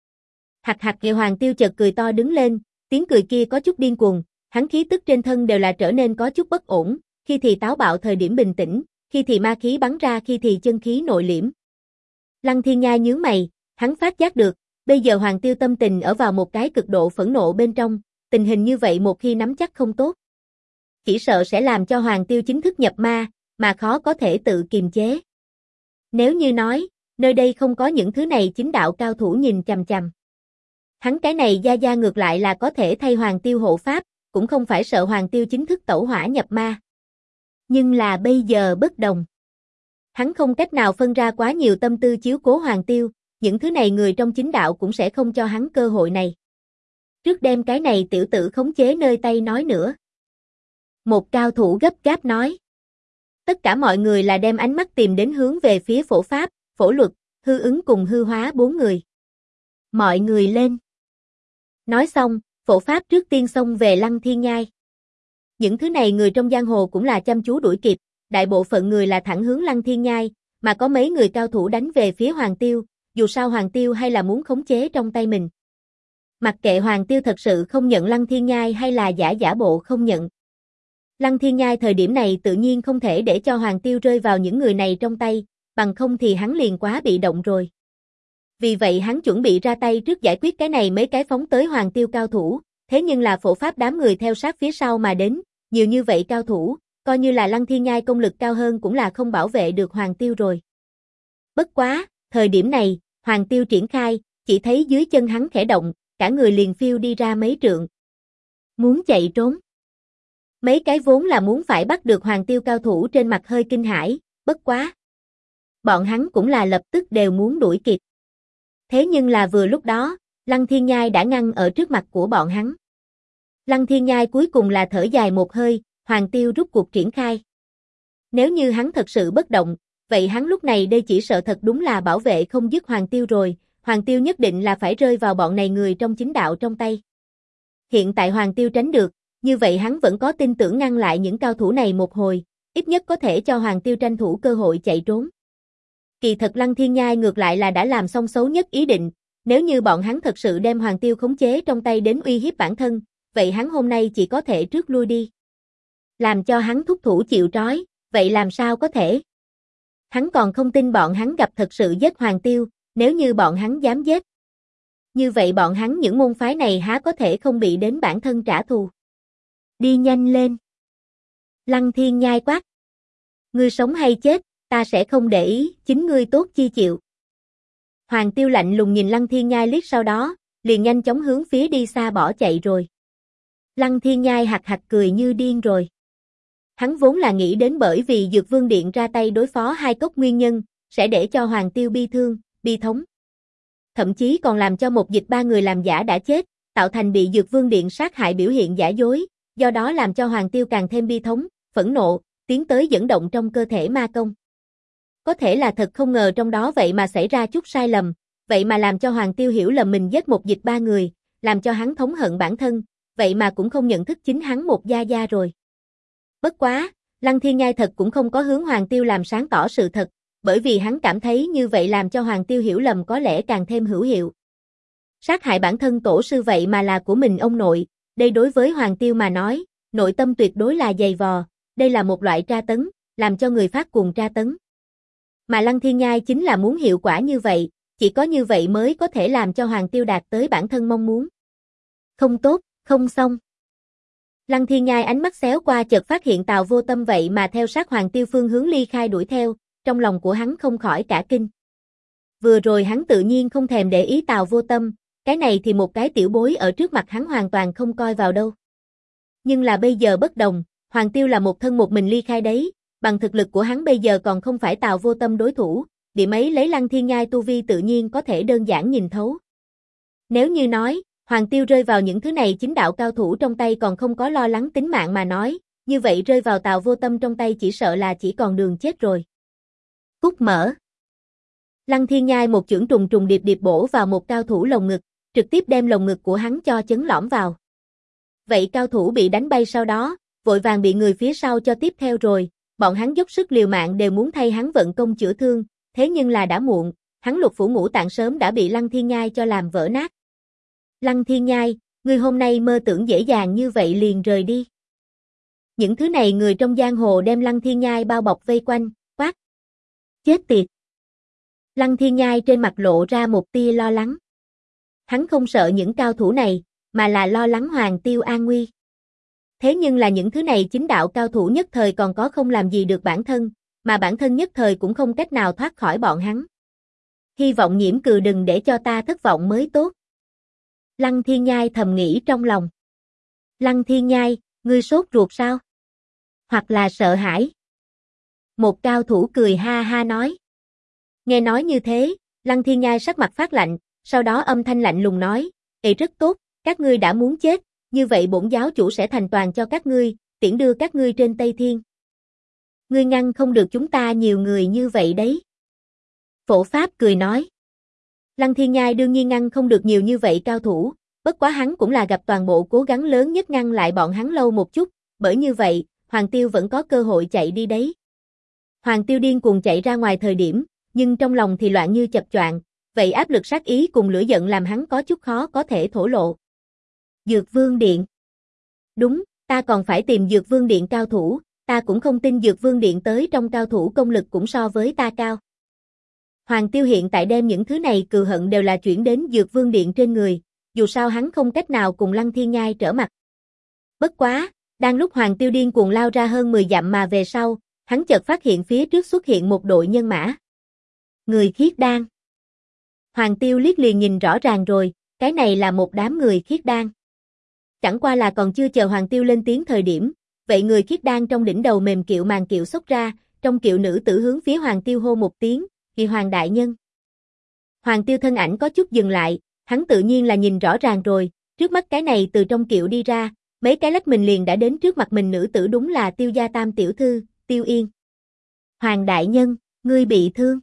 Hặc hặc nghe Hoàng Tiêu chợt cười to đứng lên, tiếng cười kia có chút điên cuồng, hắn khí tức trên thân đều là trở nên có chút bất ổn, khi thì táo bạo thời điểm bình tĩnh, khi thì ma khí bắn ra khi thì chân khí nội liễm. Lăng Thiên Nhai nhướng mày, hắn phát giác được, bây giờ Hoàng Tiêu tâm tình ở vào một cái cực độ phẫn nộ bên trong, tình hình như vậy một khi nắm chắc không tốt, chỉ sợ sẽ làm cho Hoàng Tiêu chính thức nhập ma, mà khó có thể tự kiềm chế. Nếu như nói, nơi đây không có những thứ này chính đạo cao thủ nhìn chằm chằm. Hắn cái này gia gia ngược lại là có thể thay Hoàng Tiêu hộ pháp, cũng không phải sợ Hoàng Tiêu chính thức tẩu hỏa nhập ma. Nhưng là bây giờ bất đồng. Hắn không cách nào phân ra quá nhiều tâm tư chiếu cố Hoàng Tiêu, những thứ này người trong chính đạo cũng sẽ không cho hắn cơ hội này. Trước đem cái này tiểu tử khống chế nơi tay nói nữa. Một cao thủ gấp gáp nói. Tất cả mọi người là đem ánh mắt tìm đến hướng về phía phổ pháp, phổ luật, hư ứng cùng hư hóa bốn người. Mọi người lên. Nói xong, phổ pháp trước tiên xông về Lăng Thiên Nhai. Những thứ này người trong giang hồ cũng là chăm chú đuổi kịp, đại bộ phận người là thẳng hướng Lăng Thiên Nhai, mà có mấy người cao thủ đánh về phía Hoàng Tiêu, dù sao Hoàng Tiêu hay là muốn khống chế trong tay mình. Mặc kệ Hoàng Tiêu thật sự không nhận Lăng Thiên Nhai hay là giả bộ không nhận. Lăng Thiên Nhai thời điểm này tự nhiên không thể để cho Hoàng Tiêu rơi vào những người này trong tay, bằng không thì hắn liền quá bị động rồi. Vì vậy hắn chuẩn bị ra tay trước giải quyết cái này mấy cái phóng tới Hoàng Tiêu cao thủ, thế nhưng là phổ pháp đám người theo sát phía sau mà đến, nhiều như vậy cao thủ, coi như là Lăng Thiên Nhai công lực cao hơn cũng là không bảo vệ được Hoàng Tiêu rồi. Bất quá, thời điểm này, Hoàng Tiêu triển khai, chỉ thấy dưới chân hắn khẽ động, cả người liền phiêu đi ra mấy trượng. Muốn chạy trốn. Mấy cái vốn là muốn phải bắt được Hoàng Tiêu cao thủ trên mặt hơi kinh hãi, bất quá. Bọn hắn cũng là lập tức đều muốn đuổi kịp. Thế nhưng là vừa lúc đó, Lăng Thiên Nhai đã ngăn ở trước mặt của bọn hắn. Lăng Thiên Nhai cuối cùng là thở dài một hơi, Hoàng Tiêu rút cuộc triển khai. Nếu như hắn thật sự bất động, vậy hắn lúc này đây chỉ sợ thật đúng là bảo vệ không dứt Hoàng Tiêu rồi, Hoàng Tiêu nhất định là phải rơi vào bọn này người trong chính đạo trong tay. Hiện tại Hoàng Tiêu tránh được, như vậy hắn vẫn có tin tưởng ngăn lại những cao thủ này một hồi, ít nhất có thể cho Hoàng Tiêu tranh thủ cơ hội chạy trốn. Kỳ thật Lăng Thiên Nhai ngược lại là đã làm xong xấu nhất ý định, nếu như bọn hắn thật sự đem Hoàng Tiêu khống chế trong tay đến uy hiếp bản thân, vậy hắn hôm nay chỉ có thể trước lui đi. Làm cho hắn thúc thủ chịu trói, vậy làm sao có thể? Hắn còn không tin bọn hắn gặp thật sự giết Hoàng Tiêu, nếu như bọn hắn dám giết. Như vậy bọn hắn những môn phái này há có thể không bị đến bản thân trả thù. Đi nhanh lên. Lăng Thiên Nhai quát. Ngươi sống hay chết, ta sẽ không để ý, chính ngươi tốt chi chịu. Hoàng Tiêu lạnh lùng nhìn Lăng Thiên Nhai liếc sau đó, liền nhanh chóng hướng phía đi xa bỏ chạy rồi. Lăng Thiên Nhai hặc hặc cười như điên rồi. Hắn vốn là nghĩ đến bởi vì Dược Vương Điện ra tay đối phó hai cốc nguyên nhân, sẽ để cho Hoàng Tiêu bi thương, bi thống. Thậm chí còn làm cho một dịch ba người làm giả đã chết, tạo thành bị Dược Vương Điện sát hại biểu hiện giả dối, do đó làm cho Hoàng Tiêu càng thêm bi thống, phẫn nộ, tiến tới dẫn động trong cơ thể ma công. Có thể là thật không ngờ trong đó vậy mà xảy ra chút sai lầm, vậy mà làm cho Hoàng Tiêu hiểu lầm mình giết một dịch ba người, làm cho hắn thống hận bản thân, vậy mà cũng không nhận thức chính hắn một gia rồi. Bất quá, Lăng Thiên Nhai thật cũng không có hướng Hoàng Tiêu làm sáng tỏ sự thật, bởi vì hắn cảm thấy như vậy làm cho Hoàng Tiêu hiểu lầm có lẽ càng thêm hữu hiệu. Sát hại bản thân tổ sư vậy mà là của mình ông nội, đây đối với Hoàng Tiêu mà nói, nội tâm tuyệt đối là dày vò, đây là một loại tra tấn, làm cho người phát cuồng tra tấn. Mà Lăng Thiên Nhai chính là muốn hiệu quả như vậy, chỉ có như vậy mới có thể làm cho Hoàng Tiêu đạt tới bản thân mong muốn. Không tốt, không xong. Lăng Thiên Nhai ánh mắt xéo qua chợt phát hiện Tào Vô Tâm vậy mà theo sát Hoàng Tiêu phương hướng ly khai đuổi theo, trong lòng của hắn không khỏi cả kinh. Vừa rồi hắn tự nhiên không thèm để ý Tào Vô Tâm, cái này thì một cái tiểu bối ở trước mặt hắn hoàn toàn không coi vào đâu. Nhưng là bây giờ bất đồng, Hoàng Tiêu là một thân một mình ly khai đấy, bằng thực lực của hắn bây giờ còn không phải Tào Vô Tâm đối thủ, điểm ấy lấy Lăng Thiên Nhai tu vi tự nhiên có thể đơn giản nhìn thấu. Nếu như nói, Hoàng Tiêu rơi vào những thứ này chính đạo cao thủ trong tay còn không có lo lắng tính mạng mà nói, như vậy rơi vào Tào Vô Tâm trong tay chỉ sợ là chỉ còn đường chết rồi. Cút mở. Lăng Thiên Nhai một chưởng trùng trùng điệp điệp bổ vào một cao thủ lồng ngực, trực tiếp đem lồng ngực của hắn cho chấn lõm vào. Vậy cao thủ bị đánh bay sau đó, vội vàng bị người phía sau cho tiếp theo rồi, bọn hắn dốc sức liều mạng đều muốn thay hắn vận công chữa thương, thế nhưng là đã muộn, hắn lục phủ ngũ tạng sớm đã bị Lăng Thiên Nhai cho làm vỡ nát. Lăng Thiên Nhai, ngươi hôm nay mơ tưởng dễ dàng như vậy liền rời đi. Những thứ này người trong giang hồ đem Lăng Thiên Nhai bao bọc vây quanh, quát. Chết tiệt. Lăng Thiên Nhai trên mặt lộ ra một tia lo lắng. Hắn không sợ những cao thủ này, mà là lo lắng Hoàng Tiêu an nguy. Thế nhưng là những thứ này chính đạo cao thủ nhất thời còn có không làm gì được bản thân, mà bản thân nhất thời cũng không cách nào thoát khỏi bọn hắn. Hy vọng Nhiễm Cừ đừng để cho ta thất vọng mới tốt. Lăng Thiên Nhai thầm nghĩ trong lòng. Lăng Thiên Nhai, ngươi sốt ruột sao? Hoặc là sợ hãi? Một cao thủ cười ha ha nói. Nghe nói như thế, Lăng Thiên Nhai sắc mặt phát lạnh, sau đó âm thanh lạnh lùng nói, ê rất tốt, các ngươi đã muốn chết, như vậy bổn giáo chủ sẽ thành toàn cho các ngươi, tiễn đưa các ngươi trên Tây Thiên. Ngươi ngăn không được chúng ta nhiều người như vậy đấy. Phổ Pháp cười nói. Lăng Thiên Nhai đương nhiên ngăn không được nhiều như vậy cao thủ, bất quá hắn cũng là gặp toàn bộ cố gắng lớn nhất ngăn lại bọn hắn lâu một chút, bởi như vậy, Hoàng Tiêu vẫn có cơ hội chạy đi đấy. Hoàng Tiêu điên cuồng chạy ra ngoài thời điểm, nhưng trong lòng thì loạn như chập choạng, vậy áp lực sát ý cùng lửa giận làm hắn có chút khó có thể thổ lộ. Dược Vương Điện. Đúng, ta còn phải tìm Dược Vương Điện cao thủ, ta cũng không tin Dược Vương Điện tới trong cao thủ công lực cũng so với ta cao. Hoàng Tiêu hiện tại đem những thứ này cừu hận đều là chuyển đến Dược Vương Điện trên người, dù sao hắn không cách nào cùng Lăng Thiên Nhai trở mặt. Bất quá, đang lúc Hoàng Tiêu điên cuồng lao ra hơn 10 dặm mà về sau, hắn chợt phát hiện phía trước xuất hiện một đội nhân mã. Người khiết đan. Hoàng Tiêu liếc liền nhìn rõ ràng rồi, cái này là một đám người khiết đan. Chẳng qua là còn chưa chờ Hoàng Tiêu lên tiếng thời điểm, vậy người khiết đan trong đỉnh đầu mềm kiệu màn kiệu xốc ra, trong kiệu nữ tử hướng phía Hoàng Tiêu hô một tiếng, "Kỳ Hoàng đại nhân." Hoàng Tiêu thân ảnh có chút dừng lại, hắn tự nhiên là nhìn rõ ràng rồi, trước mắt cái này từ trong kiệu đi ra, mấy cái lách mình liền đã đến trước mặt mình nữ tử đúng là Tiêu gia tam tiểu thư, Tiêu Yên. "Hoàng đại nhân, ngươi bị thương."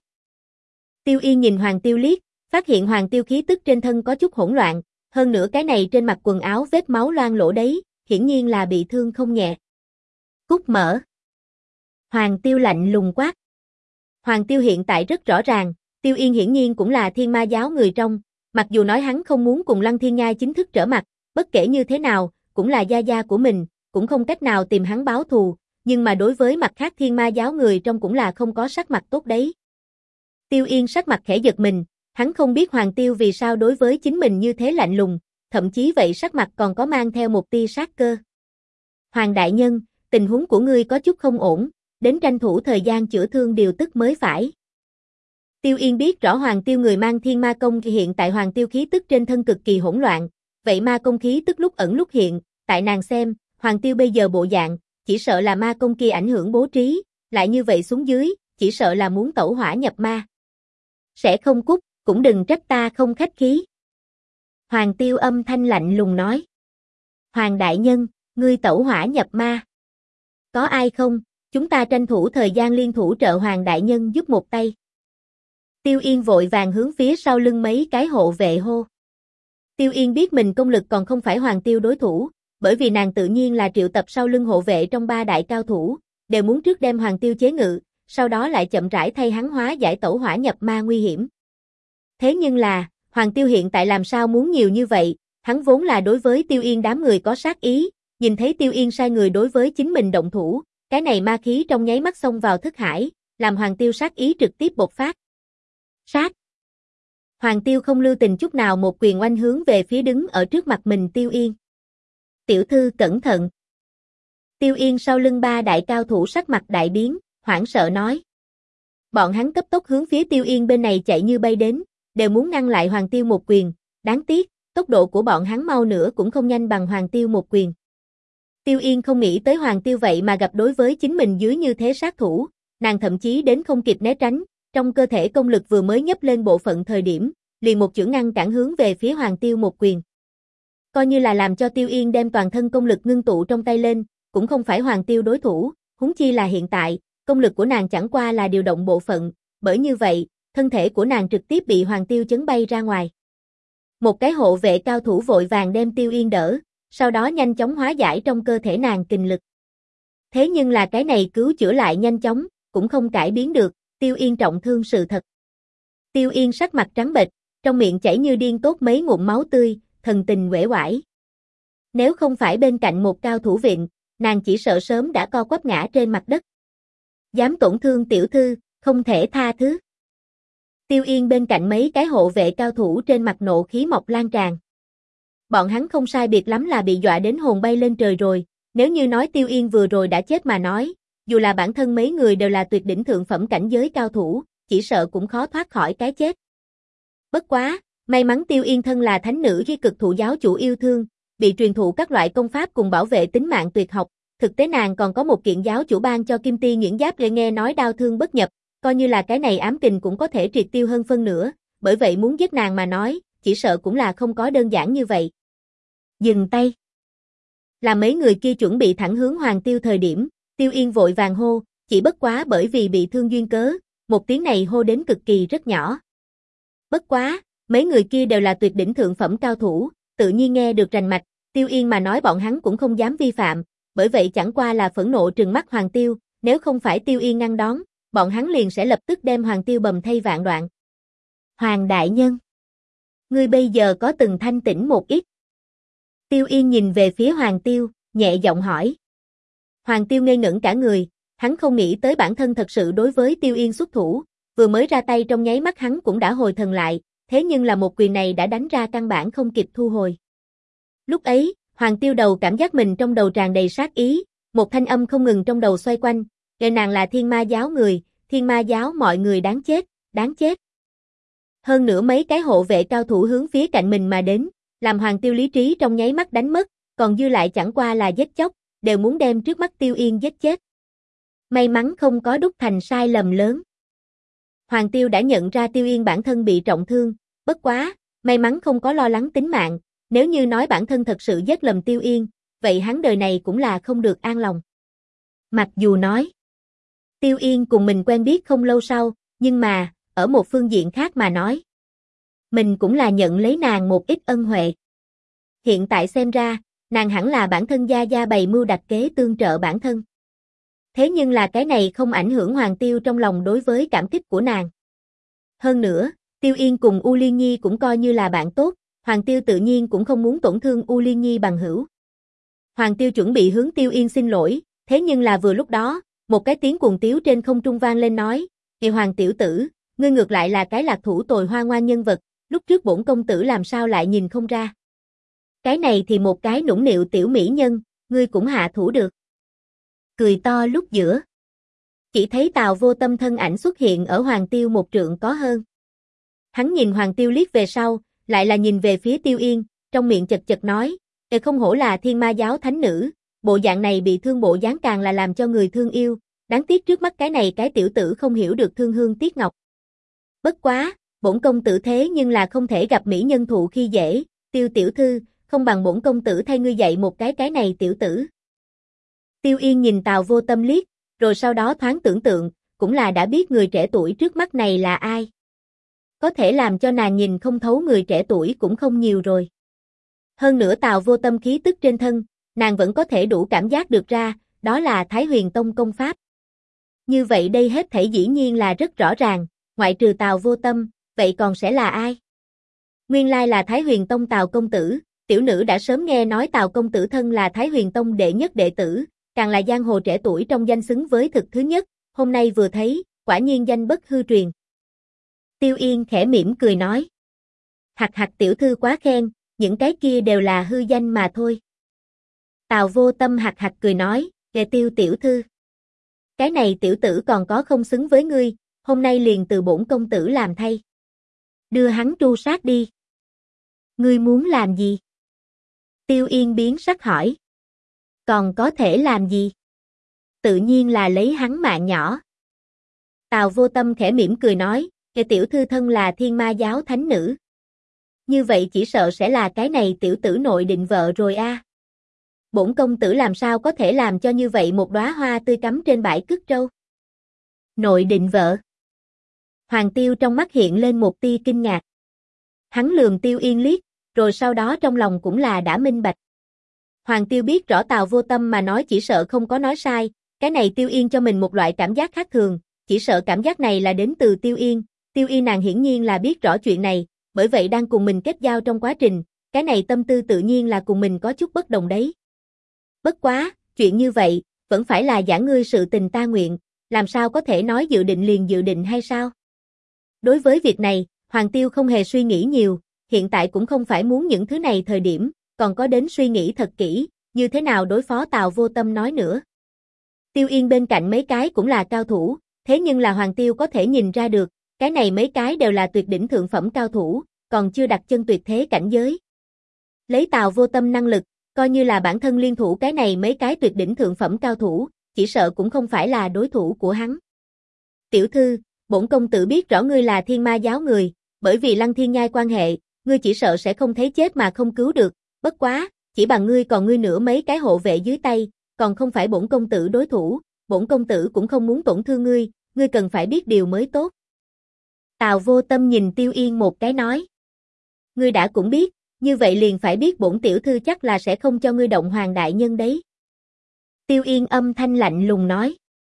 Tiêu Yên nhìn Hoàng Tiêu liếc, phát hiện Hoàng Tiêu khí tức trên thân có chút hỗn loạn, hơn nữa cái này trên mặt quần áo vết máu loang lổ đấy, hiển nhiên là bị thương không nhẹ. "Cút mở." Hoàng Tiêu lạnh lùng quát. Hoàng Tiêu hiện tại rất rõ ràng, Tiêu Yên hiển nhiên cũng là Thiên Ma giáo người trong, mặc dù nói hắn không muốn cùng Lăng Thiên Nhai chính thức trở mặt, bất kể như thế nào, cũng là gia gia của mình, cũng không cách nào tìm hắn báo thù, nhưng mà đối với mặt khác Thiên Ma giáo người trong cũng là không có sắc mặt tốt đấy. Tiêu Yên sắc mặt khẽ giật mình, hắn không biết Hoàng Tiêu vì sao đối với chính mình như thế lạnh lùng, thậm chí vậy sắc mặt còn có mang theo một tia sát cơ. "Hoàng đại nhân, tình huống của ngươi có chút không ổn, đến tranh thủ thời gian chữa thương điều tức mới phải." Tiêu Yên biết rõ Hoàng Tiêu người mang thiên ma công thì hiện tại Hoàng Tiêu khí tức trên thân cực kỳ hỗn loạn, vậy ma công khí tức lúc ẩn lúc hiện, tại nàng xem, Hoàng Tiêu bây giờ bộ dạng, chỉ sợ là ma công kia ảnh hưởng bố trí, lại như vậy xuống dưới, chỉ sợ là muốn tẩu hỏa nhập ma. "Sẽ không cút, cũng đừng trách ta không khách khí." Hoàng Tiêu âm thanh lạnh lùng nói. "Hoàng đại nhân, ngươi tẩu hỏa nhập ma. Có ai không, chúng ta tranh thủ thời gian liên thủ trợ Hoàng đại nhân giúp một tay." Tiêu Yên vội vàng hướng phía sau lưng mấy cái hộ vệ hô. Tiêu Yên biết mình công lực còn không phải Hoàng Tiêu đối thủ, bởi vì nàng tự nhiên là triệu tập sau lưng hộ vệ trong ba đại cao thủ, đều muốn trước đem Hoàng Tiêu chế ngự, sau đó lại chậm rãi thay hắn hóa giải tẩu hỏa nhập ma nguy hiểm. Thế nhưng là, Hoàng Tiêu hiện tại làm sao muốn nhiều như vậy, hắn vốn là đối với Tiêu Yên đám người có sát ý, nhìn thấy Tiêu Yên sai người đối với chính mình động thủ, cái này ma khí trong nháy mắt xông vào thức hải, làm Hoàng Tiêu sát ý trực tiếp bộc phát. Sát! Hoàng Tiêu không lưu tình chút nào một quyền oanh hướng về phía đứng ở trước mặt mình Tiêu Yên. "Tiểu thư cẩn thận!" Tiêu Yên sau lưng ba đại cao thủ sắc mặt đại biến, hoảng sợ nói. Bọn hắn cấp tốc hướng phía Tiêu Yên bên này chạy như bay đến, đều muốn ngăn lại Hoàng Tiêu một quyền, đáng tiếc, tốc độ của bọn hắn mau nữa cũng không nhanh bằng Hoàng Tiêu một quyền. Tiêu Yên không nghĩ tới Hoàng Tiêu vậy mà gặp đối với chính mình dưới như thế sát thủ, nàng thậm chí đến không kịp né tránh, trong cơ thể công lực vừa mới nhấp lên bộ phận thời điểm, liền một chưởng ngăn cản hướng về phía Hoàng Tiêu một quyền. Coi như là làm cho Tiêu Yên đem toàn thân công lực ngưng tụ trong tay lên, cũng không phải Hoàng Tiêu đối thủ, huống chi là hiện tại, công lực của nàng chẳng qua là điều động bộ phận, bởi như vậy, thân thể của nàng trực tiếp bị Hoàng Tiêu chấn bay ra ngoài. Một cái hộ vệ cao thủ vội vàng đem Tiêu Yên đỡ, sau đó nhanh chóng hóa giải trong cơ thể nàng kình lực. Thế nhưng là cái này cứu chữa lại nhanh chóng, cũng không cải biến được, Tiêu Yên trọng thương sự thật. Tiêu Yên sắc mặt trắng bệch, trong miệng chảy như điên tốt mấy ngụm máu tươi, thần tình uể oải. Nếu không phải bên cạnh một cao thủ viện, nàng chỉ sợ sớm đã co quắp ngã trên mặt đất. Dám tổn thương tiểu thư, không thể tha thứ. Tiêu Yên bên cạnh mấy cái hộ vệ cao thủ trên mặt nộ khí mọc lan tràn. Bọn hắn không sai biệt lắm là bị dọa đến hồn bay lên trời rồi, nếu như nói Tiêu Yên vừa rồi đã chết mà nói, dù là bản thân mấy người đều là tuyệt đỉnh thượng phẩm cảnh giới cao thủ, chỉ sợ cũng khó thoát khỏi cái chết. Bất quá, may mắn Tiêu Yên thân là thánh nữ khi cực thụ giáo chủ yêu thương, bị truyền thụ các loại công pháp cùng bảo vệ tính mạng tuyệt học, thực tế nàng còn có một kiện giáo chủ ban cho Kim Ti Nhuyễn Giáp để nghe nói đau thương bất nhập, coi như là cái này ám kình cũng có thể triệt tiêu hơn phân nửa, bởi vậy muốn giết nàng mà nói, chỉ sợ cũng là không có đơn giản như vậy. Dừng tay. Là mấy người kia chuẩn bị thẳng hướng Hoàng Tiêu thời điểm, Tiêu Yên vội vàng hô, chỉ bất quá bởi vì bị thương duyên cớ, một tiếng này hô đến cực kỳ rất nhỏ. Bất quá, mấy người kia đều là tuyệt đỉnh thượng phẩm cao thủ, tự nhiên nghe được rành mạch, Tiêu Yên mà nói bọn hắn cũng không dám vi phạm, bởi vậy chẳng qua là phẫn nộ trừng mắt Hoàng Tiêu, nếu không phải Tiêu Yên ngăn đón, bọn hắn liền sẽ lập tức đem Hoàng Tiêu bầm thây vạn đoạn. Hoàng đại nhân, ngươi bây giờ có từng thanh tỉnh một ít? Tiêu Yên nhìn về phía Hoàng Tiêu, nhẹ giọng hỏi. Hoàng Tiêu ngây ngẩn cả người, hắn không nghĩ tới bản thân thật sự đối với Tiêu Yên xuất thủ, vừa mới ra tay trong nháy mắt hắn cũng đã hồi thần lại, thế nhưng là một quyền này đã đánh ra căn bản không kịp thu hồi. Lúc ấy, Hoàng Tiêu đầu cảm giác mình trong đầu tràn đầy sát ý, một thanh âm không ngừng trong đầu xoay quanh, gọi nàng là Thiên Ma giáo người, Thiên Ma giáo mọi người đáng chết, đáng chết. Hơn nữa mấy cái hộ vệ cao thủ hướng phía cạnh mình mà đến, làm Hoàng Tiêu lý trí trong nháy mắt đánh mất, còn dư lại chẳng qua là giết chóc, đều muốn đem trước mắt Tiêu Yên giết chết. May mắn không có đúc thành sai lầm lớn. Hoàng Tiêu đã nhận ra Tiêu Yên bản thân bị trọng thương, bất quá, may mắn không có lo lắng tính mạng, nếu như nói bản thân thật sự giết lầm Tiêu Yên, vậy hắn đời này cũng là không được an lòng. Mặc dù nói, Tiêu Yên cùng mình quen biết không lâu sau, nhưng mà, ở một phương diện khác mà nói, mình cũng là nhận lấy nàng một ít ân huệ. Hiện tại xem ra, nàng hẳn là bản thân gia gia bày mưu đặt kế tương trợ bản thân. Thế nhưng là cái này không ảnh hưởng Hoàng Tiêu trong lòng đối với cảm kích của nàng. Hơn nữa, Tiêu Yên cùng U Liên Nhi cũng coi như là bạn tốt, Hoàng Tiêu tự nhiên cũng không muốn tổn thương U Liên Nhi bằng hữu. Hoàng Tiêu chuẩn bị hướng Tiêu Yên xin lỗi, thế nhưng là vừa lúc đó, một cái tiếng cuồng tiếu trên không trung vang lên nói, "Ngày Hoàng tiểu tử, ngươi ngược lại là cái lạc thủ tồi hoa ngoan nhân vật, lúc trước bổn công tử làm sao lại nhìn không ra. Cái này thì một cái nũng nịu tiểu mỹ nhân, ngươi cũng hạ thủ được." Cười to lúc giữa. Chỉ thấy Tào Vô Tâm thân ảnh xuất hiện ở Hoàng Tiêu một trượng có hơn. Hắn nhìn Hoàng Tiêu liếc về sau, lại là nhìn về phía Tiêu Yên, trong miệng chật chật nói, không hổ là Thiên Ma giáo thánh nữ, bộ dạng này bị thương bộ dáng càng là làm cho người thương yêu, đáng tiếc trước mắt cái này cái tiểu tử không hiểu được thương hương tiếc ngọc. Bất quá, bổn công tử thế nhưng là không thể gặp mỹ nhân thụ khi dễ, Tiêu tiểu thư, không bằng bổn công tử thay ngươi dạy một cái này tiểu tử. Tiêu Yên nhìn Tào Vô Tâm liếc, rồi sau đó thoáng tưởng tượng, cũng là đã biết người trẻ tuổi trước mắt này là ai. Có thể làm cho nàng nhìn không thấu người trẻ tuổi cũng không nhiều rồi. Hơn nữa Tào Vô Tâm khí tức trên thân, nàng vẫn có thể đủ cảm giác được ra, đó là Thái Huyền Tông công pháp. Như vậy đây hết thảy dĩ nhiên là rất rõ ràng, ngoại trừ Tào Vô Tâm, vậy còn sẽ là ai? Nguyên lai là Thái Huyền Tông Tào công tử, tiểu nữ đã sớm nghe nói Tào công tử thân là Thái Huyền Tông đệ nhất đệ tử, càng là giang hồ trẻ tuổi trong danh xứng với thực thứ nhất, hôm nay vừa thấy, quả nhiên danh bất hư truyền. Tiêu Yên khẽ mỉm cười nói. Hạc hạc tiểu thư quá khen, những cái kia đều là hư danh mà thôi. Tào Vô Tâm hạc hạc cười nói, Kệ Tiêu tiểu thư. Cái này tiểu tử còn có không xứng với ngươi, hôm nay liền từ bổn công tử làm thay. Đưa hắn tru sát đi. Ngươi muốn làm gì? Tiêu Yên biến sắc hỏi. Còn có thể làm gì? Tự nhiên là lấy hắn mạng nhỏ. Tào Vô Tâm khẽ mỉm cười nói, Kệ tiểu thư thân là Thiên Ma giáo thánh nữ. Như vậy chỉ sợ sẽ là cái này tiểu tử nội định vợ rồi a. Bổn công tử làm sao có thể làm cho như vậy một đóa hoa tươi cắm trên bãi cứt trâu? Nội định vợ. Hoàng Tiêu trong mắt hiện lên một tia kinh ngạc. Hắn lườm Tiêu Yên liếc, rồi sau đó trong lòng cũng là đã minh bạch. Hoàng Tiêu biết rõ Tào Vô Tâm mà nói chỉ sợ không có nói sai, cái này Tiêu Yên cho mình một loại cảm giác khác thường, chỉ sợ cảm giác này là đến từ Tiêu Yên. Tiêu Yên nàng hiển nhiên là biết rõ chuyện này, bởi vậy đang cùng mình kết giao trong quá trình, cái này tâm tư tự nhiên là cùng mình có chút bất đồng đấy. Bất quá, chuyện như vậy, vẫn phải là giảng ngươi sự tình ta nguyện, làm sao có thể nói dự định liền dự định hay sao? Đối với việc này, Hoàng Tiêu không hề suy nghĩ nhiều, hiện tại cũng không phải muốn những thứ này thời điểm, còn có đến suy nghĩ thật kỹ, như thế nào đối phó Tào Vô Tâm nói nữa. Tiêu Yên bên cạnh mấy cái cũng là cao thủ, thế nhưng là Hoàng Tiêu có thể nhìn ra được, cái này mấy cái đều là tuyệt đỉnh thượng phẩm cao thủ, còn chưa đặt chân tuyệt thế cảnh giới. Lấy Tào Vô Tâm năng lực, coi như là bản thân liên thủ cái này mấy cái tuyệt đỉnh thượng phẩm cao thủ, chỉ sợ cũng không phải là đối thủ của hắn. Tiểu thư, bổn công tử biết rõ ngươi là Thiên Ma giáo người, bởi vì Lăng Thiên Nhai quan hệ, ngươi chỉ sợ sẽ không thấy chết mà không cứu được, bất quá, chỉ bằng ngươi còn ngươi nữa mấy cái hộ vệ dưới tay, còn không phải bổn công tử đối thủ, bổn công tử cũng không muốn tổn thương ngươi, ngươi cần phải biết điều mới tốt. Tào Vô Tâm nhìn Tiêu Yên một cái nói. Ngươi đã cũng biết, như vậy liền phải biết bổn tiểu thư chắc là sẽ không cho ngươi động Hoàng đại nhân đấy. Tiêu Yên âm thanh lạnh lùng nói.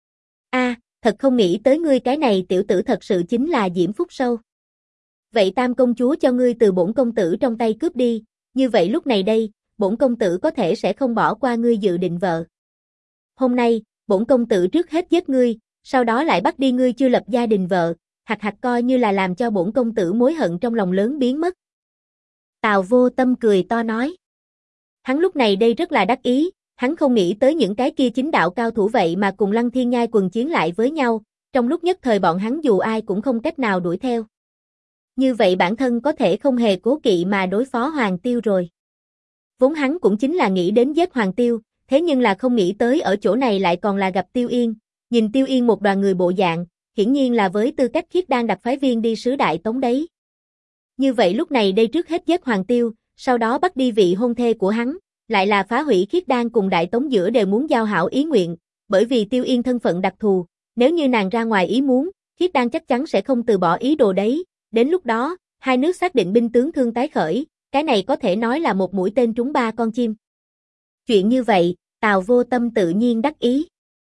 Thật không nghĩ tới ngươi cái này tiểu tử thật sự chính là Diễm Phúc Sâu. Vậy Tam công chúa cho ngươi từ bổn công tử trong tay cướp đi, như vậy lúc này đây, bổn công tử có thể sẽ không bỏ qua ngươi dự định vợ. Hôm nay, bổn công tử trước hết giết ngươi, sau đó lại bắt đi ngươi chưa lập gia đình vợ, hạch coi như là làm cho bổn công tử mối hận trong lòng lớn biến mất. Tào Vô Tâm cười to nói. Hắn lúc này đây rất là đắc ý, hắn không nghĩ tới những cái kia chính đạo cao thủ vậy mà cùng Lăng Thiên Nhai quần chiến lại với nhau, trong lúc nhất thời bọn hắn dù ai cũng không cách nào đuổi theo. Như vậy bản thân có thể không hề cố kỵ mà đối phó Hoàng Tiêu rồi. Vốn hắn cũng chính là nghĩ đến giết Hoàng Tiêu, thế nhưng là không nghĩ tới ở chỗ này lại còn là gặp Tiêu Yên, nhìn Tiêu Yên một đoàn người bộ dạng, hiển nhiên là với tư cách Khiết Đan đặc phái viên đi sứ Đại Tống đấy. Như vậy lúc này đây trước hết giết Hoàng Tiêu, sau đó bắt đi vị hôn thê của hắn, lại là phá hủy Khiết Đan cùng Đại Tống giữa đều muốn giao hảo ý nguyện, bởi vì Tiêu Yên thân phận đặc thù, nếu như nàng ra ngoài ý muốn, Khiết Đan chắc chắn sẽ không từ bỏ ý đồ đấy, đến lúc đó, hai nước xác định binh tướng thương tái khởi, cái này có thể nói là một mũi tên trúng ba con chim. Chuyện như vậy, Tào Vô Tâm tự nhiên đắc ý.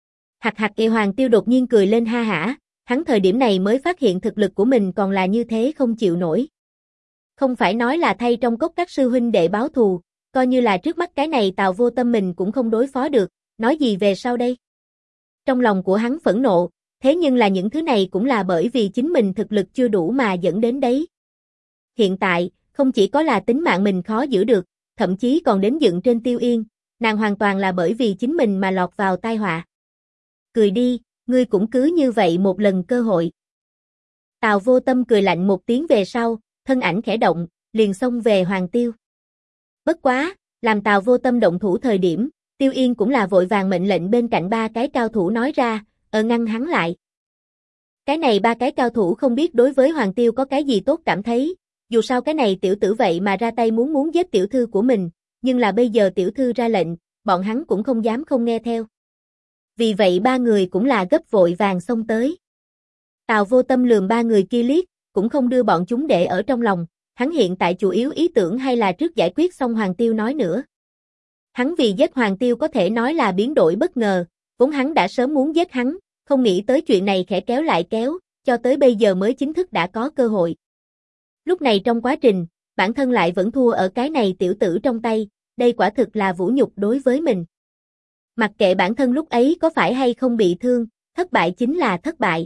Hoàng Tiêu đột nhiên cười lên ha hả, hắn thời điểm này mới phát hiện thực lực của mình còn là như thế không chịu nổi. Không phải nói là thay trong cốc các sư huynh đệ báo thù, coi như là trước mắt cái này Tào Vô Tâm mình cũng không đối phó được, nói gì về sau đây? Trong lòng của hắn phẫn nộ, thế nhưng là những thứ này cũng là bởi vì chính mình thực lực chưa đủ mà dẫn đến đấy. Hiện tại, không chỉ có là tính mạng mình khó giữ được, thậm chí còn đến dựng trên Tiêu Yên, nàng hoàn toàn là bởi vì chính mình mà lọt vào tai họa. Cười đi, ngươi cũng cứ như vậy một lần cơ hội. Tào Vô Tâm cười lạnh một tiếng về sau, thân ảnh khẽ động, liền xông về Hoàng Tiêu. Bất quá, làm Tào Vô Tâm động thủ thời điểm, Tiêu Yên cũng là vội vàng mệnh lệnh bên cạnh ba cái cao thủ nói ra, ngăn hắn lại. Cái này ba cái cao thủ không biết đối với Hoàng Tiêu có cái gì tốt cảm thấy, dù sao cái này tiểu tử vậy mà ra tay muốn giết tiểu thư của mình, nhưng là bây giờ tiểu thư ra lệnh, bọn hắn cũng không dám không nghe theo. Vì vậy ba người cũng là gấp vội vàng xông tới. Tào Vô Tâm lườm ba người kia liếc, cũng không đưa bọn chúng để ở trong lòng, hắn hiện tại chủ yếu ý tưởng hay là trước giải quyết xong Hoàng Tiêu nói nữa. Hắn vì giết Hoàng Tiêu có thể nói là biến đổi bất ngờ, vốn hắn đã sớm muốn giết hắn, không nghĩ tới chuyện này khẽ kéo lại kéo, cho tới bây giờ mới chính thức đã có cơ hội. Lúc này trong quá trình, bản thân lại vẫn thua ở cái này tiểu tử trong tay, đây quả thực là vũ nhục đối với mình. Mặc kệ bản thân lúc ấy có phải hay không bị thương, thất bại chính là thất bại.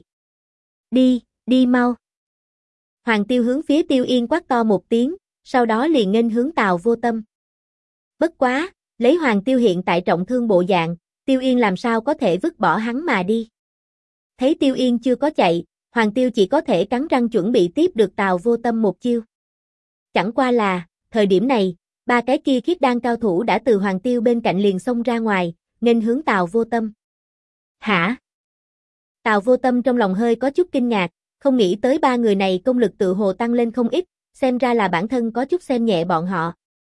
Đi mau. Hoàng Tiêu hướng phía Tiêu Yên quát to một tiếng, sau đó liền nghênh hướng Tào Vô Tâm. Bất quá, lấy Hoàng Tiêu hiện tại trọng thương bộ dạng, Tiêu Yên làm sao có thể vứt bỏ hắn mà đi. Thấy Tiêu Yên chưa có chạy, Hoàng Tiêu chỉ có thể cắn răng chuẩn bị tiếp được Tào Vô Tâm một chiêu. Chẳng qua là, thời điểm này, ba cái kia khiết đan cao thủ đã từ Hoàng Tiêu bên cạnh liền xông ra ngoài, nên hướng Tào Vô Tâm. Hả? Tào Vô Tâm trong lòng hơi có chút kinh ngạc, không nghĩ tới ba người này công lực tự hồ tăng lên không ít, xem ra là bản thân có chút xem nhẹ bọn họ.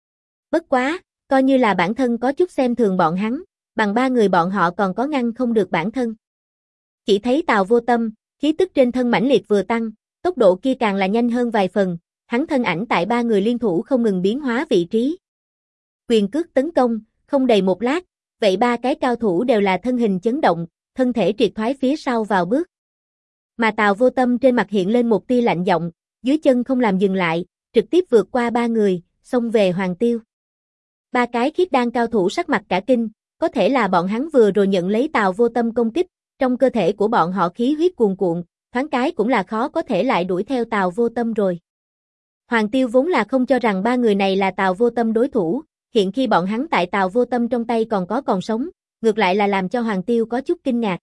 Bất quá, coi như là bản thân có chút xem thường bọn hắn, bằng ba người bọn họ còn có ngăn không được bản thân. Chỉ thấy Tào Vô Tâm, khí tức trên thân mãnh liệt vừa tăng, tốc độ kia càng là nhanh hơn vài phần, hắn thân ảnh tại ba người liên thủ không ngừng biến hóa vị trí. Quyền cước tấn công, không đầy một lát, vậy ba cái cao thủ đều là thân hình chấn động, thân thể triệt thoái phía sau vào bước. Mà Tào Vô Tâm trên mặt hiện lên một tia lạnh giọng, dưới chân không làm dừng lại, trực tiếp vượt qua ba người, xông về Hoàng Tiêu. Ba cái khiết đan cao thủ sắc mặt cả kinh, có thể là bọn hắn vừa rồi nhận lấy Tào Vô Tâm công kích, trong cơ thể của bọn họ khí huyết cuồn cuộn, thoáng cái cũng là khó có thể lại đuổi theo Tào Vô Tâm rồi. Hoàng Tiêu vốn là không cho rằng ba người này là Tào Vô Tâm đối thủ, hiện khi bọn hắn tại Tào Vô Tâm trong tay còn sống, ngược lại là làm cho Hoàng Tiêu có chút kinh ngạc.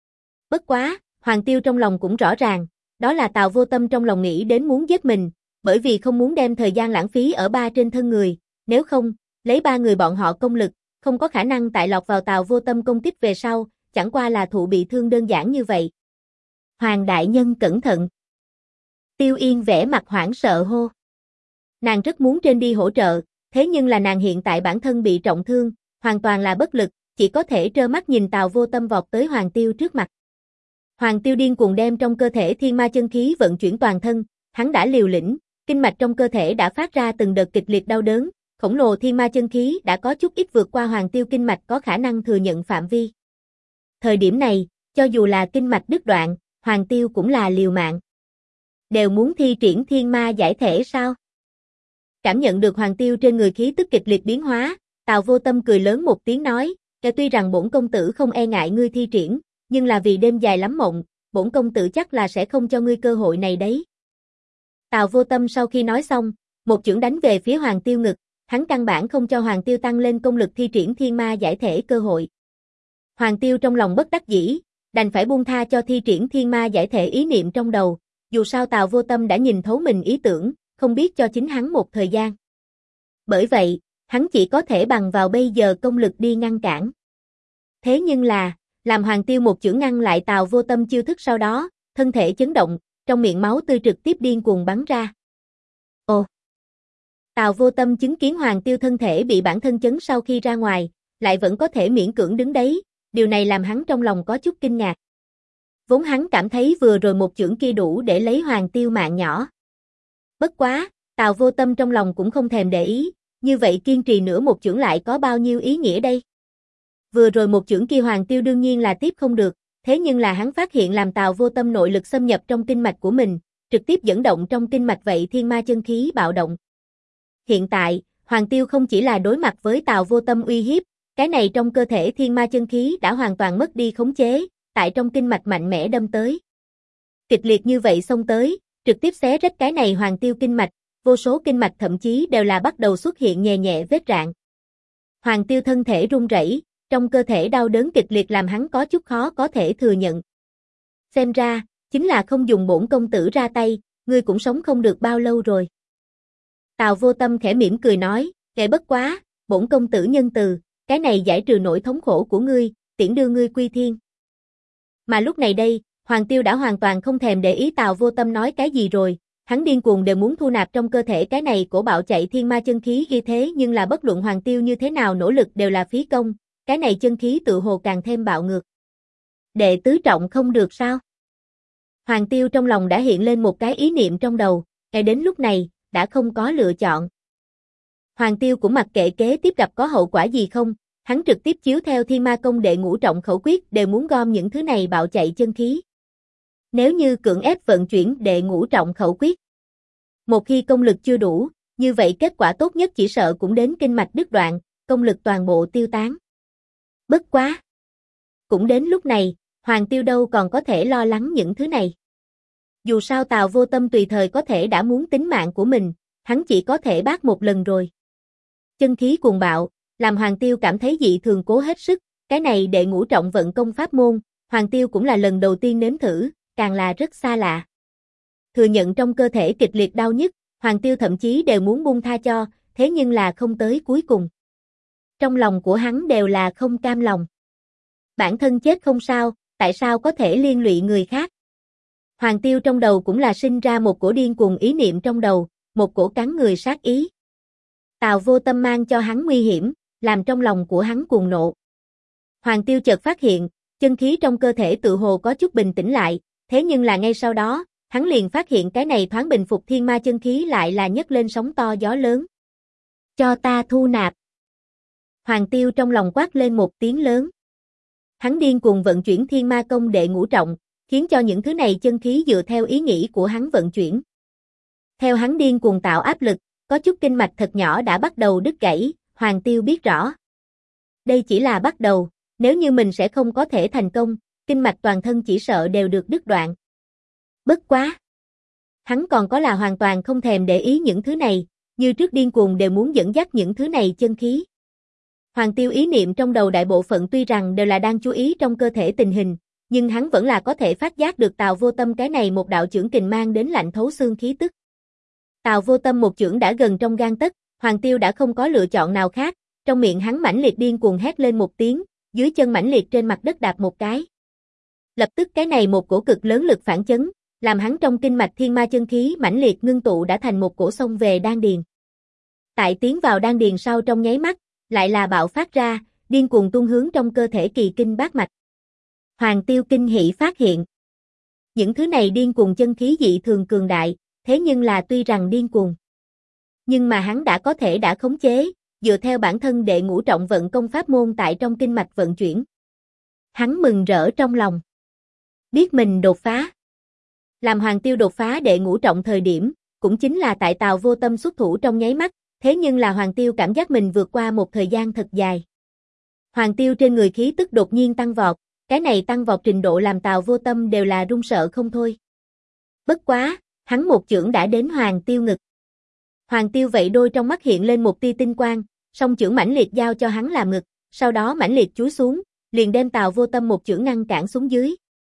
Bất quá, Hoàng Tiêu trong lòng cũng rõ ràng, đó là Tào Vô Tâm trong lòng nghĩ đến muốn giết mình, bởi vì không muốn đem thời gian lãng phí ở ba trên thân người, nếu không, lấy ba người bọn họ công lực, không có khả năng tại lọt vào Tào Vô Tâm công kích về sau, chẳng qua là thụ bị thương đơn giản như vậy. Hoàng đại nhân cẩn thận. Tiêu Yên vẻ mặt hoảng sợ hô. Nàng rất muốn trên đi hỗ trợ, thế nhưng là nàng hiện tại bản thân bị trọng thương, hoàn toàn là bất lực, chỉ có thể trơ mắt nhìn Tào Vô Tâm vọt tới Hoàng Tiêu trước mặt. Hoàng Tiêu điên cuồng đem trong cơ thể thiên ma chân khí vận chuyển toàn thân, hắn đã liều lĩnh, kinh mạch trong cơ thể đã phát ra từng đợt kịch liệt đau đớn, khổng lồ thiên ma chân khí đã có chút ít vượt qua Hoàng Tiêu kinh mạch có khả năng thừa nhận phạm vi. Thời điểm này, cho dù là kinh mạch đứt đoạn, Hoàng Tiêu cũng là liều mạng. Đều muốn thi triển thiên ma giải thể sao? Cảm nhận được Hoàng Tiêu trên người khí tức kịch liệt biến hóa, Tào Vô Tâm cười lớn một tiếng nói, tuy rằng bổn công tử không e ngại ngươi thi triển, nhưng là vì đêm dài lắm mộng, bổn công tử chắc là sẽ không cho ngươi cơ hội này đấy. Tào Vô Tâm sau khi nói xong, một chưởng đánh về phía Hoàng Tiêu ngực, hắn căn bản không cho Hoàng Tiêu tăng lên công lực thi triển thiên ma giải thể cơ hội. Hoàng Tiêu trong lòng bất đắc dĩ, đành phải buông tha cho thi triển thiên ma giải thể ý niệm trong đầu, dù sao Tào Vô Tâm đã nhìn thấu mình ý tưởng, không biết cho chính hắn một thời gian. Bởi vậy, hắn chỉ có thể bằng vào bây giờ công lực đi ngăn cản. Thế nhưng là, làm Hoàng Tiêu một chưởng ngăn lại Tào Vô Tâm chiêu thức sau đó, thân thể chấn động, trong miệng máu tươi trực tiếp điên cuồng bắn ra. Ồ! Tào Vô Tâm chứng kiến Hoàng Tiêu thân thể bị bản thân chấn sau khi ra ngoài, lại vẫn có thể miễn cưỡng đứng đấy, điều này làm hắn trong lòng có chút kinh ngạc. Vốn hắn cảm thấy vừa rồi một chưởng kia đủ để lấy Hoàng Tiêu mạng nhỏ. Bất quá, Tào Vô Tâm trong lòng cũng không thèm để ý, như vậy kiên trì nữa một chưởng lại có bao nhiêu ý nghĩa đây? Vừa rồi một chưởng kia Hoàng Tiêu đương nhiên là tiếp không được, thế nhưng là hắn phát hiện làm Tào Vô Tâm nội lực xâm nhập trong kinh mạch của mình, trực tiếp dẫn động trong kinh mạch vậy thiên ma chân khí bạo động. Hiện tại, Hoàng Tiêu không chỉ là đối mặt với Tào Vô Tâm uy hiếp, cái này trong cơ thể thiên ma chân khí đã hoàn toàn mất đi khống chế, tại trong kinh mạch mạnh mẽ đâm tới. Kịch liệt như vậy xông tới, trực tiếp xé rách cái này Hoàng Tiêu kinh mạch, vô số kinh mạch thậm chí đều là bắt đầu xuất hiện nhẹ nhẹ vết rạn. Hoàng Tiêu thân thể run rẩy, trong cơ thể đau đớn kịch liệt làm hắn có chút khó có thể thừa nhận. Xem ra, chính là không dùng bổn công tử ra tay, ngươi cũng sống không được bao lâu rồi. Tào Vô Tâm khẽ mỉm cười nói, bất quá, bổn công tử nhân từ, cái này giải trừ nỗi thống khổ của ngươi, tiễn đưa ngươi quy thiên. Mà lúc này đây, Hoàng Tiêu đã hoàn toàn không thèm để ý Tào Vô Tâm nói cái gì rồi, hắn điên cuồng đều muốn thu nạp trong cơ thể cái này của bạo chạy thiên ma chân khí ghi thế nhưng là bất luận Hoàng Tiêu như thế nào nỗ lực đều là phí công, cái này chân khí tự hồ càng thêm bạo ngược. Đệ tứ trọng không được sao? Hoàng Tiêu trong lòng đã hiện lên một cái ý niệm trong đầu, đến lúc này, đã không có lựa chọn. Hoàng Tiêu cũng mặc kệ kế tiếp gặp có hậu quả gì không, hắn trực tiếp chiếu theo Thiên Ma Công đệ ngũ trọng khẩu quyết đều muốn gom những thứ này bạo chạy chân khí. Nếu như cưỡng ép vận chuyển đệ ngũ trọng khẩu quyết, một khi công lực chưa đủ, như vậy kết quả tốt nhất chỉ sợ cũng đến kinh mạch đứt đoạn, công lực toàn bộ tiêu tán. Bất quá! Cũng đến lúc này, Hoàng Tiêu đâu còn có thể lo lắng những thứ này. Dù sao Tào Vô Tâm tùy thời có thể đã muốn tính mạng của mình, hắn chỉ có thể bác một lần rồi. Chân khí cuồng bạo, làm Hoàng Tiêu cảm thấy dị thường cố hết sức, Cái này đệ ngũ trọng vận công pháp môn, Hoàng Tiêu cũng là lần đầu tiên nếm thử, càng là rất xa lạ. Thừa nhận trong cơ thể kịch liệt đau nhức, Hoàng Tiêu thậm chí đều muốn buông tha cho, thế nhưng là không tới cuối cùng. Trong lòng của hắn đều là không cam lòng. Bản thân chết không sao, tại sao có thể liên lụy người khác? Hoàng Tiêu trong đầu cũng là sinh ra một cổ điên cuồng ý niệm trong đầu, một cổ cắn người sát ý. Tào Vô Tâm mang cho hắn nguy hiểm, làm trong lòng của hắn cuồng nộ. Hoàng Tiêu chợt phát hiện, chân khí trong cơ thể tự hồ có chút bình tĩnh lại, thế nhưng là ngay sau đó, hắn liền phát hiện cái này thoáng bình phục thiên ma chân khí lại là nhấc lên sóng to gió lớn. Cho ta thu nạp. Hoàng Tiêu trong lòng quát lên một tiếng lớn. Hắn điên cuồng vận chuyển thiên ma công đệ ngũ trọng, khiến cho những thứ này chân khí dựa theo ý nghĩ của hắn vận chuyển. Theo hắn điên cuồng tạo áp lực, có chút kinh mạch thật nhỏ đã bắt đầu đứt gãy, Hoàng Tiêu biết rõ. Đây chỉ là bắt đầu, nếu như mình sẽ không có thể thành công, kinh mạch toàn thân chỉ sợ đều được đứt đoạn. Bất quá. Hắn còn có là hoàn toàn không thèm để ý những thứ này, như trước điên cuồng đều muốn dẫn dắt những thứ này chân khí. Hoàng Tiêu ý niệm trong đầu đại bộ phận tuy rằng đều là đang chú ý trong cơ thể tình hình, nhưng hắn vẫn là có thể phát giác được Tào Vô Tâm cái này một đạo chưởng kình mang đến lạnh thấu xương khí tức. Tào Vô Tâm một chưởng đã gần trong gang tấc, Hoàng Tiêu đã không có lựa chọn nào khác, trong miệng hắn mãnh liệt điên cuồng hét lên một tiếng, dưới chân mãnh liệt trên mặt đất đạp một cái. Lập tức cái này một cổ cực lớn lực phản chấn, làm hắn trong kinh mạch thiên ma chân khí mãnh liệt ngưng tụ đã thành một cổ sông về đan điền. Tại tiến vào đan điền sau trong nháy mắt, lại là bạo phát ra, điên cuồng tung hướng trong cơ thể kỳ kinh bát mạch. Hoàng Tiêu kinh hỉ phát hiện, những thứ này điên cuồng chân khí dị thường cường đại, thế nhưng là tuy rằng điên cuồng, nhưng mà hắn đã có thể đã khống chế, dựa theo bản thân đệ ngũ trọng vận công pháp môn tại trong kinh mạch vận chuyển. Hắn mừng rỡ trong lòng, biết mình đột phá. Làm Hoàng Tiêu đột phá đệ ngũ trọng thời điểm, cũng chính là tại Tào Vô Tâm xuất thủ trong nháy mắt, thế nhưng là Hoàng Tiêu cảm giác mình vượt qua một thời gian thật dài. Hoàng Tiêu trên người khí tức đột nhiên tăng vọt, cái này tăng vọt trình độ làm Tào Vô Tâm đều là run sợ không thôi. Bất quá, hắn một chưởng đã đến Hoàng Tiêu ngực. Hoàng Tiêu vậy đôi trong mắt hiện lên một tia tinh quang, song chưởng mãnh liệt giao cho hắn làm ngực, sau đó mãnh liệt chúi xuống, liền đem Tào Vô Tâm một chưởng ngăn cản xuống dưới.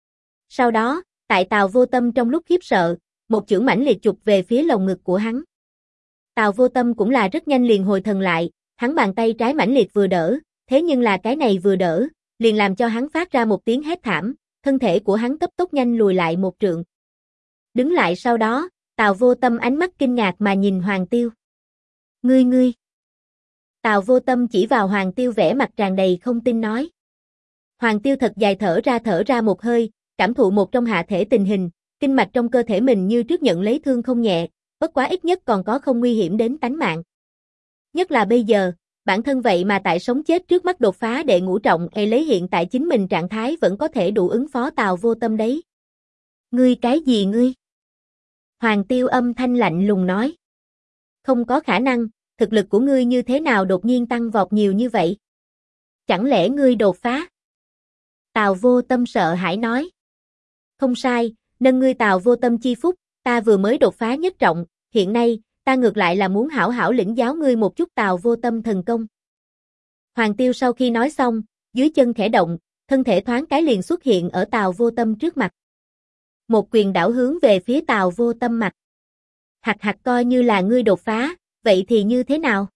Sau đó, tại Tào Vô Tâm trong lúc khiếp sợ, một chưởng mãnh liệt chụp về phía lồng ngực của hắn. Tào Vô Tâm cũng là rất nhanh liền hồi thần lại, hắn bàn tay trái mãnh liệt vừa đỡ, thế nhưng là cái này vừa đỡ, liền làm cho hắn phát ra một tiếng hét thảm, thân thể của hắn cấp tốc nhanh lùi lại một trượng. Đứng lại sau đó, Tào Vô Tâm ánh mắt kinh ngạc mà nhìn Hoàng Tiêu. Ngươi. Tào Vô Tâm chỉ vào Hoàng Tiêu vẻ mặt tràn đầy không tin nói. Hoàng Tiêu thật dài thở ra một hơi, cảm thụ một trong hạ thể tình hình, kinh mạch trong cơ thể mình như trước nhận lấy thương không nhẹ, bất quá ít nhất còn có không nguy hiểm đến tánh mạng. Nhất là bây giờ, bản thân vậy mà tại sống chết trước mắt đột phá đệ ngũ trọng lấy hiện tại chính mình trạng thái vẫn có thể đủ ứng phó Tào Vô Tâm đấy. Ngươi cái gì ngươi? Hoàng Tiêu âm thanh lạnh lùng nói. Không có khả năng, thực lực của ngươi như thế nào đột nhiên tăng vọt nhiều như vậy? Chẳng lẽ ngươi đột phá? Tào Vô Tâm sợ hãi nói. Không sai, nâng ngươi Tào Vô Tâm chi phúc, ta vừa mới đột phá nhất trọng, hiện nay, ta ngược lại là muốn hảo hảo lĩnh giáo ngươi một chút Tào Vô Tâm thần công. Hoàng Tiêu sau khi nói xong, dưới chân khẽ động, thân thể thoáng cái liền xuất hiện ở Tào Vô Tâm trước mặt. Một quyền đảo hướng về phía Tào Vô Tâm mặt. Hạch coi như là ngươi đột phá, vậy thì như thế nào?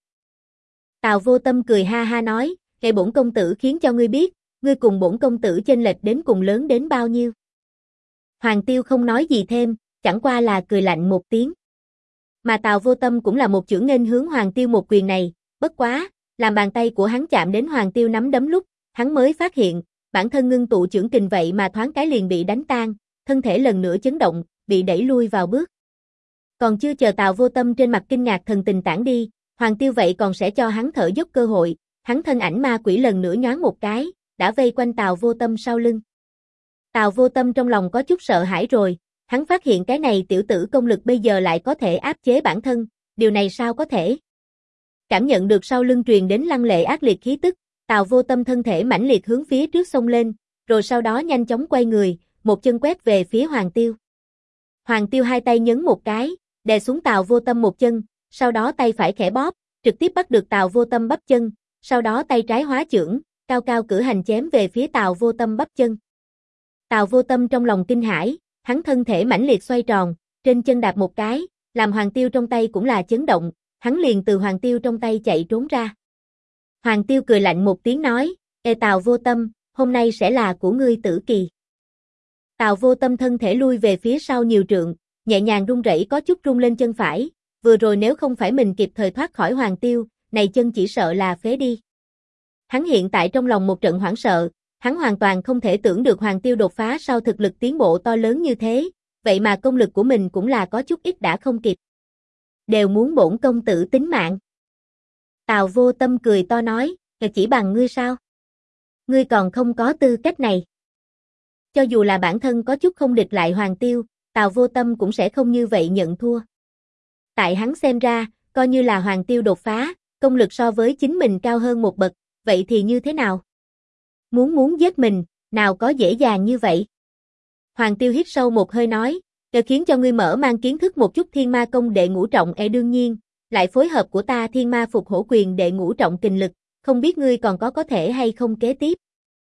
Tào Vô Tâm cười ha ha nói, "Kể bổn công tử khiến cho ngươi biết, ngươi cùng bổn công tử chênh lệch đến cùng lớn đến bao nhiêu." Hoàng Tiêu không nói gì thêm, chẳng qua là cười lạnh một tiếng. Mà Tào Vô Tâm cũng là một chưởng nghênh hướng Hoàng Tiêu một quyền này, bất quá, làm bàn tay của hắn chạm đến Hoàng Tiêu nắm đấm lúc, hắn mới phát hiện, bản thân ngưng tụ chưởng kình vậy mà thoáng cái liền bị đánh tan, thân thể lần nữa chấn động, bị đẩy lui vào bước. Còn chưa chờ Tào Vô Tâm trên mặt kinh ngạc thần tình tản đi, Hoàng Tiêu vậy còn sẽ cho hắn thở dốc cơ hội, hắn thân ảnh ma quỷ lần nữa nhoáng một cái, đã vây quanh Tào Vô Tâm sau lưng. Tào Vô Tâm trong lòng có chút sợ hãi rồi, hắn phát hiện cái này tiểu tử công lực bây giờ lại có thể áp chế bản thân, điều này sao có thể? Cảm nhận được sau lưng truyền đến lăng lệ ác liệt khí tức, Tào Vô Tâm thân thể mãnh liệt hướng phía trước xông lên, rồi sau đó nhanh chóng quay người, một chân quét về phía Hoàng Tiêu. Hoàng Tiêu hai tay nhấn một cái, đè xuống Tào Vô Tâm một chân, sau đó tay phải khẽ bóp, trực tiếp bắt được Tào Vô Tâm bắp chân, sau đó tay trái hóa chưởng, cao cao cử hành chém về phía Tào Vô Tâm bắp chân. Tào Vô Tâm trong lòng kinh hãi, hắn thân thể mãnh liệt xoay tròn, trên chân đạp một cái, làm Hoàng Tiêu trong tay cũng là chấn động, hắn liền từ Hoàng Tiêu trong tay chạy trốn ra. Hoàng Tiêu cười lạnh một tiếng nói, Ê Tào Vô Tâm, hôm nay sẽ là của ngươi tử kỳ. Tào Vô Tâm thân thể lui về phía sau nhiều trượng, nhẹ nhàng run rẩy có chút rung lên chân phải, vừa rồi nếu không phải mình kịp thời thoát khỏi Hoàng Tiêu, này chân chỉ sợ là phế đi. Hắn hiện tại trong lòng một trận hoảng sợ, hắn hoàn toàn không thể tưởng được Hoàng Tiêu đột phá sau thực lực tiến bộ to lớn như thế, vậy mà công lực của mình cũng là có chút ít đã không kịp. Đều muốn bổn công tử tính mạng. Tào Vô Tâm cười to nói, chỉ bằng ngươi sao? Ngươi còn không có tư cách này. Cho dù là bản thân có chút không địch lại Hoàng Tiêu, Tào Vô Tâm cũng sẽ không như vậy nhận thua. Tại hắn xem ra, coi như là Hoàng Tiêu đột phá, công lực so với chính mình cao hơn một bậc, vậy thì như thế nào? Muốn giết mình, nào có dễ dàng như vậy? Hoàng Tiêu hít sâu một hơi nói, để khiến cho ngươi mở mang kiến thức một chút Thiên Ma Công đệ ngũ trọng đương nhiên, lại phối hợp của ta Thiên Ma Phục Hổ Quyền đệ ngũ trọng kình lực, không biết ngươi còn có thể hay không kế tiếp.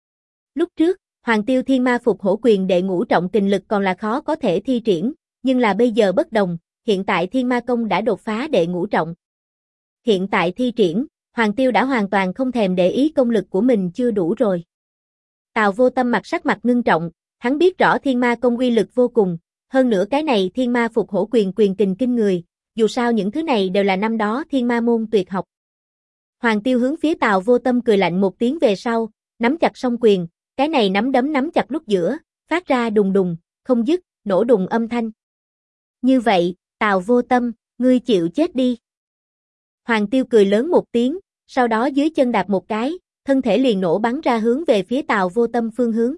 Lúc trước, Hoàng Tiêu Thiên Ma Phục Hổ Quyền đệ ngũ trọng kình lực còn là khó có thể thi triển, nhưng là bây giờ bất đồng, hiện tại Thiên Ma Công đã đột phá đệ ngũ trọng. Hiện tại thi triển, Hoàng Tiêu đã hoàn toàn không thèm để ý công lực của mình chưa đủ rồi. Tào Vô Tâm sắc mặt ngưng trọng, hắn biết rõ Thiên Ma Công uy lực vô cùng, hơn nữa cái này Thiên Ma Phục Hổ Quyền quyền kình kinh người, dù sao những thứ này đều là năm đó Thiên Ma môn tuyệt học. Hoàng Tiêu hướng phía Tào Vô Tâm cười lạnh một tiếng về sau, nắm chặt song quyền, cái này nắm đấm nắm chặt lúc giữa, phát ra đùng đùng, không dứt, nổ đùng âm thanh. Như vậy, Tào Vô Tâm, ngươi chịu chết đi. Hoàng Tiêu cười lớn một tiếng, sau đó dưới chân đạp một cái, thân thể liền nổ bắn ra hướng về phía Tào Vô Tâm phương hướng.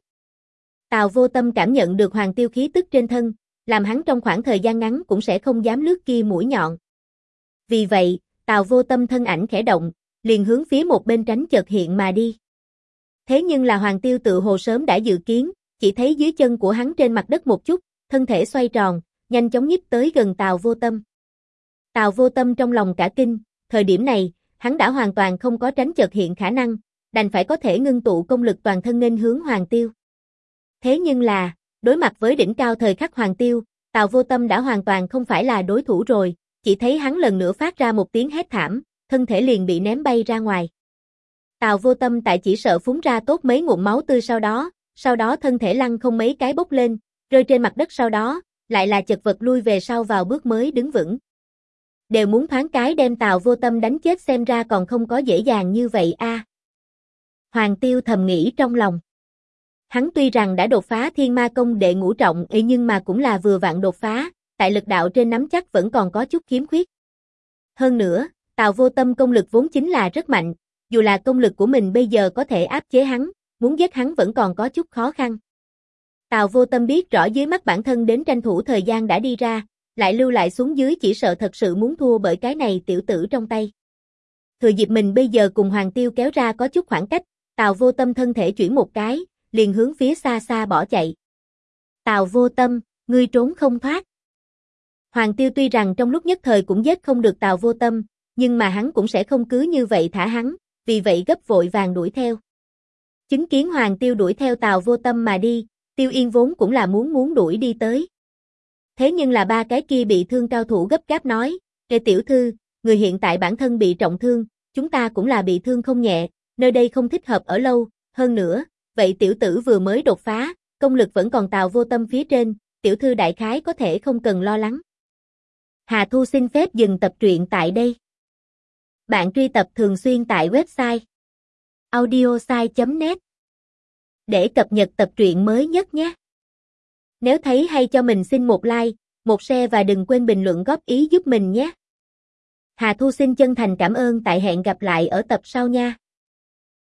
Tào Vô Tâm cảm nhận được Hoàng Tiêu khí tức trên thân, làm hắn trong khoảng thời gian ngắn cũng sẽ không dám lướt kia mũi nhọn. Vì vậy, Tào Vô Tâm thân ảnh khẽ động, liền hướng phía một bên tránh chợt hiện mà đi. Thế nhưng là Hoàng Tiêu tự hồ sớm đã dự kiến, chỉ thấy dưới chân của hắn trên mặt đất một chút, thân thể xoay tròn, nhanh chóng nhích tới gần Tào Vô Tâm. Tào Vô Tâm trong lòng cả kinh, thời điểm này, hắn đã hoàn toàn không có tránh chợt hiện khả năng, đành phải có thể ngưng tụ công lực toàn thân nên hướng Hoàng Tiêu. Thế nhưng là, đối mặt với đỉnh cao thời khắc Hoàng Tiêu, Tào Vô Tâm đã hoàn toàn không phải là đối thủ rồi, chỉ thấy hắn lần nữa phát ra một tiếng hét thảm, thân thể liền bị ném bay ra ngoài. Tào Vô Tâm tại chỉ sợ phúng ra tốt mấy ngụm máu tươi sau đó thân thể lăn không mấy cái bốc lên, rơi trên mặt đất sau đó, lại là chật vật lui về sau vào bước mới đứng vững. Đều muốn thoáng cái đem Tào Vô Tâm đánh chết xem ra còn không có dễ dàng như vậy a. Hoàng Tiêu thầm nghĩ trong lòng. Hắn tuy rằng đã đột phá Thiên Ma Công đệ ngũ trọng nhưng mà cũng là vừa vặn đột phá, tại lực đạo trên nắm chắc vẫn còn có chút khiếm khuyết. Hơn nữa, Tào Vô Tâm công lực vốn chính là rất mạnh, dù là công lực của mình bây giờ có thể áp chế hắn, muốn giết hắn vẫn còn có chút khó khăn. Tào Vô Tâm biết rõ dưới mắt bản thân đến tranh thủ thời gian đã đi ra, lại lưu lại xuống dưới chỉ sợ thật sự muốn thua bởi cái này tiểu tử trong tay. Thừa dịp mình bây giờ cùng Hoàng Tiêu kéo ra có chút khoảng cách, Tào Vô Tâm thân thể chuyển một cái, liền hướng phía xa xa bỏ chạy. Tào Vô Tâm, ngươi trốn không thoát. Hoàng Tiêu tuy rằng trong lúc nhất thời cũng giết không được Tào Vô Tâm, nhưng mà hắn cũng sẽ không cứ như vậy thả hắn, vì vậy gấp vội vàng đuổi theo. Chứng kiến Hoàng Tiêu đuổi theo Tào Vô Tâm mà đi, Tiêu Yên vốn cũng là muốn đuổi đi tới. Thế nhưng là ba cái kia bị thương cao thủ gấp gáp nói, Ê tiểu thư, người hiện tại bản thân bị trọng thương, chúng ta cũng là bị thương không nhẹ, nơi đây không thích hợp ở lâu, hơn nữa, vậy tiểu tử vừa mới đột phá, công lực vẫn còn Tào Vô Tâm phía trên, tiểu thư đại khái có thể không cần lo lắng. Hà Thu xin phép dừng tập truyện tại đây. Bạn truy tập thường xuyên tại website audiosai.net để cập nhật tập truyện mới nhất nhé. Nếu thấy hay cho mình xin một like, một share và đừng quên bình luận góp ý giúp mình nhé. Hà Thu xin chân thành cảm ơn tại hẹn gặp lại ở tập sau nha.